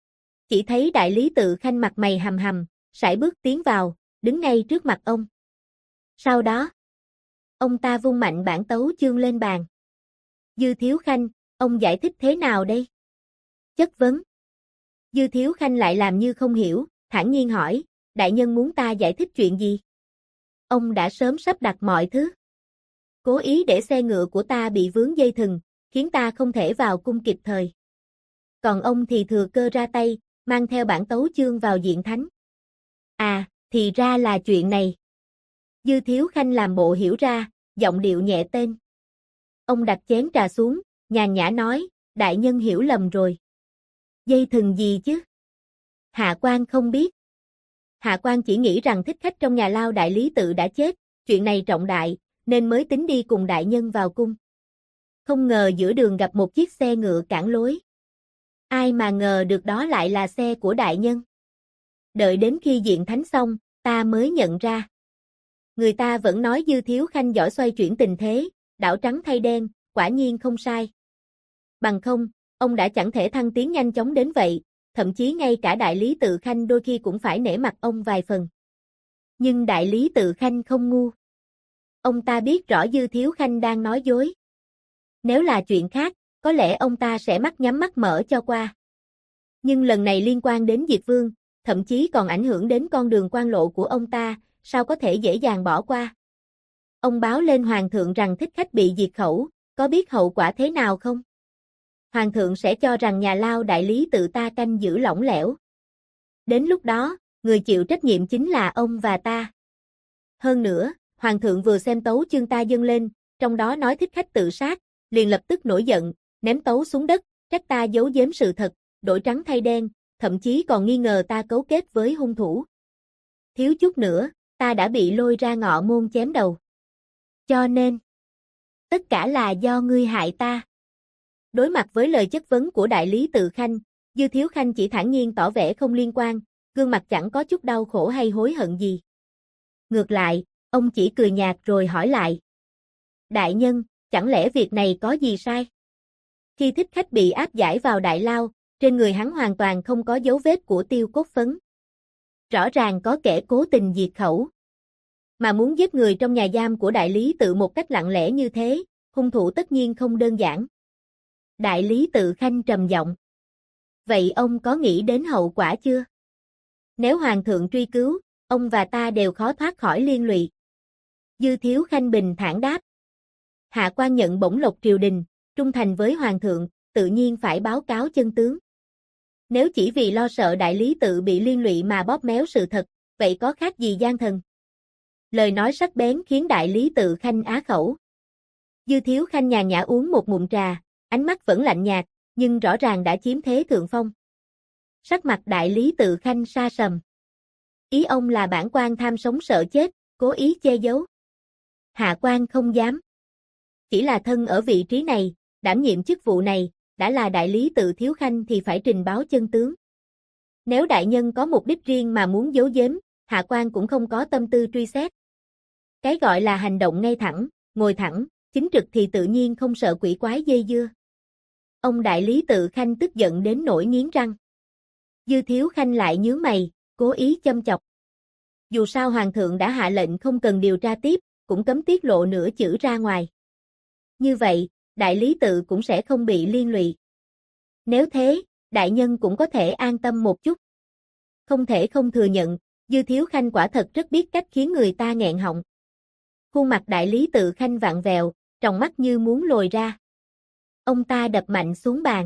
Chỉ thấy đại lý Tự Khanh mặt mày hầm hầm, sải bước tiến vào, đứng ngay trước mặt ông. Sau đó, ông ta vung mạnh bản tấu chương lên bàn. Dư Thiếu Khanh, ông giải thích thế nào đây? Chất vấn. Dư Thiếu Khanh lại làm như không hiểu, thản nhiên hỏi, đại nhân muốn ta giải thích chuyện gì? Ông đã sớm sắp đặt mọi thứ. Cố ý để xe ngựa của ta bị vướng dây thừng, khiến ta không thể vào cung kịp thời. Còn ông thì thừa cơ ra tay, mang theo bản tấu chương vào diện thánh. À, thì ra là chuyện này. Dư Thiếu Khanh làm bộ hiểu ra, giọng điệu nhẹ tên. Ông đặt chén trà xuống, nhàn nhã nói, đại nhân hiểu lầm rồi. Dây thừng gì chứ? Hạ quan không biết. Hạ quan chỉ nghĩ rằng thích khách trong nhà lao đại lý tự đã chết, chuyện này trọng đại, nên mới tính đi cùng đại nhân vào cung. Không ngờ giữa đường gặp một chiếc xe ngựa cản lối. Ai mà ngờ được đó lại là xe của đại nhân. Đợi đến khi diện thánh xong, ta mới nhận ra. Người ta vẫn nói Dư Thiếu Khanh giỏi xoay chuyển tình thế, đảo trắng thay đen, quả nhiên không sai. Bằng không, ông đã chẳng thể thăng tiến nhanh chóng đến vậy, thậm chí ngay cả đại lý tự Khanh đôi khi cũng phải nể mặt ông vài phần. Nhưng đại lý tự Khanh không ngu. Ông ta biết rõ Dư Thiếu Khanh đang nói dối. Nếu là chuyện khác, có lẽ ông ta sẽ mắt nhắm mắt mở cho qua. Nhưng lần này liên quan đến Diệt Vương, thậm chí còn ảnh hưởng đến con đường quan lộ của ông ta, sao có thể dễ dàng bỏ qua. Ông báo lên Hoàng thượng rằng thích khách bị diệt khẩu, có biết hậu quả thế nào không? Hoàng thượng sẽ cho rằng nhà lao đại lý tự ta canh giữ lỏng lẻo. Đến lúc đó, người chịu trách nhiệm chính là ông và ta. Hơn nữa, Hoàng thượng vừa xem tấu chương ta dâng lên, trong đó nói thích khách tự sát, liền lập tức nổi giận, ném tấu xuống đất, trách ta giấu giếm sự thật, đổi trắng thay đen, thậm chí còn nghi ngờ ta cấu kết với hung thủ. Thiếu chút nữa, ta đã bị lôi ra ngọ môn chém đầu. Cho nên, tất cả là do ngươi hại ta. Đối mặt với lời chất vấn của đại lý tự Khanh, Dư Thiếu Khanh chỉ thản nhiên tỏ vẻ không liên quan, gương mặt chẳng có chút đau khổ hay hối hận gì. Ngược lại, ông chỉ cười nhạt rồi hỏi lại. Đại nhân, chẳng lẽ việc này có gì sai? Khi thích khách bị áp giải vào đại lao, trên người hắn hoàn toàn không có dấu vết của tiêu cốt phấn. Rõ ràng có kẻ cố tình diệt khẩu. Mà muốn giết người trong nhà giam của đại lý tự một cách lặng lẽ như thế, hung thủ tất nhiên không đơn giản. Đại lý tự Khanh trầm giọng. Vậy ông có nghĩ đến hậu quả chưa? Nếu Hoàng thượng truy cứu, ông và ta đều khó thoát khỏi liên lụy. Dư Thiếu Khanh bình thản đáp. Hạ quan nhận bổng lộc triều đình, trung thành với Hoàng thượng, tự nhiên phải báo cáo chân tướng. Nếu chỉ vì lo sợ đại lý tự bị liên lụy mà bóp méo sự thật, vậy có khác gì gian thần? Lời nói sắc bén khiến đại lý tự Khanh á khẩu. Dư Thiếu Khanh nhàn nhã uống một ngụm trà, ánh mắt vẫn lạnh nhạt, nhưng rõ ràng đã chiếm thế thượng phong. Sắc mặt đại lý tự Khanh sa sầm. Ý ông là bản quan tham sống sợ chết, cố ý che giấu. Hạ quan không dám. Chỉ là thân ở vị trí này, đảm nhiệm chức vụ này, đã là đại lý tự Thiếu Khanh thì phải trình báo chân tướng. Nếu đại nhân có mục đích riêng mà muốn giấu giếm, hạ quan cũng không có tâm tư truy xét. Cái gọi là hành động ngay thẳng, ngồi thẳng, chính trực thì tự nhiên không sợ quỷ quái dây dưa. Ông đại lý tự Khanh tức giận đến nỗi nghiến răng. Dư Thiếu Khanh lại nhướng mày, cố ý châm chọc. Dù sao Hoàng thượng đã hạ lệnh không cần điều tra tiếp, cũng cấm tiết lộ nửa chữ ra ngoài. Như vậy, đại lý tự cũng sẽ không bị liên lụy. Nếu thế, đại nhân cũng có thể an tâm một chút. Không thể không thừa nhận, Dư Thiếu Khanh quả thật rất biết cách khiến người ta nghẹn họng. Khuôn mặt đại lý tự Khanh vặn vẹo, tròng mắt như muốn lồi ra. Ông ta đập mạnh xuống bàn.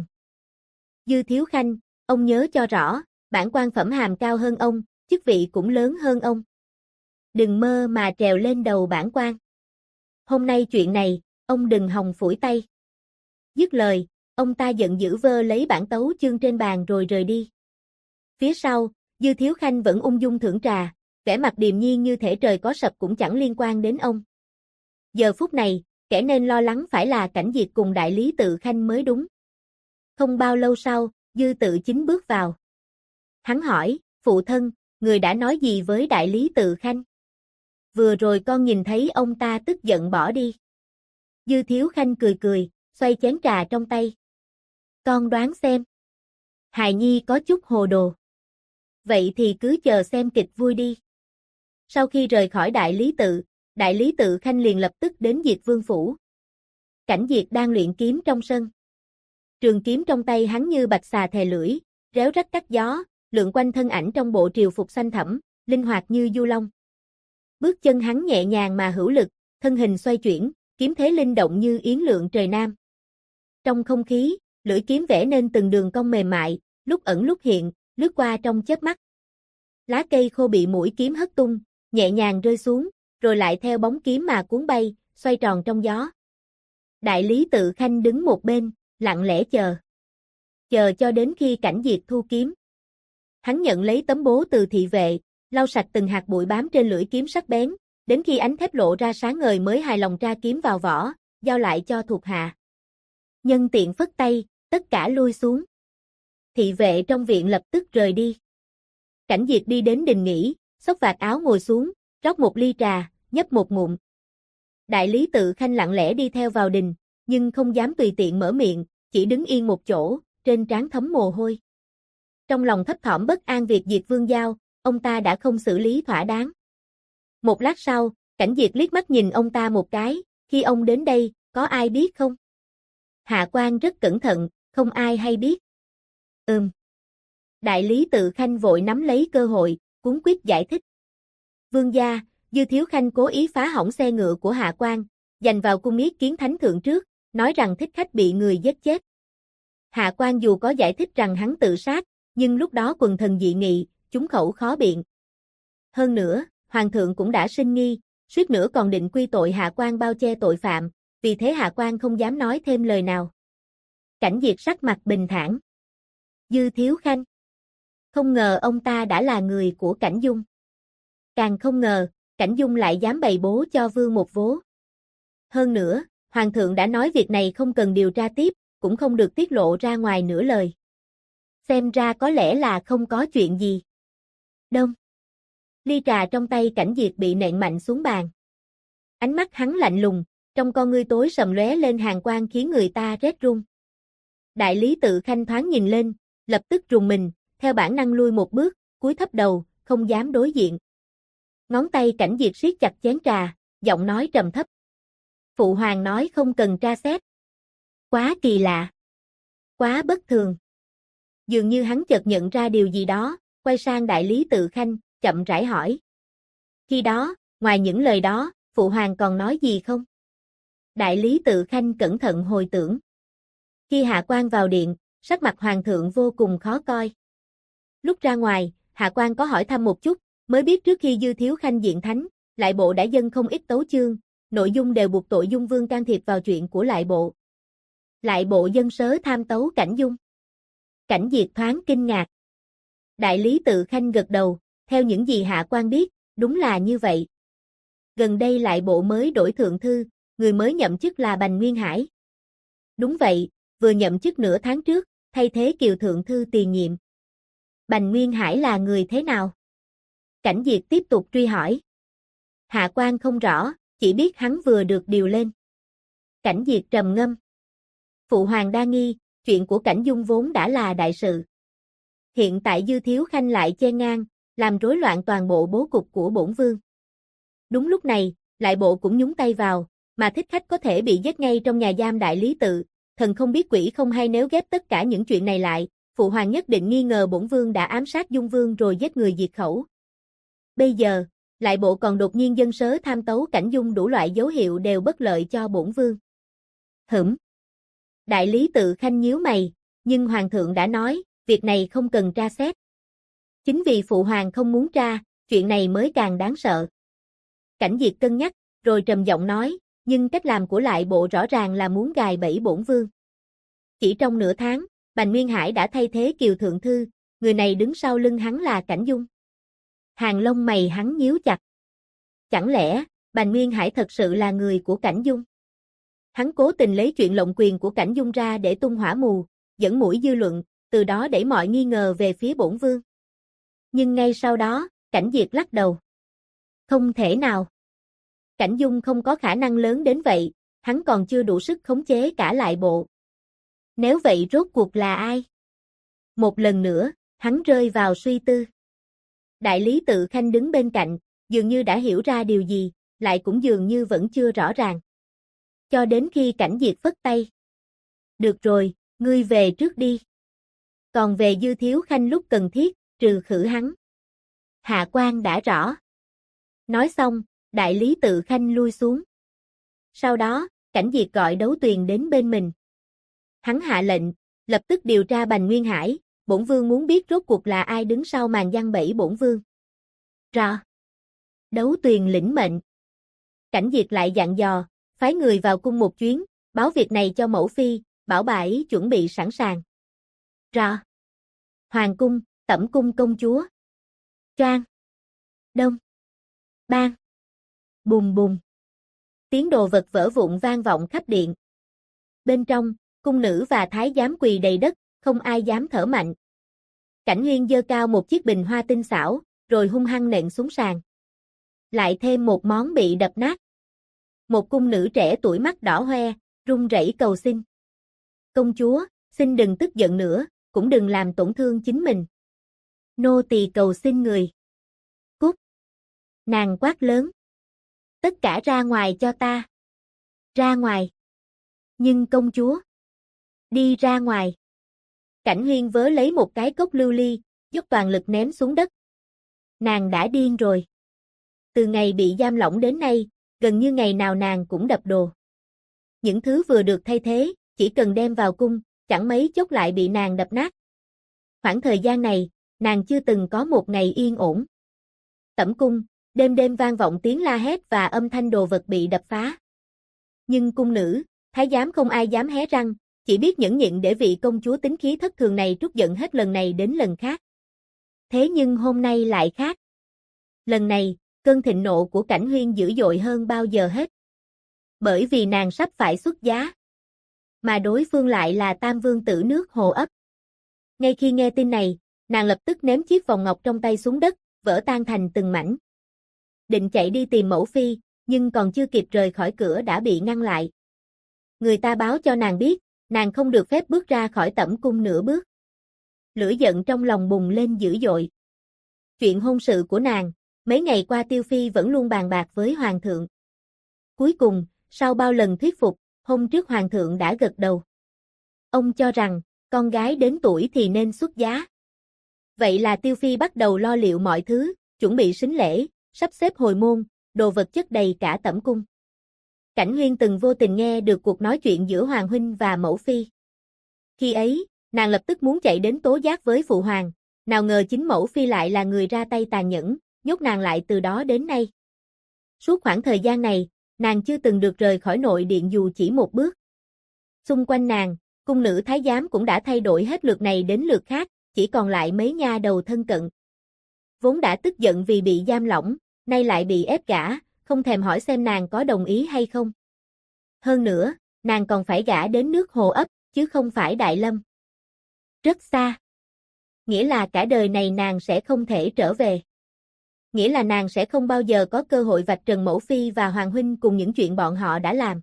Dư Thiếu Khanh, ông nhớ cho rõ, bản quan phẩm hàm cao hơn ông, chức vị cũng lớn hơn ông. Đừng mơ mà trèo lên đầu bản quan. Hôm nay chuyện này, ông đừng hòng phủi tay. Dứt lời, ông ta giận dữ vơ lấy bản tấu chương trên bàn rồi rời đi. Phía sau, Dư Thiếu Khanh vẫn ung dung thưởng trà, vẻ mặt điềm nhiên như thể trời có sập cũng chẳng liên quan đến ông. Giờ phút này, kẻ nên lo lắng phải là Cảnh Diệt cùng đại lý tự Khanh mới đúng. Không bao lâu sau, Dư Tự Chính bước vào. Hắn hỏi, phụ thân, người đã nói gì với đại lý tự Khanh? Vừa rồi con nhìn thấy ông ta tức giận bỏ đi. Dư Thiếu Khanh cười cười, xoay chén trà trong tay. Con đoán xem. Hài nhi có chút hồ đồ. Vậy thì cứ chờ xem kịch vui đi. Sau khi rời khỏi đại lý tự, Đại lý Tự Khanh liền lập tức đến Diệt Vương phủ. Cảnh Diệt đang luyện kiếm trong sân. Trường kiếm trong tay hắn như bạch xà thè lưỡi, réo rắt cắt gió, lượn quanh thân ảnh trong bộ triều phục xanh thẳm, linh hoạt như du long. Bước chân hắn nhẹ nhàng mà hữu lực, thân hình xoay chuyển, kiếm thế linh động như yến lượng trời nam. Trong không khí, lưỡi kiếm vẽ nên từng đường cong mềm mại, lúc ẩn lúc hiện, lướt qua trong chớp mắt. Lá cây khô bị mũi kiếm hất tung, nhẹ nhàng rơi xuống, rồi lại theo bóng kiếm mà cuốn bay, xoay tròn trong gió. Đại lý Tự Khanh đứng một bên, lặng lẽ chờ. Chờ cho đến khi Cảnh Diệt thu kiếm. Hắn nhận lấy tấm bố từ thị vệ, lau sạch từng hạt bụi bám trên lưỡi kiếm sắc bén, đến khi ánh thép lộ ra sáng ngời mới hài lòng tra kiếm vào vỏ, giao lại cho thuộc hạ. Nhân tiện phất tay, tất cả lui xuống. Thị vệ trong viện lập tức rời đi. Cảnh Diệt đi đến đình nghỉ, xốc vạt áo ngồi xuống, rót một ly trà, nhấp một ngụm. Đại lý Tự Khanh lặng lẽ đi theo vào đình, nhưng không dám tùy tiện mở miệng, chỉ đứng yên một chỗ, trên trán thấm mồ hôi. Trong lòng thấp thỏm bất an việc Diệt Vương giao, ông ta đã không xử lý thỏa đáng. Một lát sau, Cảnh Diệt liếc mắt nhìn ông ta một cái, khi ông đến đây, có ai biết không? Hạ quan rất cẩn thận, không ai hay biết. Đại lý Tự Khanh vội nắm lấy cơ hội, cuống quýt giải thích. Vương gia, Dư Thiếu Khanh cố ý phá hỏng xe ngựa của hạ quan, giành vào cung yết kiến thánh thượng trước, nói rằng thích khách bị người giết chết. Hạ quan dù có giải thích rằng hắn tự sát, nhưng lúc đó quần thần dị nghị, chúng khẩu khó biện. Hơn nữa, hoàng thượng cũng đã sinh nghi, suýt nữa còn định quy tội hạ quan bao che tội phạm, vì thế hạ quan không dám nói thêm lời nào. Cảnh Diệt sắc mặt bình thản. Dư Thiếu Khanh. Không ngờ ông ta đã là người của Cảnh Dung. Càng không ngờ, Cảnh Dung lại dám bày bố cho vương một vố. Hơn nữa, hoàng thượng đã nói việc này không cần điều tra tiếp, cũng không được tiết lộ ra ngoài nửa lời. Xem ra có lẽ là không có chuyện gì. Đông. Ly trà trong tay Cảnh Diệt bị nện mạnh xuống bàn. Ánh mắt hắn lạnh lùng, trong con ngươi tối sầm lóe lên hàn quang khiến người ta rét run. Đại lý Tự Khanh thoáng nhìn lên, lập tức rùng mình, theo bản năng lui một bước, cúi thấp đầu, không dám đối diện. Ngón tay Cảnh Diệt siết chặt chén trà, giọng nói trầm thấp. Phụ hoàng nói không cần tra xét. Quá kỳ lạ. Quá bất thường. Dường như hắn chợt nhận ra điều gì đó, quay sang đại lý Tự Khanh, chậm rãi hỏi. Khi đó, ngoài những lời đó, phụ hoàng còn nói gì không? Đại lý Tự Khanh cẩn thận hồi tưởng. Khi hạ quan vào điện, sắc mặt hoàng thượng vô cùng khó coi. Lúc ra ngoài, hạ quan có hỏi thăm một chút, mới biết trước khi Dư Thiếu Khanh diện thánh, lại bộ đã dâng không ít tấu chương, nội dung đều buộc tội Dung Vương can thiệp vào chuyện của lại bộ. Lại bộ dâng sớ tham tấu Cảnh Dung. Cảnh Diệt thoáng kinh ngạc. Đại lý Tự Khanh gật đầu, theo những gì hạ quan biết, đúng là như vậy. Gần đây lại bộ mới đổi thượng thư, người mới nhậm chức là Bành Nguyên Hải. Đúng vậy, vừa nhậm chức nửa tháng trước, thay thế Kiều thượng thư tiền nhiệm. Bành Nguyên Hải là người thế nào? Cảnh Diệt tiếp tục truy hỏi. Hạ quan không rõ, chỉ biết hắn vừa được điều lên. Cảnh Diệt trầm ngâm. Phụ hoàng đa nghi, chuyện của Cảnh Dung vốn đã là đại sự. Hiện tại Dư Thiếu Khanh lại chen ngang, làm rối loạn toàn bộ bố cục của bổn vương. Đúng lúc này, lại bộ cũng nhúng tay vào, mà thích khách có thể bị giết ngay trong nhà giam đại lý Tự. Thần không biết quỷ không hay, nếu ghép tất cả những chuyện này lại, phụ hoàng nhất định nghi ngờ bổn vương đã ám sát Dung Vương rồi giết người diệt khẩu. Bây giờ, lại bộ còn đột nhiên dâng sớ tham tấu Cảnh Dung, đủ loại dấu hiệu đều bất lợi cho bổn vương. Đại lý Tự Khanh nhíu mày, nhưng hoàng thượng đã nói, việc này không cần tra xét. Chính vì phụ hoàng không muốn tra, chuyện này mới càng đáng sợ. Cảnh Diệt cân nhắc, rồi trầm giọng nói, nhưng cách làm của lại bộ rõ ràng là muốn gài bẫy bổn vương. Chỉ trong nửa tháng, Bành Nguyên Hải đã thay thế Kiều thượng thư, người này đứng sau lưng hắn là Cảnh Dung. Hàng lông mày hắn nhíu chặt. Chẳng lẽ, Bành Nguyên Hải thật sự là người của Cảnh Dung? Hắn cố tình lấy chuyện lộng quyền của Cảnh Dung ra để tung hỏa mù, dẫn mũi dư luận, từ đó đẩy mọi nghi ngờ về phía bổn vương. Nhưng ngay sau đó, Cảnh Diệt lắc đầu. Không thể nào. Cảnh Dung không có khả năng lớn đến vậy, hắn còn chưa đủ sức khống chế cả lại bộ. Nếu vậy rốt cuộc là ai? Một lần nữa, hắn rơi vào suy tư. Đại lý Tự Khanh đứng bên cạnh, dường như đã hiểu ra điều gì, lại cũng dường như vẫn chưa rõ ràng. Cho đến khi Cảnh Diệt phất tay. Được rồi, ngươi về trước đi. Còn về Dư Thiếu Khanh lúc cần thiết, trừ khử hắn. Hạ quan đã rõ. Nói xong, đại lý Tự Khanh lui xuống. Sau đó, Cảnh Diệt gọi Đấu Tuyền đến bên mình. Hắn hạ lệnh, lập tức điều tra Bành Nguyên Hải, bổn vương muốn biết rốt cuộc là ai đứng sau màn giăng bẫy bổn vương. Rõ. Đấu Tuyền lĩnh mệnh. Cảnh Diệt lại dặn dò, phái người vào cung một chuyến, báo việc này cho mẫu phi, bảo bà ấy chuẩn bị sẵn sàng. Rõ. Hoàng cung, Tẩm cung công chúa. Choang. Đông. Bang. Bùm bùm. Tiếng đồ vật vỡ vụn vang vọng khắp điện. Bên trong, cung nữ và thái giám quỳ đầy đất, không ai dám thở mạnh. Cảnh Huyên giơ cao một chiếc bình hoa tinh xảo, rồi hung hăng nện xuống sàn. Lại thêm một món bị đập nát. Một cung nữ trẻ tuổi mắt đỏ hoe, run rẩy cầu xin. Công chúa, xin đừng tức giận nữa, cũng đừng làm tổn thương chính mình. Nô tỳ cầu xin người. Cút. Nàng quát lớn. Tất cả ra ngoài cho ta. Ra ngoài. Nhưng công chúa. Đi ra ngoài. Cảnh Huyên vớ lấy một cái cốc lưu ly, dốc toàn lực ném xuống đất. Nàng đã điên rồi. Từ ngày bị giam lỏng đến nay, gần như ngày nào nàng cũng đập đồ. Những thứ vừa được thay thế, chỉ cần đem vào cung, chẳng mấy chốc lại bị nàng đập nát. Khoảng thời gian này, nàng chưa từng có một ngày yên ổn. Tẩm cung, đêm đêm vang vọng tiếng la hét và âm thanh đồ vật bị đập phá. Nhưng cung nữ, thái giám không ai dám hé răng, chỉ biết nhẫn nhịn để vị công chúa tính khí thất thường này trút giận hết lần này đến lần khác. Thế nhưng hôm nay lại khác. Lần này, cơn thịnh nộ của Cảnh Huyên dữ dội hơn bao giờ hết. Bởi vì nàng sắp phải xuất giá. Mà đối phương lại là Tam Vương tử nước Hồ Ấp. Ngay khi nghe tin này, nàng lập tức ném chiếc vòng ngọc trong tay xuống đất, vỡ tan thành từng mảnh. Định chạy đi tìm mẫu phi, nhưng còn chưa kịp rời khỏi cửa đã bị ngăn lại. Người ta báo cho nàng biết, nàng không được phép bước ra khỏi Tẩm cung nửa bước. Lửa giận trong lòng bùng lên dữ dội. Chuyện hôn sự của nàng, mấy ngày qua Tiêu Phi vẫn luôn bàn bạc với Hoàng thượng. Cuối cùng, sau bao lần thuyết phục, hôm trước Hoàng thượng đã gật đầu. Ông cho rằng, con gái đến tuổi thì nên xuất giá. Vậy là Tiêu Phi bắt đầu lo liệu mọi thứ, chuẩn bị sính lễ, sắp xếp hồi môn, đồ vật chất đầy cả Tẩm cung. Cảnh Huyên từng vô tình nghe được cuộc nói chuyện giữa Hoàng huynh và mẫu phi. Khi ấy, nàng lập tức muốn chạy đến tố giác với phụ hoàng, nào ngờ chính mẫu phi lại là người ra tay tàn nhẫn, nhốt nàng lại từ đó đến nay. Suốt khoảng thời gian này, nàng chưa từng được rời khỏi nội điện dù chỉ một bước. Xung quanh nàng, cung nữ thái giám cũng đã thay đổi hết lượt này đến lượt khác, chỉ còn lại mấy nha đầu thân cận. Vốn đã tức giận vì bị giam lỏng, nay lại bị ép gả, không thèm hỏi xem nàng có đồng ý hay không. Hơn nữa, nàng còn phải gả đến nước Hồ Ấp, chứ không phải Đại Lâm. Rất xa. Nghĩa là cả đời này nàng sẽ không thể trở về. Nghĩa là nàng sẽ không bao giờ có cơ hội vạch trần mẫu phi và Hoàng huynh cùng những chuyện bọn họ đã làm.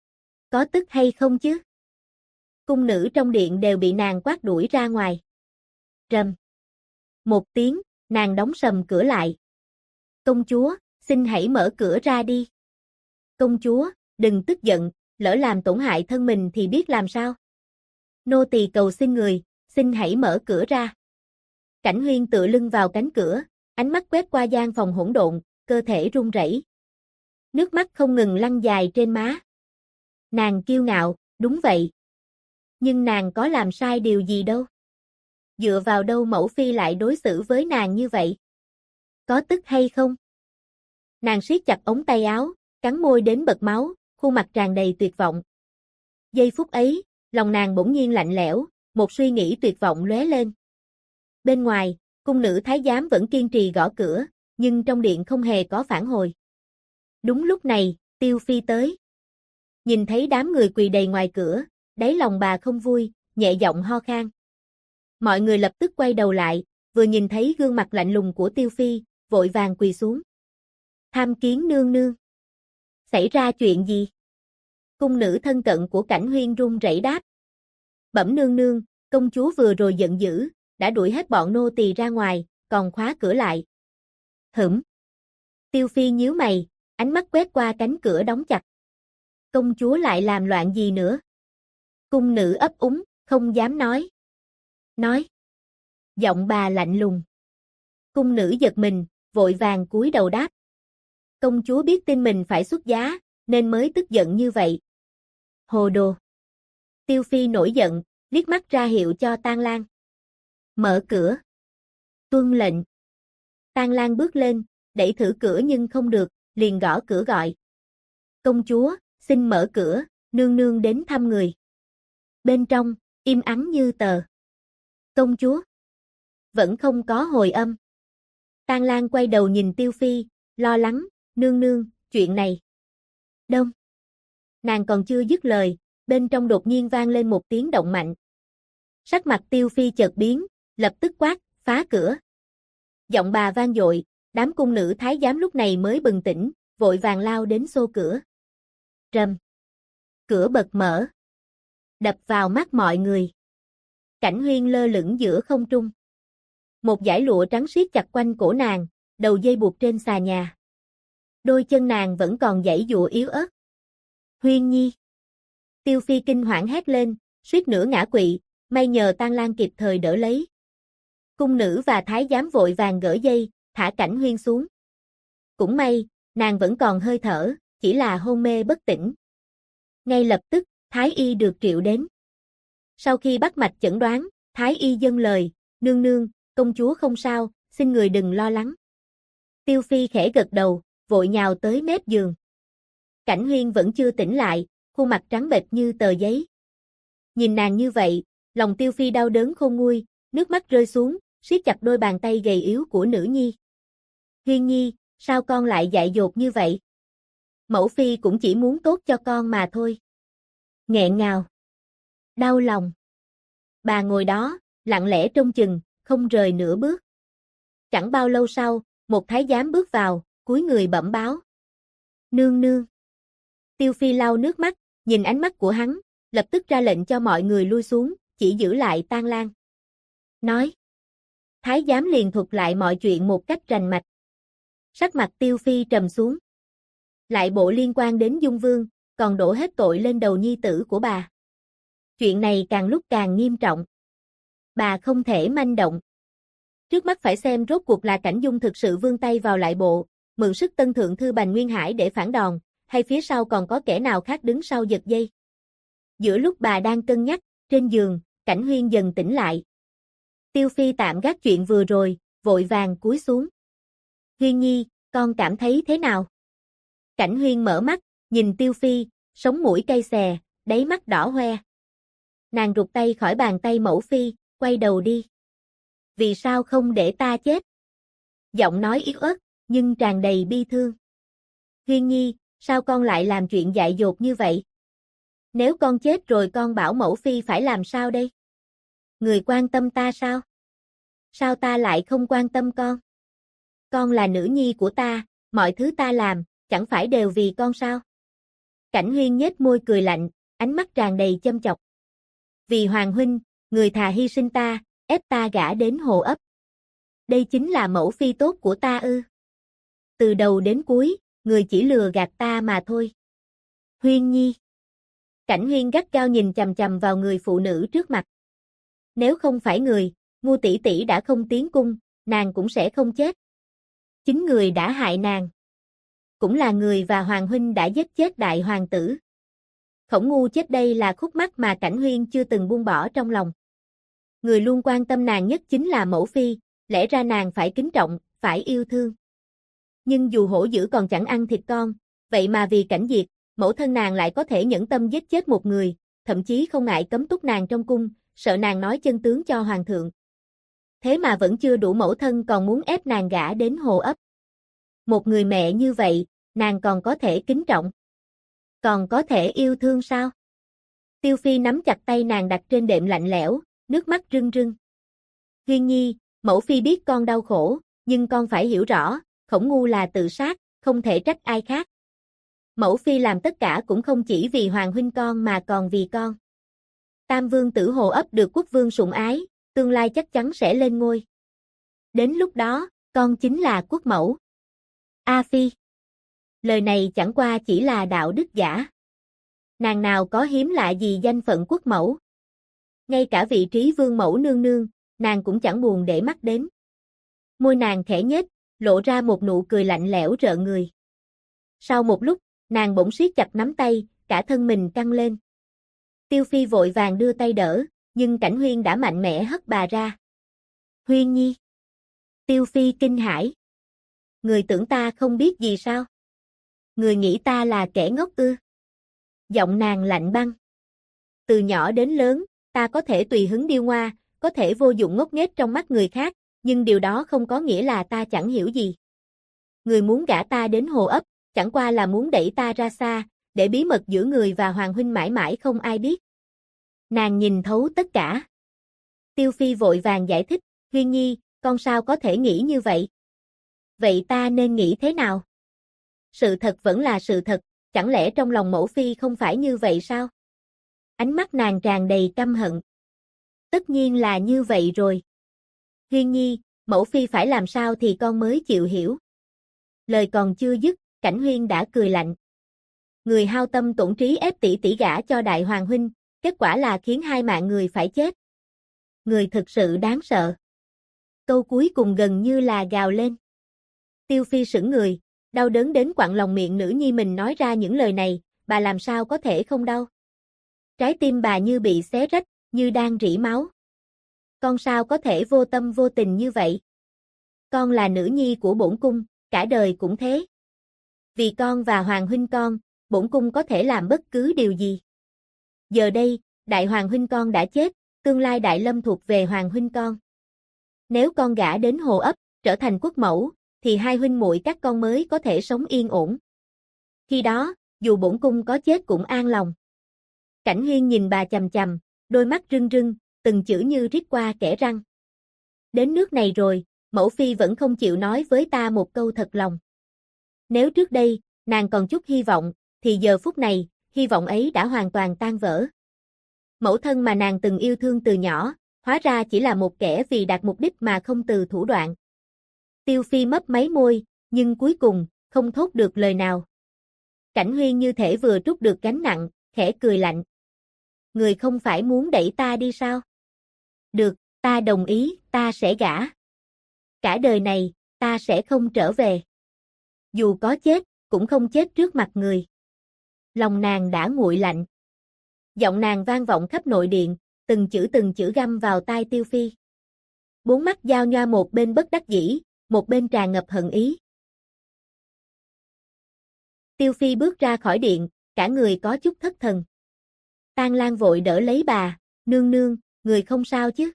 Có tức hay không chứ? Cung nữ trong điện đều bị nàng quát đuổi ra ngoài. Rầm. Một tiếng, nàng đóng sầm cửa lại. Công chúa, xin hãy mở cửa ra đi. Công chúa, đừng tức giận, lỡ làm tổn hại thân mình thì biết làm sao. Nô tỳ cầu xin người, xin hãy mở cửa ra. Cảnh Huyên tựa lưng vào cánh cửa, ánh mắt quét qua gian phòng hỗn độn, cơ thể run rẩy. Nước mắt không ngừng lăn dài trên má. Nàng kiêu ngạo, đúng vậy. Nhưng nàng có làm sai điều gì đâu. Dựa vào đâu mẫu phi lại đối xử với nàng như vậy? Có tức hay không? Nàng siết chặt ống tay áo, cắn môi đến bật máu, khuôn mặt tràn đầy tuyệt vọng. Giây phút ấy, lòng nàng bỗng nhiên lạnh lẽo, một suy nghĩ tuyệt vọng lóe lên. Bên ngoài, cung nữ thái giám vẫn kiên trì gõ cửa, nhưng trong điện không hề có phản hồi. Đúng lúc này, Tiêu Phi tới. Nhìn thấy đám người quỳ đầy ngoài cửa, đáy lòng bà không vui, nhẹ giọng ho khan. Mọi người lập tức quay đầu lại, vừa nhìn thấy gương mặt lạnh lùng của Tiêu Phi, vội vàng quỳ xuống. Tham kiến nương nương. Xảy ra chuyện gì? Cung nữ thân cận của Cảnh Huyên run rẩy đáp. Bẩm nương nương, công chúa vừa rồi giận dữ, đã đuổi hết bọn nô tỳ ra ngoài, còn khóa cửa lại. Hửm. Tiêu Phi nhíu mày, ánh ánh mắt quét qua cánh cửa đóng chặt. Công chúa lại làm loạn gì nữa? Cung nữ ấp úng, không dám nói. Nói. Giọng bà lạnh lùng. Cung nữ giật mình, vội vàng cúi đầu đáp. Công chúa biết tin mình phải xuất giá, nên mới tức giận như vậy. Hồ đồ. Tiêu Phi nổi giận, liếc mắt ra hiệu cho Tang Lan. Mở cửa. Tuân lệnh. Tang Lan bước lên, đẩy thử cửa nhưng không được, liền gõ cửa gọi. Công chúa, xin mở cửa, nương nương đến thăm người. Bên trong, im ắng như tờ. Công chúa. Vẫn không có hồi âm. Tang Lan quay đầu nhìn Tiêu Phi, lo lắng, nương nương, chuyện này. Đông. Nàng còn chưa dứt lời, bên trong đột nhiên vang lên một tiếng động mạnh. Sắc mặt Tiêu Phi chợt biến, lập tức quát, phá cửa. Giọng bà vang dội, đám cung nữ thái giám lúc này mới bừng tỉnh, vội vàng lao đến xô cửa. Rầm. Cửa bật mở. Đập vào mắt mọi người. Cảnh Huyên lơ lửng giữa không trung. Một dải lụa trắng siết chặt quanh cổ nàng, đầu dây buộc trên xà nhà. Đôi chân nàng vẫn còn giãy giụa yếu ớt. Huyên Nhi. Tiêu Phi kinh hoảng hét lên, suýt nữa ngã quỵ, may nhờ Tang Lan kịp thời đỡ lấy. Cung nữ và thái giám vội vàng gỡ dây, thả Cảnh Huyên xuống. Cũng may, nàng vẫn còn hơi thở, chỉ là hôn mê bất tỉnh. Ngay lập tức, thái y được triệu đến. Sau khi bắt mạch chẩn đoán, thái y dâng lời, nương nương, công chúa không sao, xin người đừng lo lắng. Tiêu Phi khẽ gật đầu, vội nhào tới mép giường. Cảnh Huyên vẫn chưa tỉnh lại, khuôn mặt trắng bệch như tờ giấy. Nhìn nàng như vậy, lòng Tiêu Phi đau đớn khôn nguôi, nước mắt rơi xuống, siết chặt đôi bàn tay gầy yếu của nữ nhi. Huyên Nhi, sao con lại dại dột như vậy? Mẫu Phi cũng chỉ muốn tốt cho con mà thôi. Nghẹn ngào. Đau lòng. Bà ngồi đó, lặng lẽ trông chừng, không rời nửa bước. Chẳng bao lâu sau, một thái giám bước vào, cúi người bẩm báo. Nương nương. Tiêu Phi lau nước mắt, nhìn ánh mắt của hắn, lập tức ra lệnh cho mọi người lui xuống, chỉ giữ lại Tang Lan. Nói. Thái giám liền thuật lại mọi chuyện một cách rành mạch. Sắc mặt Tiêu Phi trầm xuống. Lại bộ liên quan đến Dung Vương, còn đổ hết tội lên đầu nhi tử của bà. Chuyện này càng lúc càng nghiêm trọng. Bà không thể manh động. Trước mắt phải xem rốt cuộc là Cảnh Dung thực sự vươn tay vào lại bộ, mượn sức tân thượng thư Bành Nguyên Hải để phản đòn, hay phía sau còn có kẻ nào khác đứng sau giật dây. Giữa lúc bà đang cân nhắc, trên giường, Cảnh Huyên dần tỉnh lại. Tiêu Phi tạm gác chuyện vừa rồi, vội vàng cúi xuống. Huyên Nhi, con cảm thấy thế nào? Cảnh Huyên mở mắt, nhìn Tiêu Phi, sống mũi cay xè, đáy mắt đỏ hoe. Nàng rụt tay khỏi bàn tay mẫu phi, quay đầu đi. Vì sao không để ta chết? Giọng nói yếu ớt, nhưng tràn đầy bi thương. Huyên Nhi, sao con lại làm chuyện dại dột như vậy? Nếu con chết rồi con bảo mẫu phi phải làm sao đây? Người quan tâm ta sao? Sao ta lại không quan tâm con? Con là nữ nhi của ta, mọi thứ ta làm, chẳng phải đều vì con sao? Cảnh Huyên nhếch môi cười lạnh, ánh mắt tràn đầy châm chọc. Vì Hoàng huynh, người thà hy sinh ta, ép ta gả đến Hồ Ấp. Đây chính là mẫu phi tốt của ta ư? Từ đầu đến cuối, người chỉ lừa gạt ta mà thôi. Huyên Nhi. Cảnh Huyên gắt gao nhìn chằm chằm vào người phụ nữ trước mặt. Nếu không phải người, Ngu tỷ tỷ đã không tiến cung, nàng cũng sẽ không chết. Chính người đã hại nàng. Cũng là người và Hoàng huynh đã giết chết đại hoàng tử. Khổng Ngu chết đây là khúc mắc mà Cảnh Huyên chưa từng buông bỏ trong lòng. Người luôn quan tâm nàng nhất chính là mẫu phi, lẽ ra nàng phải kính trọng, phải yêu thương. Nhưng dù hổ dữ còn chẳng ăn thịt con, vậy mà vì Cảnh Diệt, mẫu thân nàng lại có thể nhẫn tâm giết chết một người, thậm chí không ngại cấm túc nàng trong cung, sợ nàng nói chân tướng cho hoàng thượng. Thế mà vẫn chưa đủ, mẫu thân còn muốn ép nàng gả đến Hồ Ấp. Một người mẹ như vậy, nàng còn có thể kính trọng, còn có thể yêu thương sao? Tiêu Phi nắm chặt tay nàng đặt trên đệm lạnh lẽo, nước mắt rưng rưng. Huyên Nhi, mẫu phi biết con đau khổ, nhưng con phải hiểu rõ, Khổng Ngu là tự sát, không thể trách ai khác. Mẫu phi làm tất cả cũng không chỉ vì Hoàng huynh con mà còn vì con. Tam vương tử Hồ Ấp được quốc vương sủng ái, tương lai chắc chắn sẽ lên ngôi. Đến lúc đó, con chính là quốc mẫu. A Phi. Lời này chẳng qua chỉ là đạo đức giả. Nàng nào có hiếm lạ gì danh phận quốc mẫu. Ngay cả vị trí vương mẫu nương nương, nàng cũng chẳng buồn để mắt đến. Môi nàng khẽ nhếch, lộ ra một nụ cười lạnh lẽo rợn người. Sau một lúc, nàng bỗng siết chặt nắm tay, cả thân mình căng lên. Tiêu Phi vội vàng đưa tay đỡ, nhưng Cảnh Huyên đã mạnh mẽ hất bà ra. Huyên nhi. Tiêu Phi kinh hãi. Người tưởng ta không biết gì sao? Người nghĩ ta là kẻ ngốc ư? Giọng nàng lạnh băng. Từ nhỏ đến lớn, ta có thể tùy hứng điêu ngoa, có thể vô dụng ngốc nghếch trong mắt người khác, nhưng điều đó không có nghĩa là ta chẳng hiểu gì. Người muốn gả ta đến Hồ Ấp, chẳng qua là muốn đẩy ta ra xa, để bí mật giữa người và Hoàng huynh mãi mãi không ai biết. Nàng nhìn thấu tất cả. Tiêu Phi vội vàng giải thích, Huyên nhi, con sao có thể nghĩ như vậy? Vậy ta nên nghĩ thế nào? Sự thật vẫn là sự thật, chẳng lẽ trong lòng mẫu phi không phải như vậy sao? Ánh mắt nàng tràn đầy căm hận. Tất nhiên là như vậy rồi. Huyên nhi, mẫu phi phải làm sao thì con mới chịu hiểu. Lời còn chưa dứt, Cảnh Huyên đã cười lạnh. Người hao tâm tổn trí ép tỷ tỷ gả cho đại hoàng huynh, kết quả là khiến hai mạng người phải chết. Người thực sự đáng sợ. Câu cuối cùng gần như là gào lên. Tiêu Phi sững người, đau đớn đến quặn lòng miệng nữ nhi mình nói ra những lời này, bà làm sao có thể không đau. Trái tim bà như bị xé rách, như đang rỉ máu. Con sao có thể vô tâm vô tình như vậy? Con là nữ nhi của bổn cung, cả đời cũng thế. Vì con và hoàng huynh con, bổn cung có thể làm bất cứ điều gì. Giờ đây, đại hoàng huynh con đã chết, tương lai đại lâm thuộc về hoàng huynh con. Nếu con gả đến Hồ Ấp, trở thành quốc mẫu, thì hai huynh muội các con mới có thể sống yên ổn. Khi đó, dù bổn cung có chết cũng an lòng. Cảnh Huyên nhìn bà chằm chằm, đôi mắt rưng rưng, từng chữ như rít qua kẽ răng. Đến nước này rồi, mẫu phi vẫn không chịu nói với ta một câu thật lòng. Nếu trước đây, nàng còn chút hy vọng, thì giờ phút này, hy vọng ấy đã hoàn toàn tan vỡ. Mẫu thân mà nàng từng yêu thương từ nhỏ, hóa ra chỉ là một kẻ vì đạt mục đích mà không từ thủ đoạn. Tiêu Phi mấp máy môi, nhưng cuối cùng, không thốt được lời nào. Cảnh Huyên như thể vừa trút được gánh nặng, khẽ cười lạnh. Người không phải muốn đẩy ta đi sao? Được, ta đồng ý, ta sẽ gả. Cả đời này, ta sẽ không trở về. Dù có chết, cũng không chết trước mặt người. Lòng nàng đã nguội lạnh. Giọng nàng vang vọng khắp nội điện, từng chữ găm vào tai Tiêu Phi. Bốn mắt giao nhoa, một bên bất đắc dĩ, một bên tràn ngập hận ý. Tiêu Phi bước ra khỏi điện, cả người có chút thất thần. Tang Lan vội đỡ lấy bà, nương nương, người không sao chứ?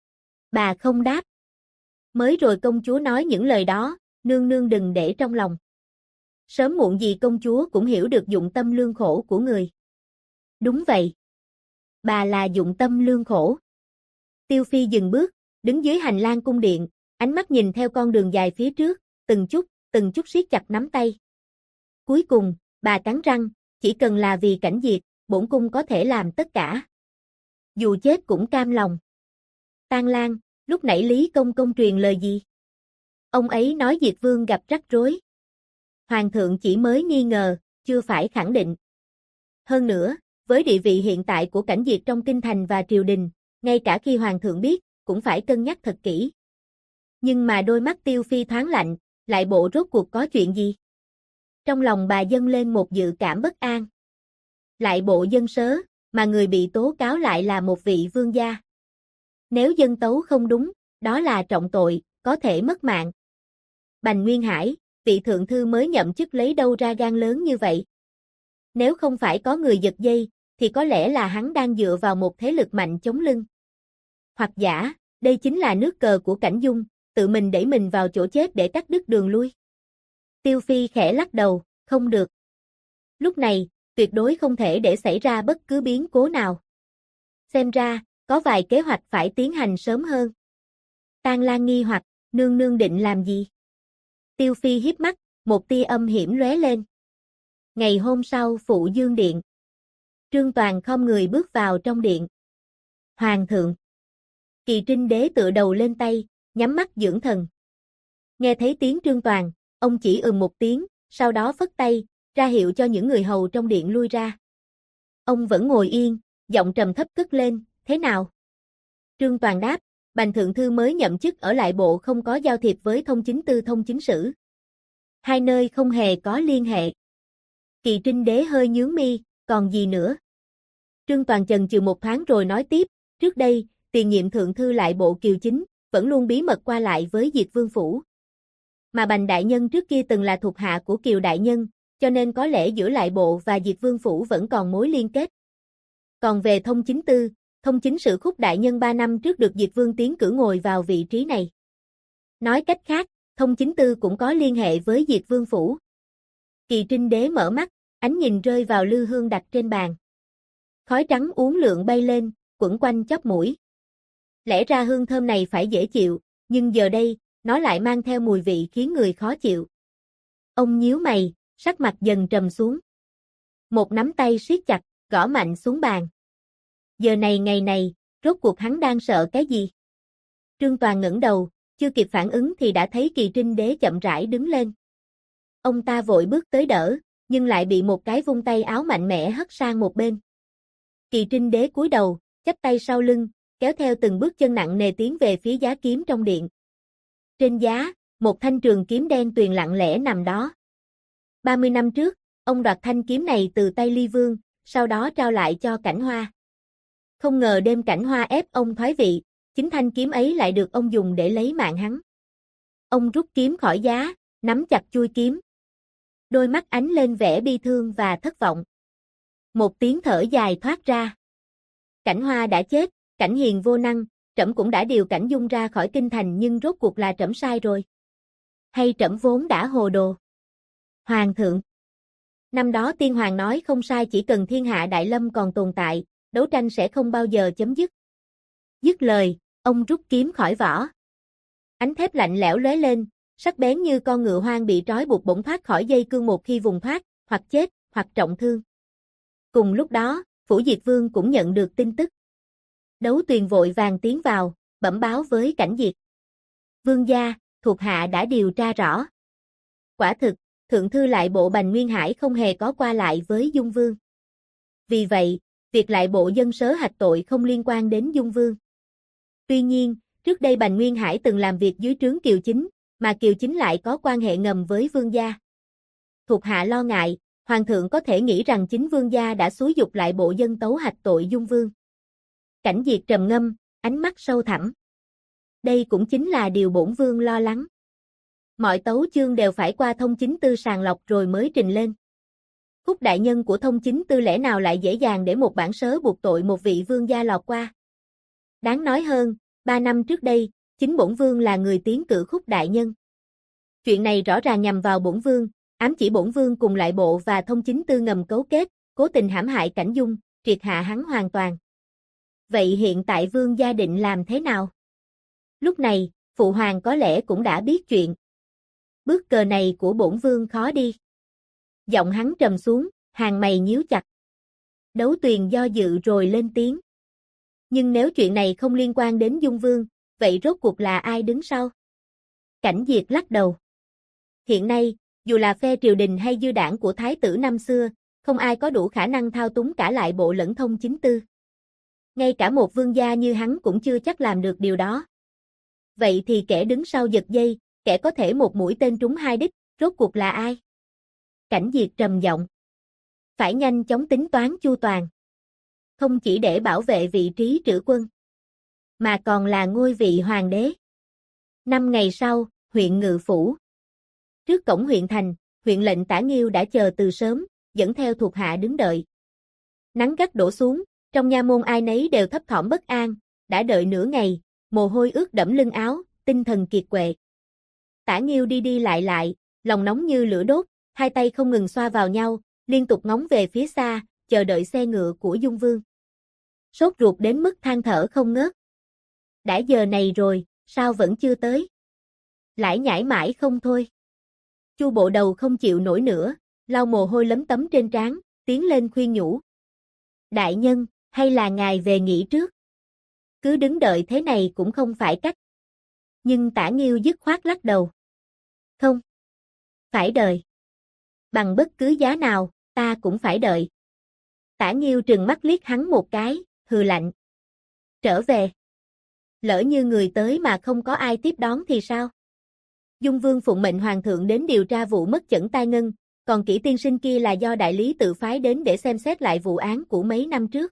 Bà không đáp. Mới rồi công chúa nói những lời đó, nương nương đừng để trong lòng. Sớm muộn gì công chúa cũng hiểu được dụng tâm lương khổ của người. Đúng vậy. Bà là dụng tâm lương khổ. Tiêu Phi dừng bước, đứng dưới hành lang cung điện, ánh mắt nhìn theo con đường dài phía trước, từng chút siết chặt nắm tay. Cuối cùng, bà cắn răng, chỉ cần là vì Cảnh Diệt, bổn cung có thể làm tất cả. Dù chết cũng cam lòng. Tang Lan, lúc nãy Lý Công Công truyền lời gì? Ông ấy nói Diệt Vương gặp rắc rối. Hoàng thượng chỉ mới nghi ngờ, chưa phải khẳng định. Hơn nữa, với địa vị hiện tại của Cảnh Diệt trong kinh thành và triều đình, ngay cả khi Hoàng thượng biết, cũng phải cân nhắc thật kỹ. Nhưng mà đôi mắt Tiêu Phi thoáng lạnh, lại bộ rốt cuộc có chuyện gì? Trong lòng bà dâng lên một dự cảm bất an. Lại bộ dân sớ, mà người bị tố cáo lại là một vị vương gia. Nếu dân tấu không đúng, đó là trọng tội, có thể mất mạng. Bành Nguyên Hải, vị thượng thư mới nhậm chức lấy đâu ra gan lớn như vậy? Nếu không phải có người giật dây, thì có lẽ là hắn đang dựa vào một thế lực mạnh chống lưng. Hoặc giả, đây chính là nước cờ của Cảnh Dung, tự mình đẩy mình vào chỗ chết để cắt đứt đường lui. Tiêu Phi khẽ lắc đầu, không được. Lúc này, tuyệt đối không thể để xảy ra bất cứ biến cố nào. Xem ra, có vài kế hoạch phải tiến hành sớm hơn. Tang Lan nghi hoặc, nương nương định làm gì? Tiêu Phi híp mắt, một tia âm hiểm lóe lên. Ngày hôm sau Phụ Dương Điện. Trương Toàn khom người bước vào trong điện. Hoàng thượng. Kỳ Trinh đế tựa đầu lên tay, nhắm mắt dưỡng thần. Nghe thấy tiếng Trương Toàn, ông chỉ một tiếng, sau đó phất tay, ra hiệu cho những người hầu trong điện lui ra. Ông vẫn ngồi yên, giọng trầm thấp cất lên, thế nào? Trương Toàn đáp, Bành thượng thư mới nhậm chức ở lại bộ không có giao thiệp với thông chính tư thông chính sử. Hai nơi không hề có liên hệ. Kỳ Trinh đế hơi nhướng mi, còn gì nữa? Trương Toàn chần chừ một thoáng rồi nói tiếp, trước đây, tiền nhiệm thượng thư lại bộ Kiều Chính, vẫn luôn bí mật qua lại với Diệt Vương Phủ. Mà Bành đại nhân trước kia từng là thuộc hạ của Kiều đại nhân, cho nên có lẽ giữa lại bộ và Diệt Vương Phủ vẫn còn mối liên kết. Còn về thông chính tư, thông chính sử Khúc đại nhân 3 năm trước được Diệt Vương tiến cử ngồi vào vị trí này. Nói cách khác, thông chính tư cũng có liên hệ với Diệt Vương Phủ. Kỳ Trinh đế mở mắt, ánh nhìn rơi vào lư hương đặt trên bàn. Khói trắng uốn lượn bay lên, quẩn quanh chóp mũi. Lẽ ra hương thơm này phải dễ chịu, nhưng giờ đây, nó lại mang theo mùi vị khiến người khó chịu. Ông nhíu mày, sắc mặt dần trầm xuống. Một nắm tay siết chặt, gõ mạnh xuống bàn. Giờ này ngày này, rốt cuộc hắn đang sợ cái gì? Trương Toàn ngẩng đầu, chưa kịp phản ứng thì đã thấy Kỳ Trinh đế chậm rãi đứng lên. Ông ta vội bước tới đỡ, nhưng lại bị một cái vung tay áo mạnh mẽ hất sang một bên. Kỳ Trinh đế cúi đầu, chắp tay sau lưng, kéo theo từng bước chân nặng nề tiến về phía giá kiếm trong điện. Trên giá, một thanh trường kiếm đen tuyền lặng lẽ nằm đó. 30 năm trước, ông đoạt thanh kiếm này từ tay Ly Vương, sau đó trao lại cho Cảnh Hoa. Không ngờ đêm Cảnh Hoa ép ông thoái vị, chính thanh kiếm ấy lại được ông dùng để lấy mạng hắn. Ông rút kiếm khỏi giá, nắm chặt chuôi kiếm. Đôi mắt ánh lên vẻ bi thương và thất vọng. Một tiếng thở dài thoát ra. Cảnh Hoa đã chết, Cảnh Hiền vô năng, trẫm cũng đã điều Cảnh Dung ra khỏi kinh thành nhưng rốt cuộc là trẫm sai rồi. Hay trẫm vốn đã hồ đồ? Hoàng thượng. Năm đó tiên hoàng nói không sai, chỉ cần thiên hạ đại lâm còn tồn tại, đấu tranh sẽ không bao giờ chấm dứt. Dứt lời, ông rút kiếm khỏi vỏ. Ánh thép lạnh lẽo lóe lên, sắc bén như con ngựa hoang bị trói buộc bỗng thoát khỏi dây cương một khi vùng thoát, hoặc chết, hoặc trọng thương. Cùng lúc đó, Phủ Diệt Vương cũng nhận được tin tức. Đấu Tuyền vội vàng tiến vào, bẩm báo với Cảnh Diệt. Vương gia, thuộc hạ đã điều tra rõ. Quả thực, thượng thư lại bộ Bành Nguyên Hải không hề có qua lại với Dung Vương. Vì vậy, việc lại bộ dân sớ hạch tội không liên quan đến Dung Vương. Tuy nhiên, trước đây Bành Nguyên Hải từng làm việc dưới trướng Kiều Chính, mà Kiều Chính lại có quan hệ ngầm với Vương gia. Thuộc hạ lo ngại, Hoàng thượng có thể nghĩ rằng chính Vương gia đã xúi giục lại bộ dân tấu hạch tội Dung Vương. Cảnh Diệt trầm ngâm, ánh mắt sâu thẳm. Đây cũng chính là điều bổn vương lo lắng. Mọi tấu chương đều phải qua thông chính tư sàng lọc rồi mới trình lên. Khúc đại nhân của thông chính tư lẽ nào lại dễ dàng để một bản sớ buộc tội một vị vương gia lọt qua. Đáng nói hơn, 3 năm trước đây, chính bổn vương là người tiến cử Khúc đại nhân. Chuyện này rõ ràng nhằm vào bổn vương, ám chỉ bổn vương cùng lại bộ và thông chính tư ngầm cấu kết, cố tình hãm hại Cảnh Dung, triệt hạ hắn hoàn toàn. Vậy hiện tại vương gia định làm thế nào? Lúc này, phụ hoàng có lẽ cũng đã biết chuyện. Bước cờ này của bổn vương khó đi. Giọng hắn trầm xuống, hàng mày nhíu chặt. Đấu Tuyền do dự rồi lên tiếng. Nhưng nếu chuyện này không liên quan đến Dung Vương, vậy rốt cuộc là ai đứng sau? Cảnh Diệt lắc đầu. Hiện nay, dù là phe triều đình hay dư đảng của thái tử năm xưa, không ai có đủ khả năng thao túng cả lại bộ lẫn thông chính tư. Ngay cả một vương gia như hắn cũng chưa chắc làm được điều đó. Vậy thì kẻ đứng sau giật dây, kẻ có thể một mũi tên trúng hai đích, rốt cuộc là ai? Cảnh Diệt trầm giọng. Phải nhanh chóng tính toán chu toàn. Không chỉ để bảo vệ vị trí trữ quân, mà còn là ngôi vị hoàng đế. 5 ngày sau, huyện Ngự Phủ. Trước cổng huyện thành, huyện lệnh Tả Nghiêu đã chờ từ sớm, dẫn theo thuộc hạ đứng đợi. Nắng gắt đổ xuống, trong nha môn ai nấy đều thấp thỏm bất an, đã đợi nửa ngày, mồ hôi ướt đẫm lưng áo, tinh thần kiệt quệ. Tả Nghiêu đi đi lại, lòng nóng như lửa đốt, hai tay không ngừng xoa vào nhau, liên tục ngóng về phía xa, chờ đợi xe ngựa của Dung Vương. Sốt ruột đến mức than thở không ngớt. Đã giờ này rồi, sao vẫn chưa tới? Lải nhải mãi không thôi. Chu Bộ Đầu không chịu nổi nữa, lau mồ hôi lấm tấm trên trán, tiến lên khuyên nhủ. Đại nhân, hay là ngài về nghỉ trước? Cứ đứng đợi thế này cũng không phải cách. Nhưng Tả Nghiêu dứt khoát lắc đầu. Không. Phải đợi. Bằng bất cứ giá nào, ta cũng phải đợi. Tả Nghiêu trừng mắt liếc hắn một cái, hừ lạnh. Trở về. Lỡ như người tới mà không có ai tiếp đón thì sao? Dung Vương phụng mệnh hoàng thượng đến điều tra vụ mất chẩn tai ngân, còn Kỷ tiên sinh kia là do đại lý tự phái đến để xem xét lại vụ án của mấy năm trước.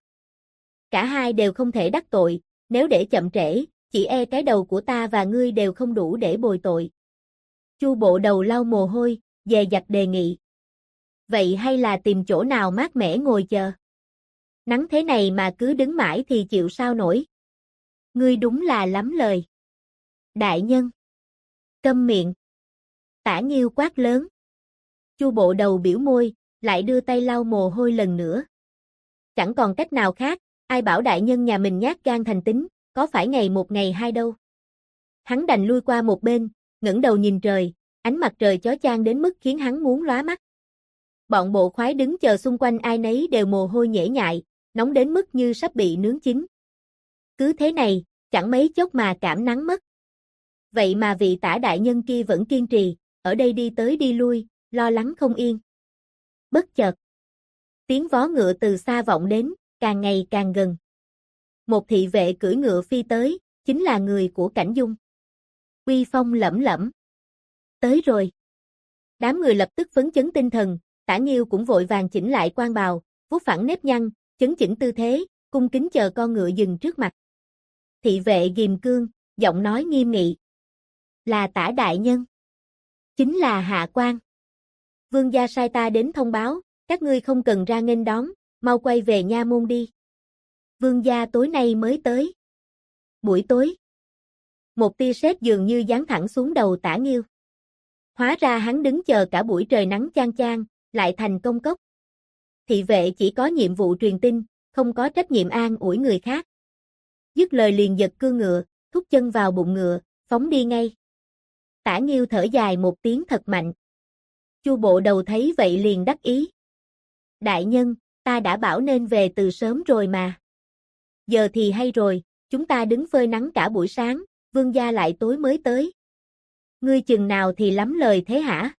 Cả hai đều không thể đắc tội, nếu để chậm trễ, chỉ e cái đầu của ta và ngươi đều không đủ để bồi tội. Chu Bộ Đầu lau mồ hôi, dè dặt đề nghị. Vậy hay là tìm chỗ nào mát mẻ ngồi chờ? Nắng thế này mà cứ đứng mãi thì chịu sao nổi. Ngươi đúng là lắm lời. Đại nhân. Câm miệng. Tả Nghiêu quát lớn. Chu Bộ Đầu biểu môi, lại đưa tay lau mồ hôi lần nữa. Chẳng còn cách nào khác, ai bảo đại nhân nhà mình nhát gan thành tính, có phải ngày một ngày hai đâu. Hắn đành lui qua một bên, ngẩng đầu nhìn trời, ánh mặt trời chói chang đến mức khiến hắn muốn lóa mắt. Bọn bộ khoái đứng chờ xung quanh ai nấy đều mồ hôi nhễ nhại, nóng đến mức như sắp bị nướng chín. Cứ thế này, chẳng mấy chốc mà cảm nắng mất. Vậy mà vị Tả đại nhân kia vẫn kiên trì, ở đây đi tới đi lui, lo lắng không yên. Bất chợt, tiếng vó ngựa từ xa vọng đến, càng ngày càng gần. Một thị vệ cưỡi ngựa phi tới, chính là người của Cảnh Dung. Uy phong lẫm lẫm. Tới rồi. Đám người lập tức phấn chấn tinh thần, Tả Nghiêu cũng vội vàng chỉnh lại quan bào, vuốt phẳng nếp nhăn, chấn chỉnh tư thế, cung kính chờ con ngựa dừng trước mặt. Thị vệ ghim cương, giọng nói nghiêm nghị. Là Tả đại nhân. Chính là hạ quan. Vương gia sai ta đến thông báo, các ngươi không cần ra nghênh đón, mau quay về nha môn đi. Vương gia tối nay mới tới. Buổi tối. Một tia sét dường như giáng thẳng xuống đầu Tả Nghiêu. Hóa ra hắn đứng chờ cả buổi trời nắng chang chang, lại thành công cốc. Thị vệ chỉ có nhiệm vụ truyền tin, không có trách nhiệm an ủi người khác. Dứt lời liền giật cương ngựa, thúc chân vào bụng ngựa, phóng đi ngay. Tả Nghiêu thở dài một tiếng thật mạnh. Chu Bộ Đầu thấy vậy liền đắc ý. Đại nhân, ta đã bảo nên về từ sớm rồi mà. Giờ thì hay rồi, chúng ta đứng phơi nắng cả buổi sáng, vương gia lại tối mới tới. Ngươi chừng nào thì lắm lời thế hả?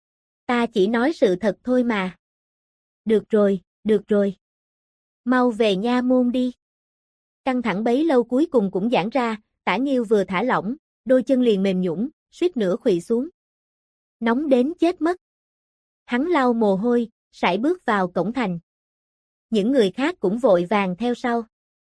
Ta chỉ nói sự thật thôi mà. Được rồi, được rồi. Mau về nha môn đi. Căng thẳng bấy lâu cuối cùng cũng giãn ra, Tả Nghiêu vừa thả lỏng, đôi chân liền mềm nhũn, suýt nữa khuỵu xuống. Nóng đến chết mất. Hắn lau mồ hôi, sải bước vào cổng thành. Những người khác cũng vội vàng theo sau.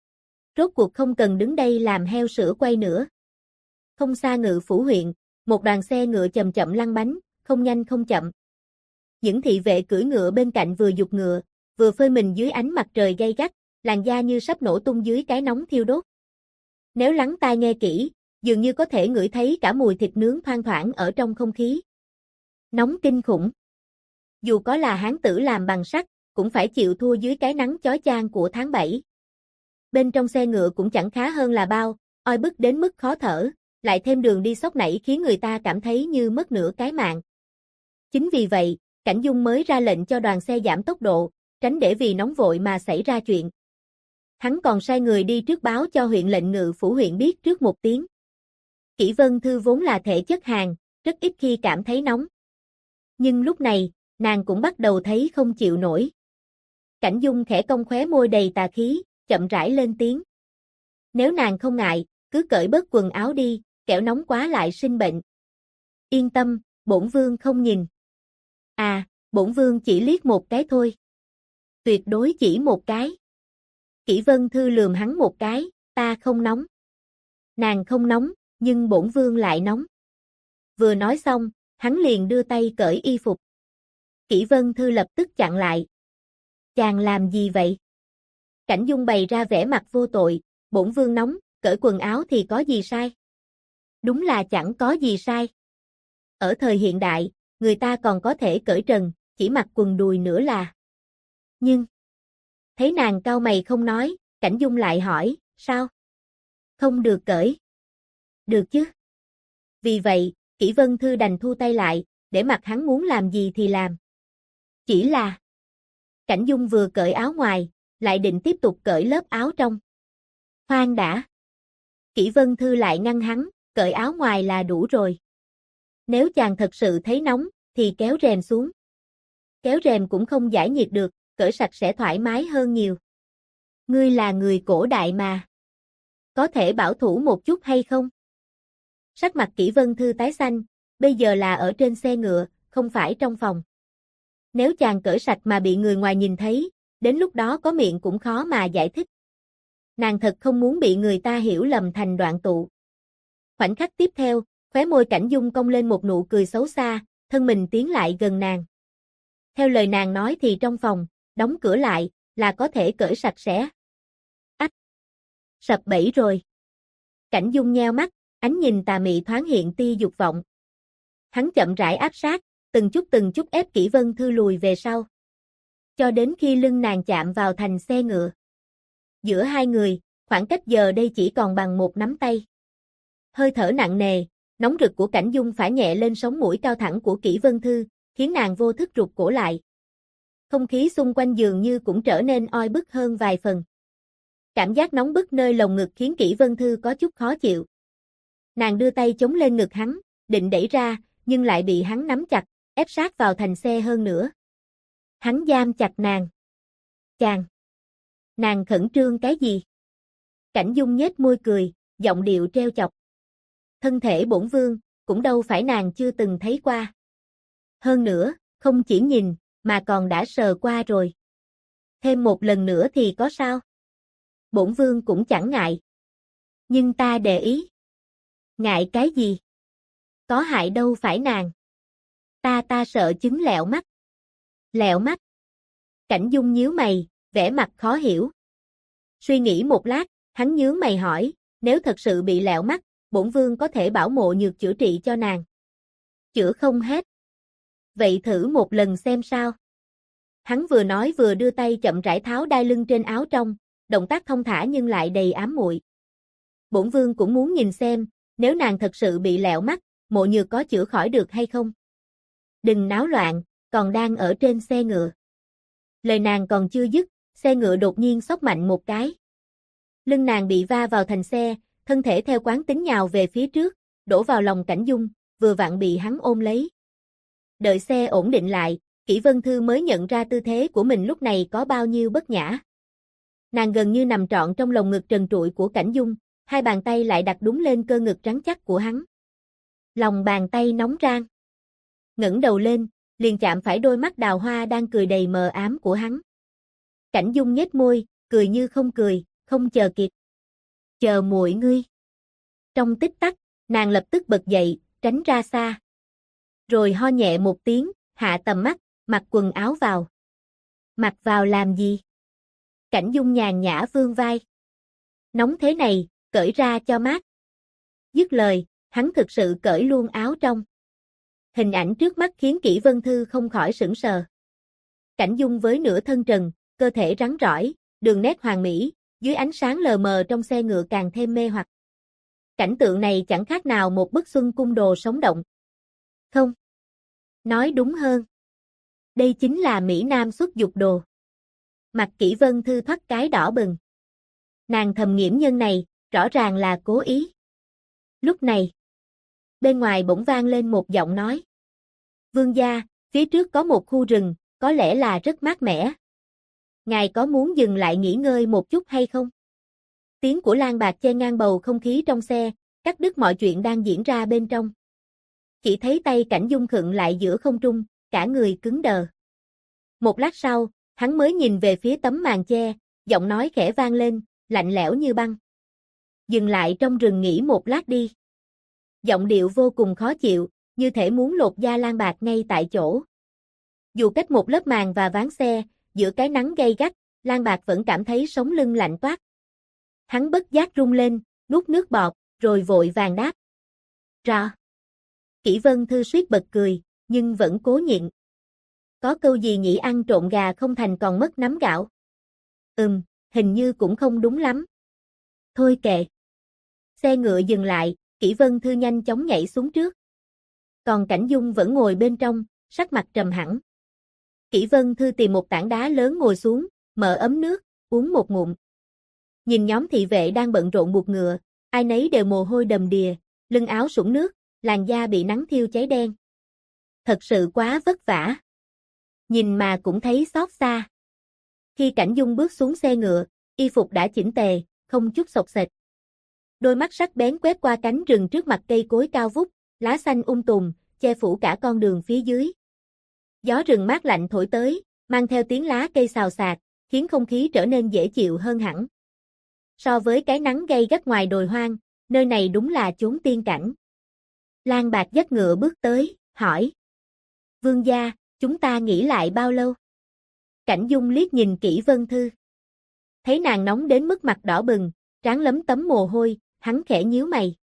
Rốt cuộc không cần đứng đây làm heo sữa quay nữa. Không xa Ngự Phủ huyện, một đoàn xe ngựa chậm chậm lăn bánh, không nhanh không chậm. Những thị vệ cưỡi ngựa bên cạnh vừa giục ngựa, vừa phơi mình dưới ánh mặt trời gay gắt, làn da như sắp nổ tung dưới cái nóng thiêu đốt. Nếu lắng tai nghe kỹ, dường như có thể ngửi thấy cả mùi thịt nướng thoang thoảng ở trong không khí. Nóng kinh khủng. Dù có là hán tử làm bằng sắt, cũng phải chịu thua dưới cái nắng chói chang của tháng 7. Bên trong xe ngựa cũng chẳng khá hơn là bao, oi bức đến mức khó thở, lại thêm đường đi sóc nảy khiến người ta cảm thấy như mất nửa cái mạng. Chính vì vậy, Cảnh Dung mới ra lệnh cho đoàn xe giảm tốc độ, tránh để vì nóng vội mà xảy ra chuyện. Hắn còn sai người đi trước báo cho huyện lệnh Ngự Phủ huyện biết trước một tiếng. Kỷ Vân Thư vốn là thể chất hàn, rất ít khi cảm thấy nóng. Nhưng lúc này, nàng cũng bắt đầu thấy không chịu nổi. Cảnh Dung khẽ cong khóe môi đầy tà khí, chậm rãi lên tiếng. Nếu nàng không ngại, cứ cởi bớt quần áo đi, kẻo nóng quá lại sinh bệnh. Yên tâm, bổn vương không nhìn. À, bổn vương chỉ liếc một cái thôi. Tuyệt đối chỉ một cái. Kỷ Vân Thư lườm hắn một cái, ta không nóng. Nàng không nóng, nhưng bổn vương lại nóng. Vừa nói xong, hắn liền đưa tay cởi y phục. Kỷ Vân Thư lập tức chặn lại. Chàng làm gì vậy? Cảnh Dung bày ra vẻ mặt vô tội, bổn vương nóng, cởi quần áo thì có gì sai? Đúng là chẳng có gì sai. Ở thời hiện đại, người ta còn có thể cởi trần, chỉ mặc quần đùi nữa là. Nhưng, thấy nàng cau mày không nói, Cảnh Dung lại hỏi, sao? Không được cởi. Được chứ. Vì vậy, Kỷ Vân Thư đành thu tay lại, để mặc hắn muốn làm gì thì làm. Chỉ là, Cảnh Dung vừa cởi áo ngoài, lại định tiếp tục cởi lớp áo trong. Khoan đã. Kỷ Vân Thư lại ngăn hắn, cởi áo ngoài là đủ rồi. Nếu chàng thật sự thấy nóng, thì kéo rèm xuống. kéo rèm cũng không giải nhiệt được, cởi sạch sẽ thoải mái hơn nhiều. Ngươi là người cổ đại mà. Có thể bảo thủ một chút hay không? Sắc mặt Kỷ Vân Thư tái xanh, bây giờ là ở trên xe ngựa, không phải trong phòng. Nếu chàng cởi sạch mà bị người ngoài nhìn thấy, đến lúc đó có miệng cũng khó mà giải thích. Nàng thật không muốn bị người ta hiểu lầm thành đoạn tụ. Khoảnh khắc tiếp theo, khóe môi Cảnh Dung cong lên một nụ cười xấu xa, thân mình tiến lại gần nàng. Theo lời nàng nói thì trong phòng, đóng cửa lại, là có thể cởi sạch sẽ. Ách! Sập bẫy rồi. Cảnh Dung nheo mắt, ánh nhìn tà mị thoáng hiện tia dục vọng. Hắn chậm rãi áp sát, từng chút ép Kỷ Vân Thư lùi về sau. Cho đến khi lưng nàng chạm vào thành xe ngựa. Giữa hai người, khoảng cách giờ đây chỉ còn bằng một nắm tay. Hơi thở nặng nề, nóng rực của Cảnh Dung phả nhẹ lên sống mũi cao thẳng của Kỷ Vân Thư, khiến nàng vô thức rụt cổ lại. Không khí xung quanh dường như cũng trở nên oi bức hơn vài phần. Cảm giác nóng bức nơi lồng ngực khiến Kỷ Vân Thư có chút khó chịu. Nàng đưa tay chống lên ngực hắn, định đẩy ra, nhưng lại bị hắn nắm chặt, ép sát vào thành xe hơn nữa. Hắn giam chặt nàng. Chàng! Nàng khẩn trương cái gì? Cảnh Dung nhếch môi cười, giọng điệu trêu chọc. Thân thể bổn vương, cũng đâu phải nàng chưa từng thấy qua. Hơn nữa, không chỉ nhìn, mà còn đã sờ qua rồi. Thêm một lần nữa thì có sao? Bổn vương cũng chẳng ngại. Nhưng ta để ý. Ngại cái gì? Có hại đâu phải nàng. Ta sợ chứng lẹo mắt. Lẹo mắt? Cảnh Dung nhíu mày, vẻ mặt khó hiểu. Suy nghĩ một lát, hắn nhướng mày hỏi, nếu thật sự bị lẹo mắt, bổn vương có thể bảo mộ nhược chữa trị cho nàng. Chữa không hết. Vậy thử một lần xem sao. Hắn vừa nói vừa đưa tay chậm rãi tháo đai lưng trên áo trong, động tác thông thả nhưng lại đầy ám muội. Bổn vương cũng muốn nhìn xem, nếu nàng thật sự bị lẹo mắt, mộ nhược có chữa khỏi được hay không. Đừng náo loạn, còn đang ở trên xe ngựa. Lời nàng còn chưa dứt, xe ngựa đột nhiên xốc mạnh một cái. Lưng nàng bị va vào thành xe, thân thể theo quán tính nhào về phía trước, đổ vào lòng Cảnh Dung, vừa vặn bị hắn ôm lấy. Đợi xe ổn định lại, Kỷ Vân Thư mới nhận ra tư thế của mình lúc này có bao nhiêu bất nhã. Nàng gần như nằm trọn trong lồng ngực trần trụi của Cảnh Dung, hai bàn tay lại đặt đúng lên cơ ngực rắn chắc của hắn. Lòng bàn tay nóng rang. Ngẩng đầu lên, liền chạm phải đôi mắt đào hoa đang cười đầy mờ ám của hắn. Cảnh Dung nhếch môi, cười như không cười, không chờ kịp. Chờ muội ngươi. Trong tích tắc, nàng lập tức bật dậy, tránh ra xa. Rồi ho nhẹ một tiếng, hạ tầm mắt, mặc quần áo vào. Mặc vào làm gì? Cảnh Dung nhàn nhã vươn vai. Nóng thế này, cởi ra cho mát. Dứt lời, hắn thực sự cởi luôn áo trong. Hình ảnh trước mắt khiến Kỷ Vân Thư không khỏi sững sờ. Cảnh Dung với nửa thân trần, cơ thể rắn rỏi, đường nét hoàn mỹ, dưới ánh sáng lờ mờ trong xe ngựa càng thêm mê hoặc. Cảnh tượng này chẳng khác nào một bức xuân cung đồ sống động. Không. Nói đúng hơn. Đây chính là Mỹ Nam xuất dục đồ. Mặt Kỷ Vân Thư thoắt cái đỏ bừng. Nàng thầm nghiễm nhân này, rõ ràng là cố ý. Lúc này, bên ngoài bỗng vang lên một giọng nói. Vương gia, phía trước có một khu rừng, có lẽ là rất mát mẻ. Ngài có muốn dừng lại nghỉ ngơi một chút hay không? Tiếng của Lan Bạc che ngang bầu không khí trong xe, cắt đứt mọi chuyện đang diễn ra bên trong. Chỉ thấy tay Cảnh Dung khựng lại giữa không trung, cả người cứng đờ. Một lát sau, hắn mới nhìn về phía tấm màn che, giọng nói khẽ vang lên, lạnh lẽo như băng. Dừng lại trong rừng nghỉ một lát đi. Giọng điệu vô cùng khó chịu, như thể muốn lột da Lan Bạc ngay tại chỗ. Dù cách một lớp màn và ván xe, giữa cái nắng gay gắt, Lan Bạc vẫn cảm thấy sống lưng lạnh toát. Hắn bất giác run lên, nuốt nước bọt, rồi vội vàng đáp. Rõ. Kỷ Vân Thư suýt bật cười, nhưng vẫn cố nhịn. Có câu gì nhỉ, ăn trộm gà không thành còn mất nắm gạo. Hình như cũng không đúng lắm. Thôi kệ. Xe ngựa dừng lại, Kỷ Vân Thư nhanh chóng nhảy xuống trước. Còn Cảnh Dung vẫn ngồi bên trong, sắc mặt trầm hẳn. Kỷ Vân Thư tìm một tảng đá lớn ngồi xuống, mở ấm nước, uống một ngụm. Nhìn nhóm thị vệ đang bận rộn buộc ngựa, ai nấy đều mồ hôi đầm đìa, lưng áo sũng nước, làn da bị nắng thiêu cháy đen. Thật sự quá vất vả. nhìn mà cũng thấy xót xa. Khi Cảnh Dung bước xuống xe ngựa, y phục đã chỉnh tề, không chút xộc xệch. Đôi mắt sắc bén quét qua cánh rừng trước mặt cây cối cao vút, lá xanh tùm, che phủ cả con đường phía dưới. Gió rừng mát lạnh thổi tới, mang theo tiếng lá cây xào xạc, khiến không khí trở nên dễ chịu hơn hẳn. So với cái nắng gay gắt ngoài đồi hoang, nơi này đúng là chốn tiên cảnh. Lang Bạc dắt ngựa bước tới, hỏi. Vương gia, chúng ta nghỉ lại bao lâu? Cảnh Dung liếc nhìn Kỷ Vân Thư. Thấy nàng nóng đến mức mặt đỏ bừng, trán lấm tấm mồ hôi, hắn khẽ nhíu mày.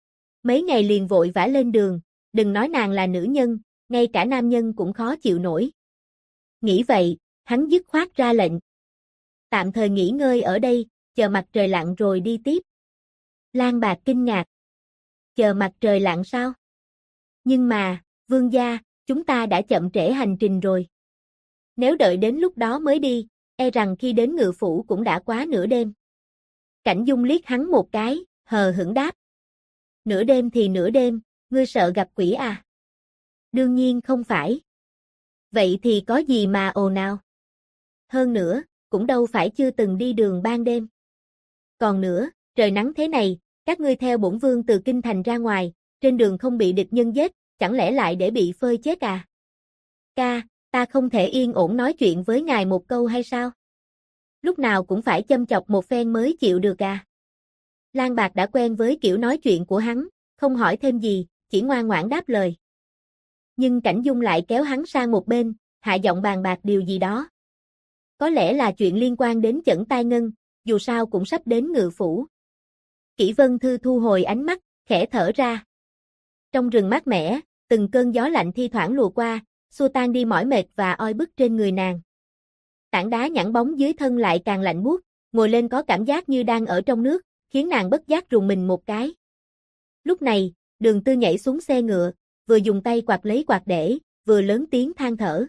Mấy ngày liền vội vã lên đường, đừng nói nàng là nữ nhân, ngay cả nam nhân cũng khó chịu nổi. Nghĩ vậy, hắn dứt khoát ra lệnh. Tạm thời nghỉ ngơi ở đây, chờ mặt trời lặn rồi đi tiếp. Lang Bạc kinh ngạc. Chờ mặt trời lặn sao? Nhưng mà, vương gia, chúng ta đã chậm trễ hành trình rồi. Nếu đợi đến lúc đó mới đi, e rằng khi đến Ngự Phủ cũng đã quá nửa đêm. Cảnh Dung liếc hắn một cái, hờ hững đáp. Nửa đêm thì nửa đêm, ngươi sợ gặp quỷ à? Đương nhiên không phải. Vậy thì có gì mà ồn ào? Hơn nữa, cũng đâu phải chưa từng đi đường ban đêm. Còn nữa, trời nắng thế này, các ngươi theo bổn vương từ kinh thành ra ngoài, trên đường không bị địch nhân giết, chẳng lẽ lại để bị phơi chết à? Ca, ta không thể yên ổn nói chuyện với ngài một câu hay sao? Lúc nào cũng phải châm chọc một phen mới chịu được à? Lang Bạc đã quen với kiểu nói chuyện của hắn, không hỏi thêm gì, chỉ ngoan ngoãn đáp lời. Nhưng Cảnh Dung lại kéo hắn sang một bên, hạ giọng bàn bạc điều gì đó. Có lẽ là chuyện liên quan đến Chẩn Tai Ngân, dù sao cũng sắp đến Ngự Phủ. Kỷ Vân Thư thu hồi ánh mắt, khẽ thở ra. Trong rừng mát mẻ, từng cơn gió lạnh thi thoảng lùa qua, xua tan đi mỏi mệt và oi bức trên người nàng. Tảng đá nhẵn bóng dưới thân lại càng lạnh buốt, ngồi lên có cảm giác như đang ở trong nước, khiến nàng bất giác rùng mình một cái. Lúc này, Đường Tư nhảy xuống xe ngựa, vừa dùng tay quạt lấy quạt để, vừa lớn tiếng than thở.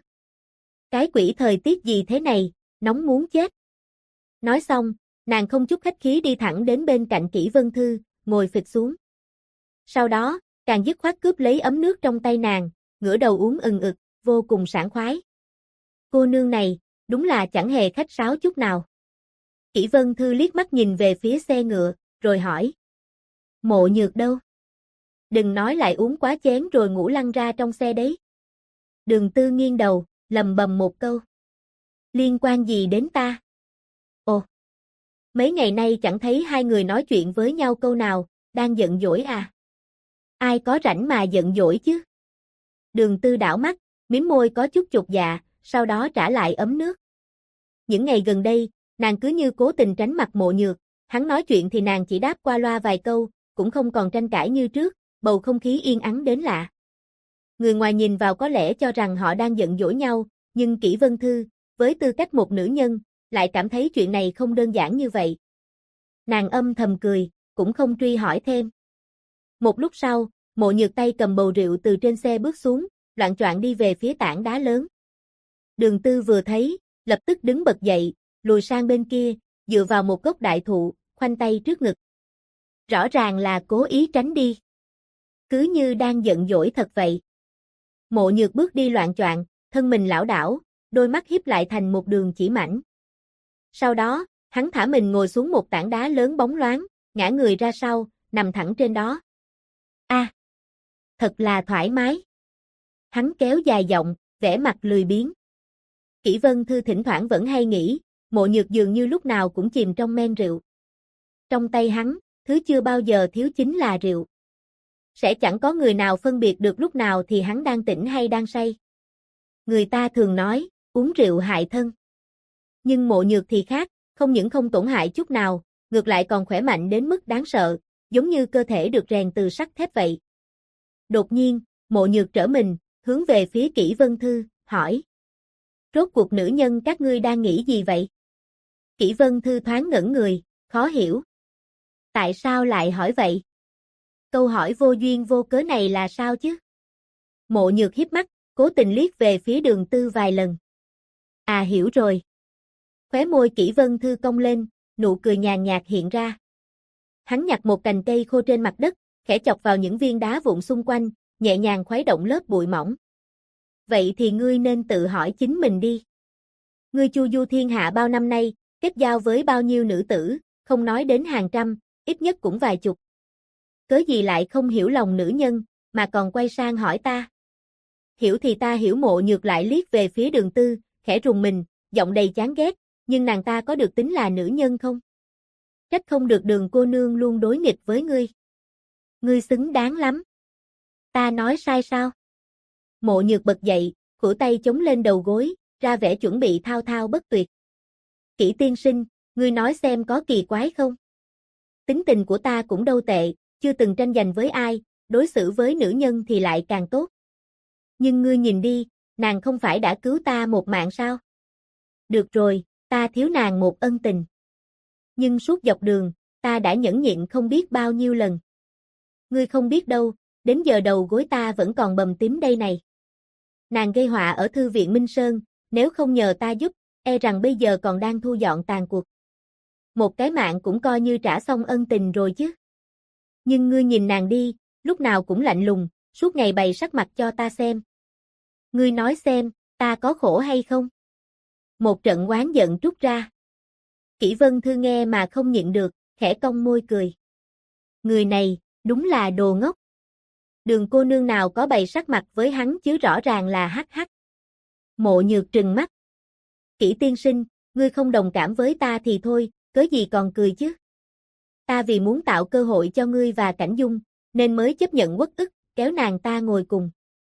Cái quỷ thời tiết gì thế này, nóng muốn chết. Nói xong, nàng không chút khách khí đi thẳng đến bên cạnh Kỷ Vân Thư, ngồi phịch xuống. Sau đó, càng dứt khoát cướp lấy ấm nước trong tay nàng, ngửa đầu uống ừng ực, vô cùng sảng khoái. Cô nương này, đúng là chẳng hề khách sáo chút nào. Kỷ Vân Thư liếc mắt nhìn về phía xe ngựa, rồi hỏi. Mộ Nhược đâu? Đừng nói lại uống quá chén rồi ngủ lăn ra trong xe đấy. Đường Tư nghiêng đầu, lầm bầm một câu. Liên quan gì đến ta? Ồ, mấy ngày nay chẳng thấy hai người nói chuyện với nhau câu nào, đang giận dỗi à? Ai có rảnh mà giận dỗi chứ? Đường Tư đảo mắt, mím môi có chút chột dạ, sau đó trả lại ấm nước. Những ngày gần đây, nàng cứ như cố tình tránh mặt Mộ Nhược, hắn nói chuyện thì nàng chỉ đáp qua loa vài câu, cũng không còn tranh cãi như trước, bầu không khí yên ắng đến lạ. Người ngoài nhìn vào có lẽ cho rằng họ đang giận dỗi nhau, nhưng Kỷ Vân Thư, với tư cách một nữ nhân, lại cảm thấy chuyện này không đơn giản như vậy. Nàng âm thầm cười, cũng không truy hỏi thêm. Một lúc sau, Mộ Nhược tay cầm bầu rượu từ trên xe bước xuống, loạng choạng đi về phía tảng đá lớn. Đường Tư vừa thấy, lập tức đứng bật dậy, lùi sang bên kia, dựa vào một gốc đại thụ, khoanh tay trước ngực. Rõ ràng là cố ý tránh đi. Cứ như đang giận dỗi thật vậy. Mộ Nhược bước đi loạng choạng, thân mình lảo đảo, đôi mắt híp lại thành một đường chỉ mảnh. Sau đó, hắn thả mình ngồi xuống một tảng đá lớn bóng loáng, ngã người ra sau, nằm thẳng trên đó. A, thật là thoải mái. Hắn kéo dài giọng, vẻ mặt lười biếng. Kỷ Vân Thư thỉnh thoảng vẫn hay nghĩ, Mộ Nhược dường như lúc nào cũng chìm trong men rượu. Trong tay hắn, thứ chưa bao giờ thiếu chính là rượu. Sẽ chẳng có người nào phân biệt được lúc nào thì hắn đang tỉnh hay đang say. Người ta thường nói, uống rượu hại thân. Nhưng Mộ Nhược thì khác, không những không tổn hại chút nào, ngược lại còn khỏe mạnh đến mức đáng sợ, giống như cơ thể được rèn từ sắt thép vậy. Đột nhiên, Mộ Nhược trở mình, hướng về phía Kỷ Vân Thư, hỏi. Rốt cuộc nữ nhân các ngươi đang nghĩ gì vậy? Kỷ Vân Thư thoáng ngẩn người, khó hiểu. Tại sao lại hỏi vậy? Câu hỏi vô duyên vô cớ này là sao chứ? Mộ Nhược híp mắt, cố tình liếc về phía Đường Tư vài lần. À hiểu rồi. Khóe môi Kỷ Vân Thư cong lên, nụ cười nhàn nhạt hiện ra. Hắn nhặt một cành cây khô trên mặt đất, khẽ chọc vào những viên đá vụn xung quanh, nhẹ nhàng khuấy động lớp bụi mỏng. Vậy thì ngươi nên tự hỏi chính mình đi. Ngươi chu du thiên hạ bao năm nay, kết giao với bao nhiêu nữ tử, không nói đến hàng trăm, ít nhất cũng vài chục. Cớ gì lại không hiểu lòng nữ nhân, mà còn quay sang hỏi ta? Hiểu thì ta hiểu. Mộ Nhược lại liếc về phía Đường Tư, khẽ rùng mình, giọng đầy chán ghét, nhưng nàng ta có được tính là nữ nhân không? Trách không được Đường cô nương luôn đối nghịch với ngươi. Ngươi xứng đáng lắm. Ta nói sai sao? Mộ Nhược bật dậy, khuỷu tay chống lên đầu gối, ra vẻ chuẩn bị thao thao bất tuyệt. Kỷ tiên sinh, ngươi nói xem có kỳ quái không? Tính tình của ta cũng đâu tệ, chưa từng tranh giành với ai, đối xử với nữ nhân thì lại càng tốt. Nhưng ngươi nhìn đi, nàng không phải đã cứu ta một mạng sao? Được rồi, ta thiếu nàng một ân tình. Nhưng suốt dọc đường, ta đã nhẫn nhịn không biết bao nhiêu lần. Ngươi không biết đâu, đến giờ đầu gối ta vẫn còn bầm tím đây này. Nàng gây họa ở thư viện Minh Sơn, nếu không nhờ ta giúp, e rằng bây giờ còn đang thu dọn tàn cuộc. Một cái mạng cũng coi như trả xong ân tình rồi chứ. Nhưng ngươi nhìn nàng đi, lúc nào cũng lạnh lùng, suốt ngày bày sắc mặt cho ta xem. Ngươi nói xem, ta có khổ hay không? Một trận oán giận trút ra. Kỷ Vân Thư nghe mà không nhịn được, khẽ cong môi cười. Người này, đúng là đồ ngốc. Đường cô nương nào có bày sắc mặt với hắn chứ, rõ ràng là hắc hắc. Mộ Nhược trừng mắt. Kỷ tiên sinh, ngươi không đồng cảm với ta thì thôi, cớ gì còn cười chứ? Ta vì muốn tạo cơ hội cho ngươi và Cảnh Dung, nên mới chấp nhận uất ức, kéo nàng ta ngồi cùng.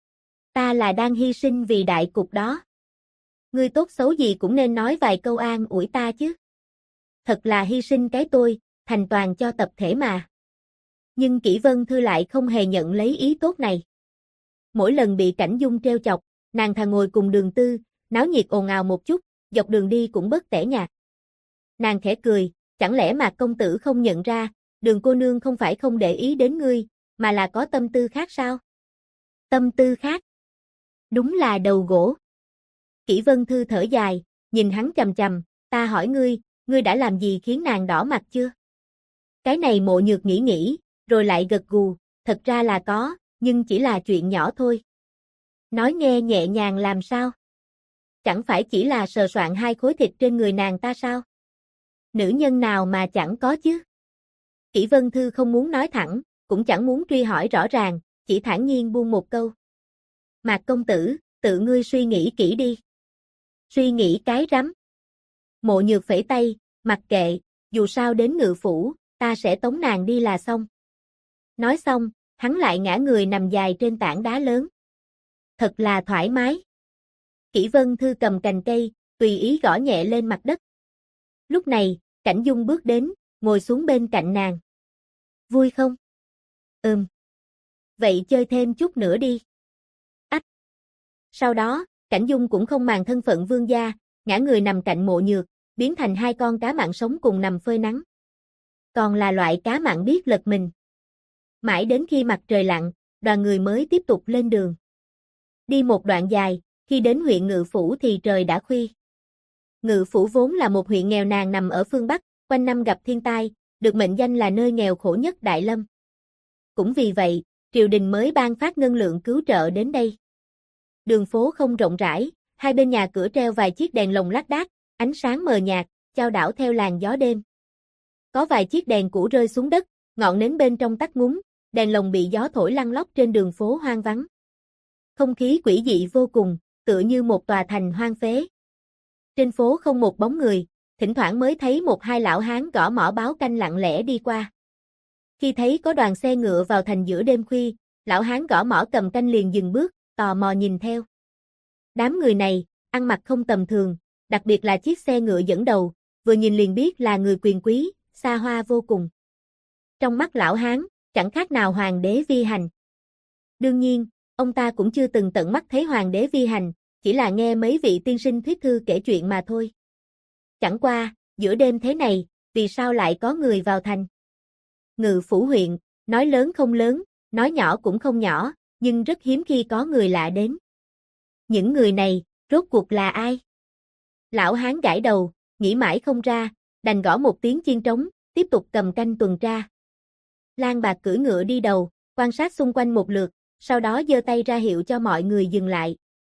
Ta là đang hy sinh vì đại cục đó. Ngươi tốt xấu gì cũng nên nói vài câu an ủi ta chứ. Thật là hy sinh cái tôi, thành toàn cho tập thể mà. Nhưng Kỷ Vân Thư lại không hề nhận lấy ý tốt này. Mỗi lần bị Cảnh Dung trêu chọc, nàng thà ngồi cùng Đường Tư, náo nhiệt ồn ào một chút, dọc đường đi cũng bớt tẻ nhạt. Nàng khẽ cười, chẳng lẽ Mạc công tử không nhận ra, Đường cô nương không phải không để ý đến ngươi, mà là có tâm tư khác sao? Tâm tư khác? Đúng là đầu gỗ. Kỷ Vân Thư thở dài, nhìn hắn chằm chằm, ta hỏi ngươi đã làm gì khiến nàng đỏ mặt chưa? Cái này Mộ Nhược nghĩ, rồi lại gật gù, thật ra là có, nhưng chỉ là chuyện nhỏ thôi. Nói nghe nhẹ nhàng làm sao? Chẳng phải chỉ là sờ soạn hai khối thịt trên người nàng ta sao? Nữ nhân nào mà chẳng có chứ? Kỷ Vân Thư không muốn nói thẳng, cũng chẳng muốn truy hỏi rõ ràng, chỉ thản nhiên buông một câu. Mạc công tử, tự ngươi suy nghĩ kỹ đi. Suy nghĩ cái rắm. Mộ Nhược phẩy tay, mặc kệ, dù sao đến Ngự phủ, ta sẽ tống nàng đi là xong. Nói xong, hắn lại ngã người nằm dài trên tảng đá lớn. Thật là thoải mái. Kỷ Vân Thư cầm cành cây, tùy ý gõ nhẹ lên mặt đất. Lúc này, Cảnh Dung bước đến, ngồi xuống bên cạnh nàng. Vui không? Vậy chơi thêm chút nữa đi. Ách. Sau đó, Cảnh Dung cũng không màng thân phận vương gia, ngã người nằm cạnh Mộ Nhược, biến thành hai con cá mặn sống cùng nằm phơi nắng. Còn là loại cá mặn biết lật mình. Mãi đến khi mặt trời lặn, đoàn người mới tiếp tục lên đường. Đi một đoạn dài, khi đến huyện Ngự Phủ thì trời đã khuya. Ngự Phủ vốn là một huyện nghèo nàn nằm ở phương Bắc, quanh năm gặp thiên tai, được mệnh danh là nơi nghèo khổ nhất Đại Lâm. Cũng vì vậy, triều đình mới ban phát ngân lượng cứu trợ đến đây. Đường phố không rộng rãi, hai bên nhà cửa treo vài chiếc đèn lồng lác đác, ánh sáng mờ nhạt, chao đảo theo làn gió đêm. Có vài chiếc đèn cũ rơi xuống đất, ngọn nến bên trong tắt ngúm, đèn lồng bị gió thổi lăn lóc trên đường phố hoang vắng. Không khí quỷ dị vô cùng, tựa như một tòa thành hoang phế. Trên phố không một bóng người, thỉnh thoảng mới thấy một hai lão hán gõ mõ báo canh lặng lẽ đi qua. Khi thấy có đoàn xe ngựa vào thành giữa đêm khuya, lão hán gõ mõ cầm canh liền dừng bước, tò mò nhìn theo. Đám người này, ăn mặc không tầm thường, đặc biệt là chiếc xe ngựa dẫn đầu, vừa nhìn liền biết là người quyền quý, xa hoa vô cùng. Trong mắt lão hán, chẳng khác nào hoàng đế vi hành. Đương nhiên, ông ta cũng chưa từng tận mắt thấy hoàng đế vi hành, chỉ là nghe mấy vị tiên sinh thuyết thư kể chuyện mà thôi. Chẳng qua, giữa đêm thế này, vì sao lại có người vào thành? Ngự Phủ huyện, nói lớn không lớn, nói nhỏ cũng không nhỏ, nhưng rất hiếm khi có người lạ đến. Những người này, rốt cuộc là ai? Lão hán gãi đầu, nghĩ mãi không ra, đành gõ một tiếng chiên trống, tiếp tục cầm canh tuần tra. Lang Bạc cưỡi ngựa đi đầu, quan sát xung quanh một lượt, sau đó giơ tay ra hiệu cho mọi người dừng lại.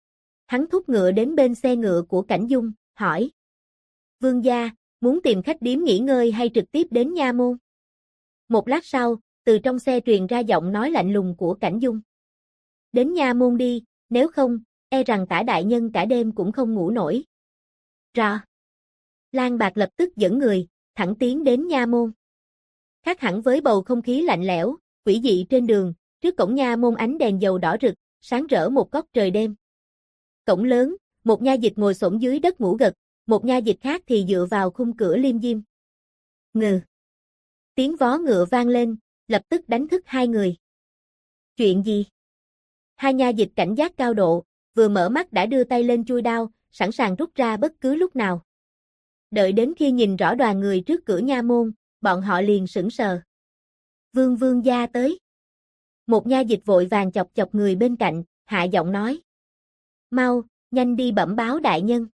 Hắn thúc ngựa đến bên xe ngựa của Cảnh Dung, hỏi. Vương gia, muốn tìm khách điếm nghỉ ngơi hay trực tiếp đến nha môn? Một lát sau, từ trong xe truyền ra giọng nói lạnh lùng của Cảnh Dung. Đến nha môn đi, nếu không, e rằng Tả đại nhân cả đêm cũng không ngủ nổi. Rõ. Lang Bạc lập tức dẫn người, thẳng tiến đến nha môn. Khác hẳn với bầu không khí lạnh lẽo, quỷ dị trên đường, trước cổng nha môn ánh đèn dầu đỏ rực, sáng rỡ một góc trời đêm. Cổng lớn, một nha dịch ngồi xổm dưới đất ngủ gật, một nha dịch khác thì dựa vào khung cửa liêm diêm. Ngừ. Tiếng vó ngựa vang lên, lập tức đánh thức hai người. Chuyện gì? Hai nha dịch cảnh giác cao độ, vừa mở mắt đã đưa tay lên chui đao, sẵn sàng rút ra bất cứ lúc nào. Đợi đến khi nhìn rõ đoàn người trước cửa nha môn, bọn họ liền sững sờ. Vương gia tới. Một nha dịch vội vàng chọc chọc người bên cạnh, hạ giọng nói. Mau, nhanh đi bẩm báo đại nhân.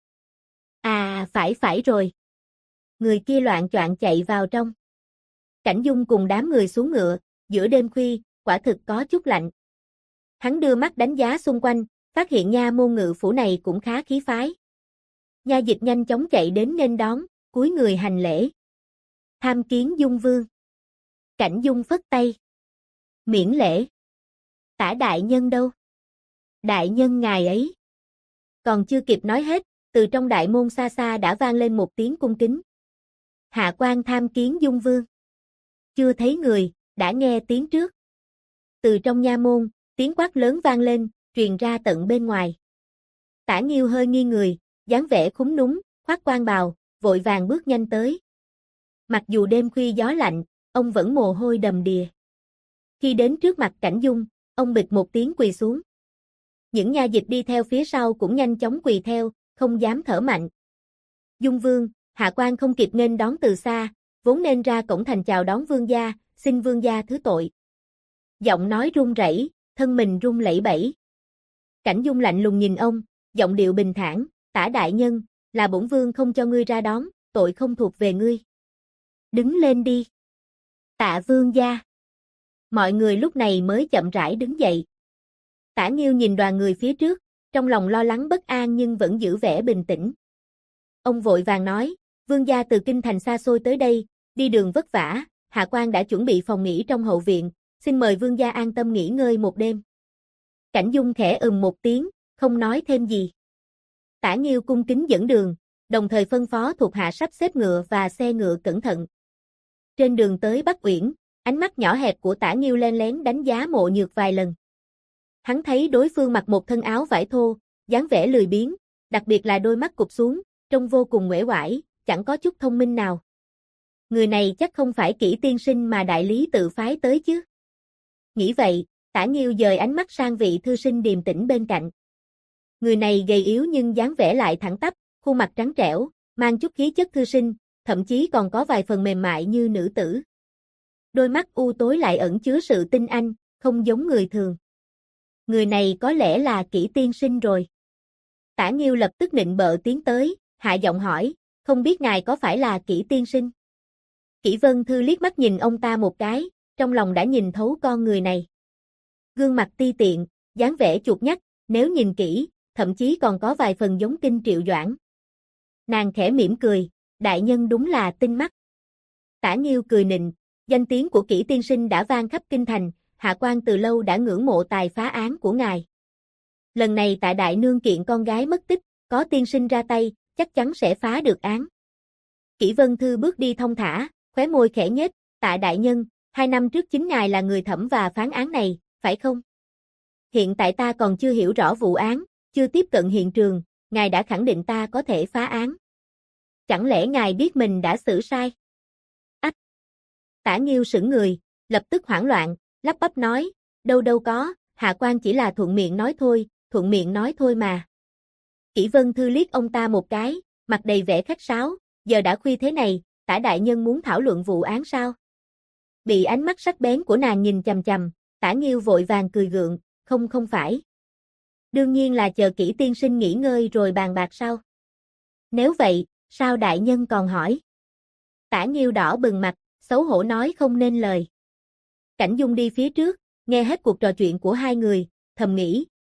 À, phải rồi. Người kia loạng choạng chạy vào trong. Cảnh Dung cùng đám người xuống ngựa, giữa đêm khuya, quả thực có chút lạnh. Hắn đưa mắt đánh giá xung quanh, phát hiện nha môn ngự phủ này cũng khá khí phái. Nha dịch nhanh chóng chạy đến nên đón, cúi người hành lễ. Tham kiến Dung vương. Cảnh Dung phất tay. Miễn lễ. Tả đại nhân đâu? Đại nhân ngài ấy. Còn chưa kịp nói hết, từ trong đại môn xa xa đã vang lên một tiếng cung kính. Hạ quan tham kiến Dung vương. Chưa thấy người, đã nghe tiếng trước. Từ trong nha môn, tiếng quát lớn vang lên, truyền ra tận bên ngoài. Tả Nghiêu hơi nghiêng người, dáng vẻ khúm núm, khoác quan bào, vội vàng bước nhanh tới. Mặc dù đêm khuya gió lạnh, ông vẫn mồ hôi đầm đìa. Khi đến trước mặt Cảnh Dung, ông bịch một tiếng quỳ xuống. Những nha dịch đi theo phía sau cũng nhanh chóng quỳ theo, không dám thở mạnh. Dung vương, hạ quan không kịp nghênh đón từ xa, vốn nên ra cổng thành chào đón vương gia, xin vương gia thứ tội. Giọng nói run rẩy, thân mình run lẩy bẩy. Cảnh Dung lạnh lùng nhìn ông, giọng điệu bình thản, Tả đại nhân, là bổn vương không cho ngươi ra đón, tội không thuộc về ngươi. Đứng lên đi. Tạ vương gia. Mọi người lúc này mới chậm rãi đứng dậy. Tả Nghiêu nhìn đoàn người phía trước, trong lòng lo lắng bất an nhưng vẫn giữ vẻ bình tĩnh. Ông vội vàng nói, vương gia từ kinh thành xa xôi tới đây, đi đường vất vả, hạ quan đã chuẩn bị phòng nghỉ trong hậu viện, xin mời vương gia an tâm nghỉ ngơi một đêm. Cảnh Dung khẽ một tiếng, không nói thêm gì. Tả Nghiêu cung kính dẫn đường, đồng thời phân phó thuộc hạ sắp xếp ngựa và xe ngựa cẩn thận. Trên đường tới Bắc Uyển, ánh mắt nhỏ hẹp của Tả Nghiêu len lén đánh giá Mộ Nhược vài lần. Hắn thấy đối phương mặc một thân áo vải thô, dáng vẻ lười biếng, đặc biệt là đôi mắt cụp xuống, trông vô cùng uể oải, chẳng có chút thông minh nào. Người này chắc không phải Kỷ tiên sinh mà đại lý tự phái tới chứ. Nghĩ vậy, Tả Nghiêu dời ánh mắt sang vị thư sinh điềm tĩnh bên cạnh. Người này gầy yếu nhưng dáng vẻ lại thẳng tắp, khuôn mặt trắng trẻo, mang chút khí chất thư sinh, thậm chí còn có vài phần mềm mại như nữ tử. Đôi mắt u tối lại ẩn chứa sự tinh anh, không giống người thường. Người này có lẽ là Kỷ tiên sinh rồi. Tả Nghiêu lập tức nịnh bợ tiến tới, hạ giọng hỏi, không biết ngài có phải là Kỷ tiên sinh? Kỷ Vân Thư liếc mắt nhìn ông ta một cái, trong lòng đã nhìn thấu con người này. Gương mặt ti tiện, dáng vẻ chuột nhắt, nếu nhìn kỹ, thậm chí còn có vài phần giống Kinh Triệu Doãn. Nàng khẽ mỉm cười, đại nhân đúng là tinh mắt. Tả Nghiêu cười nịnh, danh tiếng của Kỷ tiên sinh đã vang khắp kinh thành, hạ quan từ lâu đã ngưỡng mộ tài phá án của ngài. Lần này Tạ đại nương kiện con gái mất tích, có tiên sinh ra tay, chắc chắn sẽ phá được án. Kỷ Vân Thư bước đi thong thả, khóe môi khẽ nhếch, Tạ đại nhân, 2 năm trước chính ngài là người thẩm và phán án này, phải không? Hiện tại ta còn chưa hiểu rõ vụ án, chưa tiếp cận hiện trường, ngài đã khẳng định ta có thể phá án. Chẳng lẽ ngài biết mình đã xử sai? Ách! Tả Nghiêu sững người, lập tức hoảng loạn, lắp bắp nói, đâu có, hạ quan chỉ là thuận miệng nói thôi mà. Kỷ Vân Thư liếc ông ta một cái, mặt đầy vẻ khách sáo, giờ đã khuya thế này, Tả đại nhân muốn thảo luận vụ án sao? Bị ánh mắt sắc bén của nàng nhìn chằm chằm, Tả Nghiêu vội vàng cười gượng, không phải. Đương nhiên là chờ Kỷ tiên sinh nghỉ ngơi rồi bàn bạc sau. Nếu vậy, sao đại nhân còn hỏi? Tả Nghiêu đỏ bừng mặt, xấu hổ nói không nên lời. Cảnh Dung đi phía trước, nghe hết cuộc trò chuyện của hai người, thầm nghĩ,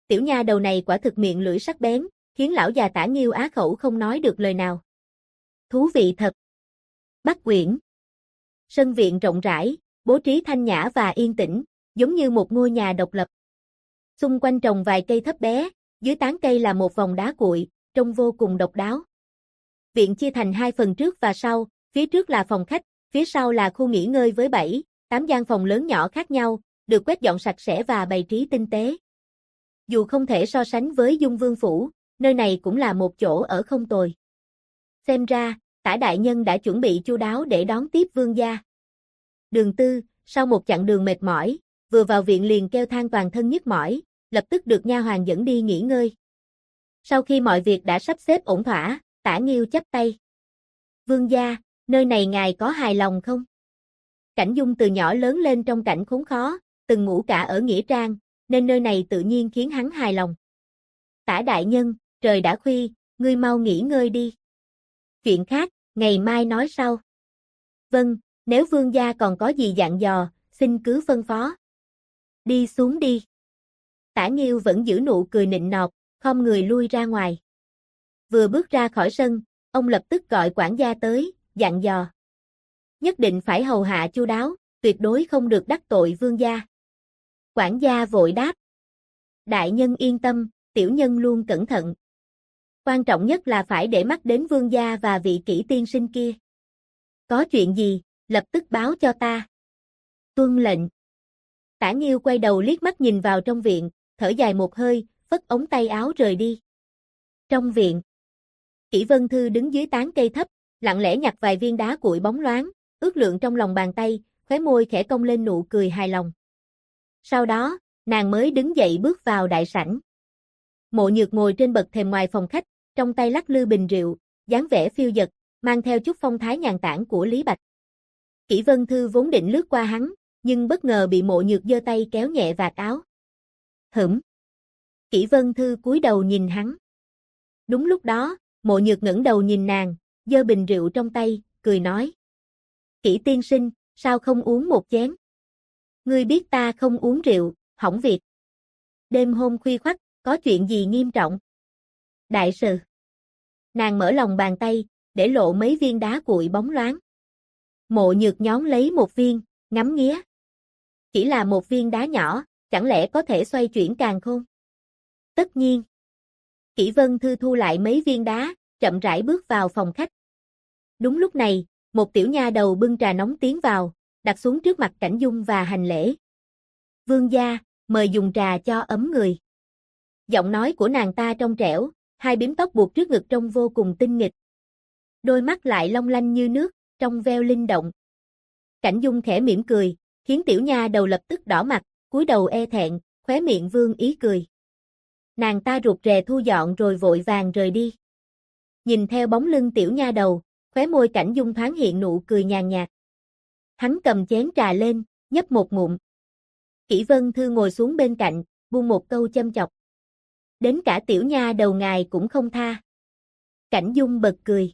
Tiểu nha đầu này quả thực miệng lưỡi sắc bén, khiến lão già Tả Nghiêu á khẩu không nói được lời nào. Thú vị thật. Bắc Quyển. Sân viện rộng rãi, bố trí thanh nhã và yên tĩnh, giống như một ngôi nhà độc lập. Xung quanh trồng vài cây thấp bé, dưới tán cây là một vòng đá cuội, trông vô cùng độc đáo. Viện chia thành hai phần trước và sau, phía trước là phòng khách, phía sau là khu nghỉ ngơi với 7, 8 gian phòng lớn nhỏ khác nhau, được quét dọn sạch sẽ và bày trí tinh tế. Dù không thể so sánh với Dung Vương Phủ, nơi này cũng là một chỗ ở không tồi. Xem ra, Tả đại nhân đã chuẩn bị chu đáo để đón tiếp vương gia. Đường Tư, sau một chặng đường mệt mỏi, vừa vào viện liền kêu than toàn thân nhức mỏi, lập tức được nha hoàn dẫn đi nghỉ ngơi. Sau khi mọi việc đã sắp xếp ổn thỏa, Tả Nghiêu chắp tay. Vương gia, nơi này ngài có hài lòng không? Cảnh Dung từ nhỏ lớn lên trong cảnh khốn khó, từng ngủ cả ở nghĩa trang, nên nơi này tự nhiên khiến hắn hài lòng. Tả đại nhân, trời đã khuya, ngươi mau nghỉ ngơi đi. Chuyện khác, ngày mai nói sau. Vâng, nếu vương gia còn có gì dặn dò, xin cứ phân phó. Đi xuống đi. Tả Nghiêu vẫn giữ nụ cười nịnh nọt, khom người lui ra ngoài. Vừa bước ra khỏi sân, ông lập tức gọi quản gia tới, dặn dò. Nhất định phải hầu hạ chu đáo, tuyệt đối không được đắc tội vương gia. Quản gia vội đáp. Đại nhân yên tâm, tiểu nhân luôn cẩn thận. Quan trọng nhất là phải để mắt đến vương gia và vị kỹ tiên sinh kia. Có chuyện gì, lập tức báo cho ta. Tuân lệnh. Tả Nghiêu quay đầu liếc mắt nhìn vào trong viện, thở dài một hơi, phất ống tay áo rời đi. Trong viện, Kỷ Vân Thư đứng dưới tán cây thấp, lặng lẽ nhặt vài viên đá cuội bóng loáng, ước lượng trong lòng bàn tay, khóe môi khẽ cong lên nụ cười hài lòng. Sau đó, nàng mới đứng dậy bước vào đại sảnh. Mộ Nhược ngồi trên bậc thềm ngoài phòng khách, trong tay lắc lư bình rượu, dáng vẻ phiêu dật, mang theo chút phong thái nhàn tản của Lý Bạch. Kỷ Vân Thư vốn định lướt qua hắn, nhưng bất ngờ bị Mộ Nhược giơ tay kéo nhẹ vạt áo. Hửm. Kỷ Vân Thư cúi đầu nhìn hắn. Đúng lúc đó, Mộ Nhược ngẩng đầu nhìn nàng, giơ bình rượu trong tay, cười nói. Kỷ tiên sinh, sao không uống một chén? Ngươi biết ta không uống rượu, hỏng việc. Đêm hôm khuya khoắt, có chuyện gì nghiêm trọng? Đại sự. Nàng mở lòng bàn tay, để lộ mấy viên đá cuội bóng loáng. Mộ Nhược nhón lấy một viên, ngắm nghía. Chỉ là một viên đá nhỏ, chẳng lẽ có thể xoay chuyển càn khôn? Tất nhiên. Kỷ Vân Thư thu lại mấy viên đá, chậm rãi bước vào phòng khách. Đúng lúc này, một tiểu nha đầu bưng trà nóng tiến vào, đặt xuống trước mặt Cảnh Dung và hành lễ. Vương gia, mời dùng trà cho ấm người. Giọng nói của nàng ta trong trẻo, hai bím tóc buộc trước ngực trông vô cùng tinh nghịch. Đôi mắt lại long lanh như nước, trong veo linh động. Cảnh Dung khẽ mỉm cười, khiến tiểu nha đầu lập tức đỏ mặt, cúi đầu e thẹn, khóe miệng vương ý cười. Nàng ta rụt rè thu dọn rồi vội vàng rời đi. Nhìn theo bóng lưng tiểu nha đầu, khóe môi Cảnh Dung thoáng hiện nụ cười nhàn nhạt. Hắn cầm chén trà lên, nhấp một ngụm. Kỷ Vân Thư ngồi xuống bên cạnh, buông một câu châm chọc. Đến cả tiểu nha đầu ngài cũng không tha. Cảnh Dung bật cười.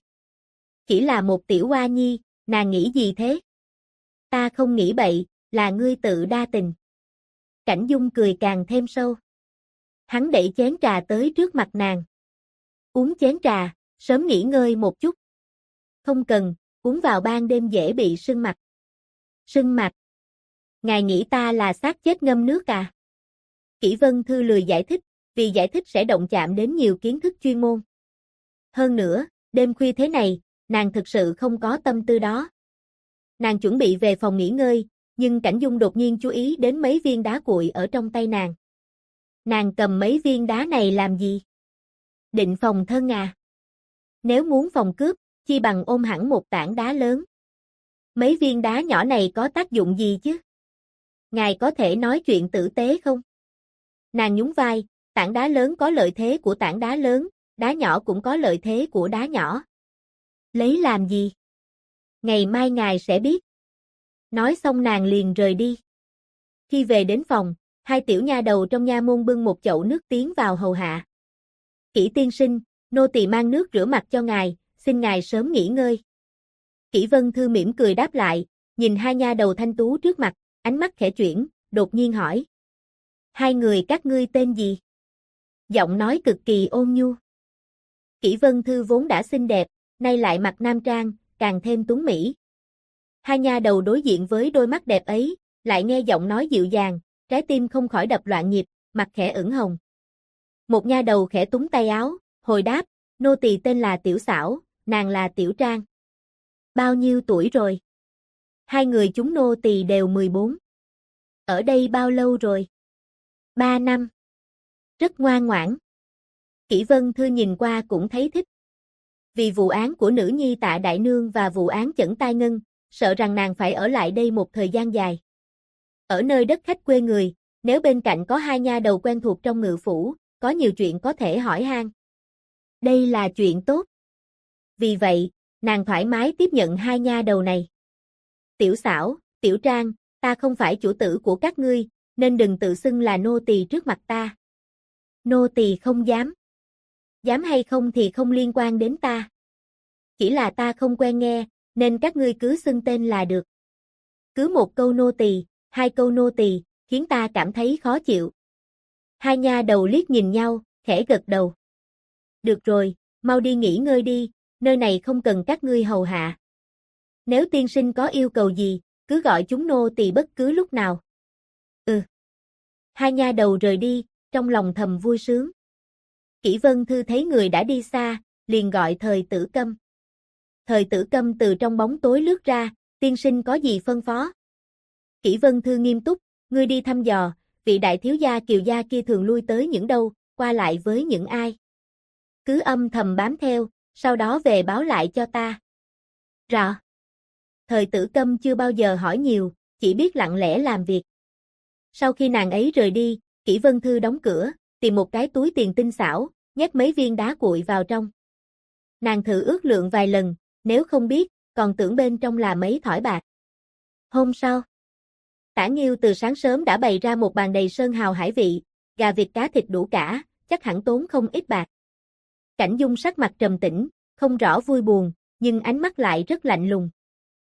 Chỉ là một tiểu oa nhi, nàng nghĩ gì thế? Ta không nghĩ bậy, là ngươi tự đa tình. Cảnh Dung cười càng thêm sâu. Hắn đẩy chén trà tới trước mặt nàng. Uống chén trà, sớm nghỉ ngơi một chút. Không cần, uống vào ban đêm dễ bị sưng mặt. Sưng mặt? Ngài nghĩ ta là xác chết ngâm nước à? Kỷ Vân Thư lười giải thích, vì giải thích sẽ động chạm đến nhiều kiến thức chuyên môn. Hơn nữa, đêm khuya thế này, nàng thực sự không có tâm tư đó. Nàng chuẩn bị về phòng nghỉ ngơi, nhưng Cảnh Dung đột nhiên chú ý đến mấy viên đá cuội ở trong tay nàng. Nàng cầm mấy viên đá này làm gì? Định phòng thân à? Nếu muốn phòng cướp, chi bằng ôm hẳn một tảng đá lớn. Mấy viên đá nhỏ này có tác dụng gì chứ? Ngài có thể nói chuyện tử tế không? Nàng nhún vai, tảng đá lớn có lợi thế của tảng đá lớn, đá nhỏ cũng có lợi thế của đá nhỏ. Lấy làm gì? Ngày mai ngài sẽ biết. Nói xong nàng liền rời đi. Khi về đến phòng, hai tiểu nha đầu trong nha môn bưng một chậu nước tiến vào hầu hạ. Kỷ tiên sinh, nô tỳ mang nước rửa mặt cho ngài, xin ngài sớm nghỉ ngơi. Kỷ Vân Thư mỉm cười đáp lại, nhìn hai nha đầu thanh tú trước mặt, ánh mắt khẽ chuyển, đột nhiên hỏi. Hai người các ngươi tên gì? Giọng nói cực kỳ ôn nhu. Kỷ Vân Thư vốn đã xinh đẹp, nay lại mặc nam trang, càng thêm tuấn mỹ. Hai nha đầu đối diện với đôi mắt đẹp ấy, lại nghe giọng nói dịu dàng, trái tim không khỏi đập loạn nhịp, mặt khẽ ửng hồng. Một nha đầu khẽ túng tay áo, hồi đáp, nô tỳ tên là Tiểu Xảo, nàng là Tiểu Trang. Bao nhiêu tuổi rồi? Hai người chúng nô tỳ đều 14. Ở đây bao lâu rồi? 3 năm. Rất ngoan ngoãn. Kỷ Vân Thư nhìn qua cũng thấy thích. Vì vụ án của nữ nhi Tạ Đại Nương và vụ án Chẩn Tai Ngân, sợ rằng nàng phải ở lại đây một thời gian dài. Ở nơi đất khách quê người, nếu bên cạnh có hai nha đầu quen thuộc trong ngự phủ, có nhiều chuyện có thể hỏi han. Đây là chuyện tốt. Vì vậy, nàng thoải mái tiếp nhận hai nha đầu này. Tiểu Xảo, Tiểu Trang, ta không phải chủ tử của các ngươi, nên đừng tự xưng là nô tỳ trước mặt ta. Nô tỳ không dám. Dám hay không thì không liên quan đến ta. Chỉ là ta không quen nghe, nên các ngươi cứ xưng tên là được. Cứ một câu nô tỳ, hai câu nô tỳ, khiến ta cảm thấy khó chịu. Hai nha đầu liếc nhìn nhau, khẽ gật đầu. Được rồi, mau đi nghỉ ngơi đi, nơi này không cần các ngươi hầu hạ. Nếu tiên sinh có yêu cầu gì, cứ gọi chúng nô tỳ bất cứ lúc nào. Ừ. Hai nha đầu rời đi, trong lòng thầm vui sướng. Kỷ Vân Thư thấy người đã đi xa, liền gọi Thời Tử Câm. Thời Tử Câm từ trong bóng tối lướt ra, tiên sinh có gì phân phó? Kỷ Vân Thư nghiêm túc, ngươi đi thăm dò, vị đại thiếu gia Kiều gia kia thường lui tới những đâu, qua lại với những ai. Cứ âm thầm bám theo, sau đó về báo lại cho ta. Rõ. Thời Tử Câm chưa bao giờ hỏi nhiều, chỉ biết lặng lẽ làm việc. Sau khi nàng ấy rời đi, Kỷ Vân Thư đóng cửa, tìm một cái túi tiền tinh xảo, nhét mấy viên đá cuội vào trong. Nàng thử ước lượng vài lần, nếu không biết, còn tưởng bên trong là mấy thỏi bạc. Hôm sau, Tả Nghiêu từ sáng sớm đã bày ra một bàn đầy sơn hào hải vị, gà vịt cá thịt đủ cả, chắc hẳn tốn không ít bạc. Cảnh Dung sắc mặt trầm tĩnh, không rõ vui buồn, nhưng ánh mắt lại rất lạnh lùng.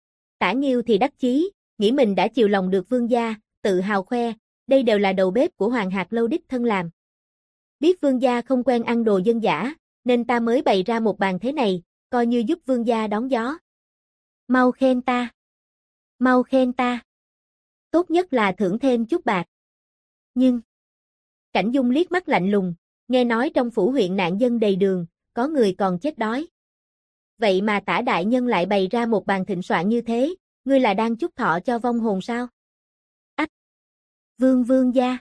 Tả Nghiêu thì đắc chí, nghĩ mình đã chiều lòng được vương gia, tự hào khoe, đây đều là đầu bếp của Hoàng Hạc Lâu đích thân làm. Biết vương gia không quen ăn đồ dân dã, nên ta mới bày ra một bàn thế này, coi như giúp vương gia đón gió. Mau khen ta. Mau khen ta. Tốt nhất là thưởng thêm chút bạc. Nhưng, Cảnh Dung liếc mắt lạnh lùng, nghe nói trong phủ huyện nạn dân đầy đường, có người còn chết đói. Vậy mà Tả đại nhân lại bày ra một bàn thịnh soạn như thế, ngươi là đang chúc thọ cho vong hồn sao? Ách! Vương gia!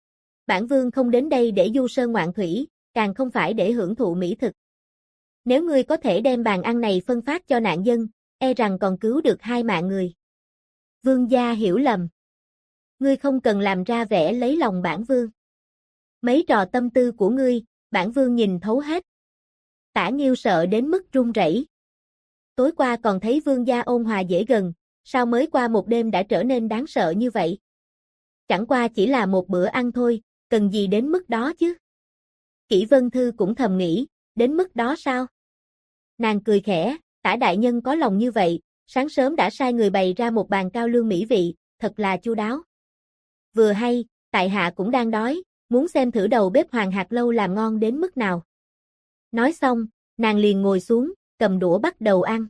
Bản vương không đến đây để du sơn ngoạn thủy, càng không phải để hưởng thụ mỹ thực. Nếu ngươi có thể đem bàn ăn này phân phát cho nạn dân, e rằng còn cứu được 2 mạng người. Vương gia hiểu lầm. Ngươi không cần làm ra vẻ lấy lòng bản vương. Mấy trò tâm tư của ngươi, bản vương nhìn thấu hết. Tả Nghiêu sợ đến mức run rẩy. Tối qua còn thấy vương gia ôn hòa dễ gần, sao mới qua một đêm đã trở nên đáng sợ như vậy? Chẳng qua chỉ là một bữa ăn thôi, cần gì đến mức đó chứ? Kỷ Vân Thư cũng thầm nghĩ, đến mức đó sao? Nàng cười khẽ, Tả đại nhân có lòng như vậy, sáng sớm đã sai người bày ra một bàn cao lương mỹ vị, thật là chu đáo. Vừa hay, tại hạ cũng đang đói, muốn xem thử đầu bếp Hoàng Hạc Lâu làm ngon đến mức nào. Nói xong, nàng liền ngồi xuống, cầm đũa bắt đầu ăn.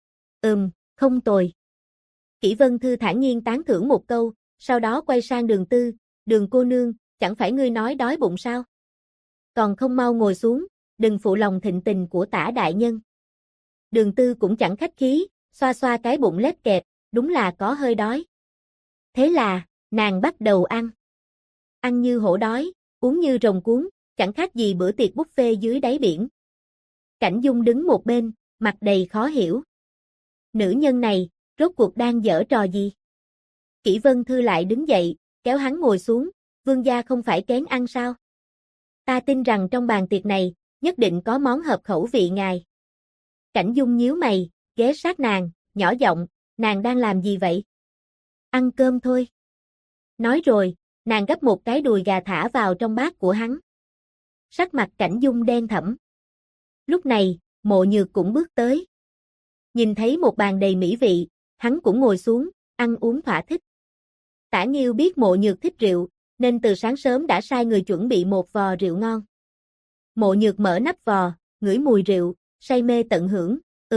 Không tồi. Kỷ Vân Thư thản nhiên tán thưởng một câu, sau đó quay sang Đường Tư, Đường cô nương, chẳng phải ngươi nói đói bụng sao? Còn không mau ngồi xuống, đừng phụ lòng thịnh tình của Tả đại nhân. Đường Tư cũng chẳng khách khí, xoa xoa cái bụng lép kẹp, đúng là có hơi đói. Thế là, nàng bắt đầu ăn. Ăn như hổ đói, uống như rồng cuốn, chẳng khác gì bữa tiệc buffet dưới đáy biển. Cảnh Dung đứng một bên, mặt đầy khó hiểu. Nữ nhân này, rốt cuộc đang giở trò gì? Kỷ Vân Thư lại đứng dậy, kéo hắn ngồi xuống, vương gia không phải kén ăn sao? Ta tin rằng trong bàn tiệc này, nhất định có món hợp khẩu vị ngài. Cảnh Dung nhíu mày, ghé sát nàng, nhỏ giọng, nàng đang làm gì vậy? Ăn cơm thôi. Nói rồi, nàng gấp một cái đùi gà thả vào trong bát của hắn. Sắc mặt Cảnh Dung đen thẫm. Lúc này, Mộ Nhược cũng bước tới. Nhìn thấy một bàn đầy mỹ vị, hắn cũng ngồi xuống, ăn uống thỏa thích. Tả Nghiêu biết Mộ Nhược thích rượu, nên từ sáng sớm đã sai người chuẩn bị một vò rượu ngon. Mộ Nhược mở nắp vò, ngửi mùi rượu, say mê tận hưởng,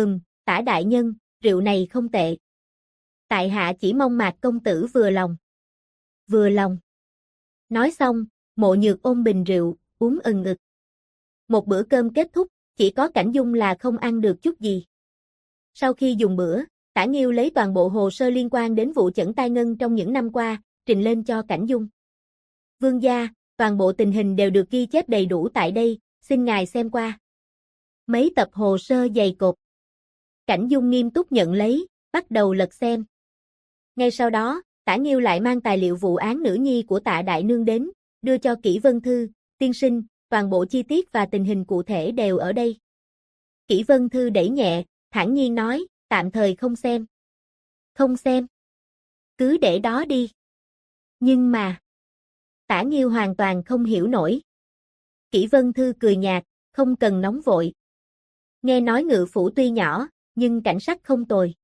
Tả đại nhân, rượu này không tệ. Tại hạ chỉ mong Mạc công tử vừa lòng. Vừa lòng. Nói xong, Mộ Nhược ôm bình rượu, uống ừng ực. Một bữa cơm kết thúc, chỉ có Cảnh Dung là không ăn được chút gì. Sau khi dùng bữa, Tả Nghiêu lấy toàn bộ hồ sơ liên quan đến vụ chẩn tai ngân trong những năm qua, trình lên cho Cảnh Dung. Vương gia, toàn bộ tình hình đều được ghi chép đầy đủ tại đây, xin ngài xem qua. Mấy tập hồ sơ dày cộp. Cảnh Dung nghiêm túc nhận lấy, bắt đầu lật xem. Ngay sau đó, Tả Nghiêu lại mang tài liệu vụ án nữ nhi của Tạ đại nương đến, đưa cho Kỷ Vân Thư, tiên sinh, toàn bộ chi tiết và tình hình cụ thể đều ở đây. Kỷ Vân Thư đẩy nhẹ, thản nhiên nói, tạm thời không xem. Không xem. Cứ để đó đi. Nhưng mà, Tả Nghiêu hoàn toàn không hiểu nổi. Kỷ Vân Thư cười nhạt, không cần nóng vội. Nghe nói Ngự phủ tuy nhỏ, nhưng cảnh sắc không tồi.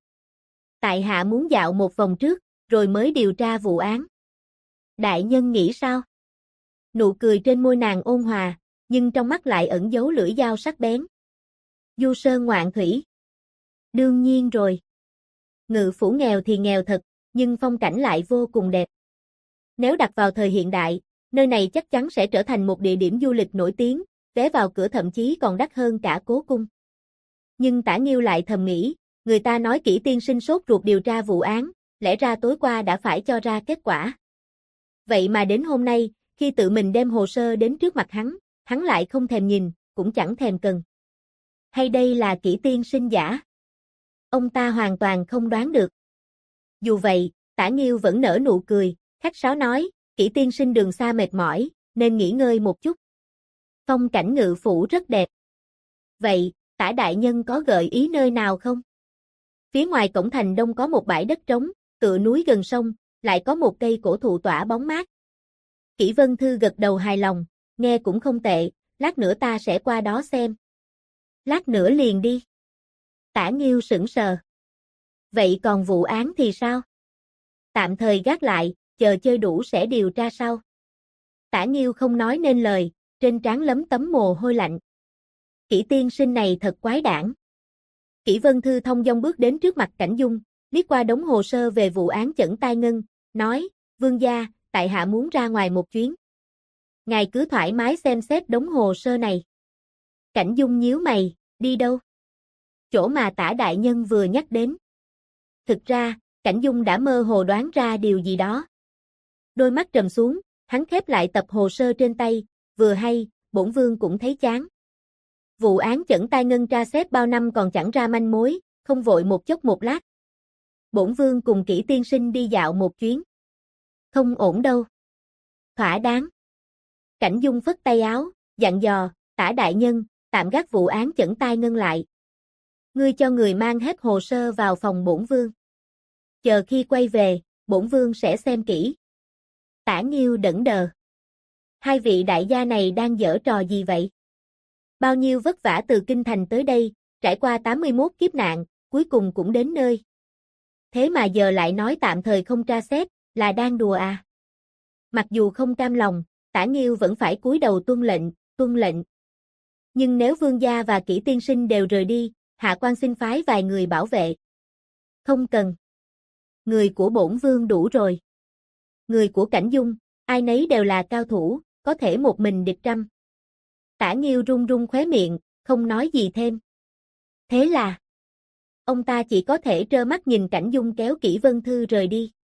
Tại hạ muốn dạo một vòng trước, rồi mới điều tra vụ án. Đại nhân nghĩ sao? Nụ cười trên môi nàng ôn hòa, nhưng trong mắt lại ẩn giấu lưỡi dao sắc bén. Du sơn ngoạn thủy. Đương nhiên rồi. Ngự phủ nghèo thì nghèo thật, nhưng phong cảnh lại vô cùng đẹp. Nếu đặt vào thời hiện đại, nơi này chắc chắn sẽ trở thành một địa điểm du lịch nổi tiếng, vé vào cửa thậm chí còn đắt hơn cả cố cung. Nhưng Tả Nghiêu lại thầm nghĩ, người ta nói Kỷ tiên sinh sốt ruột điều tra vụ án, lẽ ra tối qua đã phải cho ra kết quả. Vậy mà đến hôm nay, khi tự mình đem hồ sơ đến trước mặt hắn lại không thèm nhìn, cũng chẳng thèm cần. Hay đây là Kỷ tiên sinh giả? Ông ta hoàn toàn không đoán được. Dù vậy, Tả Nghiêu vẫn nở nụ cười, khách sáo nói, Kỷ tiên sinh đường xa mệt mỏi, nên nghỉ ngơi một chút. Phong cảnh Ngự phủ rất đẹp. Vậy, Tả đại nhân có gợi ý nơi nào không? Phía ngoài cổng thành đông có một bãi đất trống, tựa núi gần sông, lại có một cây cổ thụ tỏa bóng mát. Kỷ Vân Thư gật đầu hài lòng, nghe cũng không tệ, lát nữa ta sẽ qua đó xem. Lát nữa liền đi. Tả Nghiêu sững sờ. Vậy còn vụ án thì sao? Tạm thời gác lại, chờ chơi đủ sẽ điều tra sau. Tả Nghiêu không nói nên lời, trên trán lấm tấm mồ hôi lạnh. Kỷ tiên sinh này thật quái đản. Kỷ Vân Thư thông dong bước đến trước mặt Cảnh Dung, liếc qua đống hồ sơ về vụ án chẩn tai ngân, nói, vương gia, tại hạ muốn ra ngoài một chuyến. Ngài cứ thoải mái xem xét đống hồ sơ này. Cảnh Dung nhíu mày, đi đâu? Chỗ mà Tả đại nhân vừa nhắc đến. Thực ra, Cảnh Dung đã mơ hồ đoán ra điều gì đó. Đôi mắt trầm xuống, hắn khép lại tập hồ sơ trên tay, vừa hay, bổn vương cũng thấy chán. Vụ án chẩn tai ngân tra xét bao năm còn chẳng ra manh mối, không vội một chốc một lát. Bổn vương cùng Kỷ tiên sinh đi dạo một chuyến. Không ổn đâu. Thỏa đáng. Cảnh Dung phất tay áo, dặn dò, Tả đại nhân, tạm gác vụ án chẩn tai ngân lại. Ngươi cho người mang hết hồ sơ vào phòng bổn vương. Chờ khi quay về, bổn vương sẽ xem kỹ. Tả Nghiêu đẫn đờ. Hai vị đại gia này đang giở trò gì vậy? Bao nhiêu vất vả từ kinh thành tới đây, trải qua 81 kiếp nạn, cuối cùng cũng đến nơi. Thế mà giờ lại nói tạm thời không tra xét, là đang đùa à? Mặc dù không cam lòng, Tả Nghiêu vẫn phải cúi đầu tuân lệnh. Nhưng nếu vương gia và Kỷ tiên sinh đều rời đi, hạ quan xin phái vài người bảo vệ. Không cần. Người của bổn vương đủ rồi. Người của Cảnh Dung, ai nấy đều là cao thủ, có thể một mình địch trăm. Tả Nghiêu run run khóe miệng, không nói gì thêm. Thế là, ông ta chỉ có thể trơ mắt nhìn Cảnh Dung kéo Kỷ Vân Thư rời đi.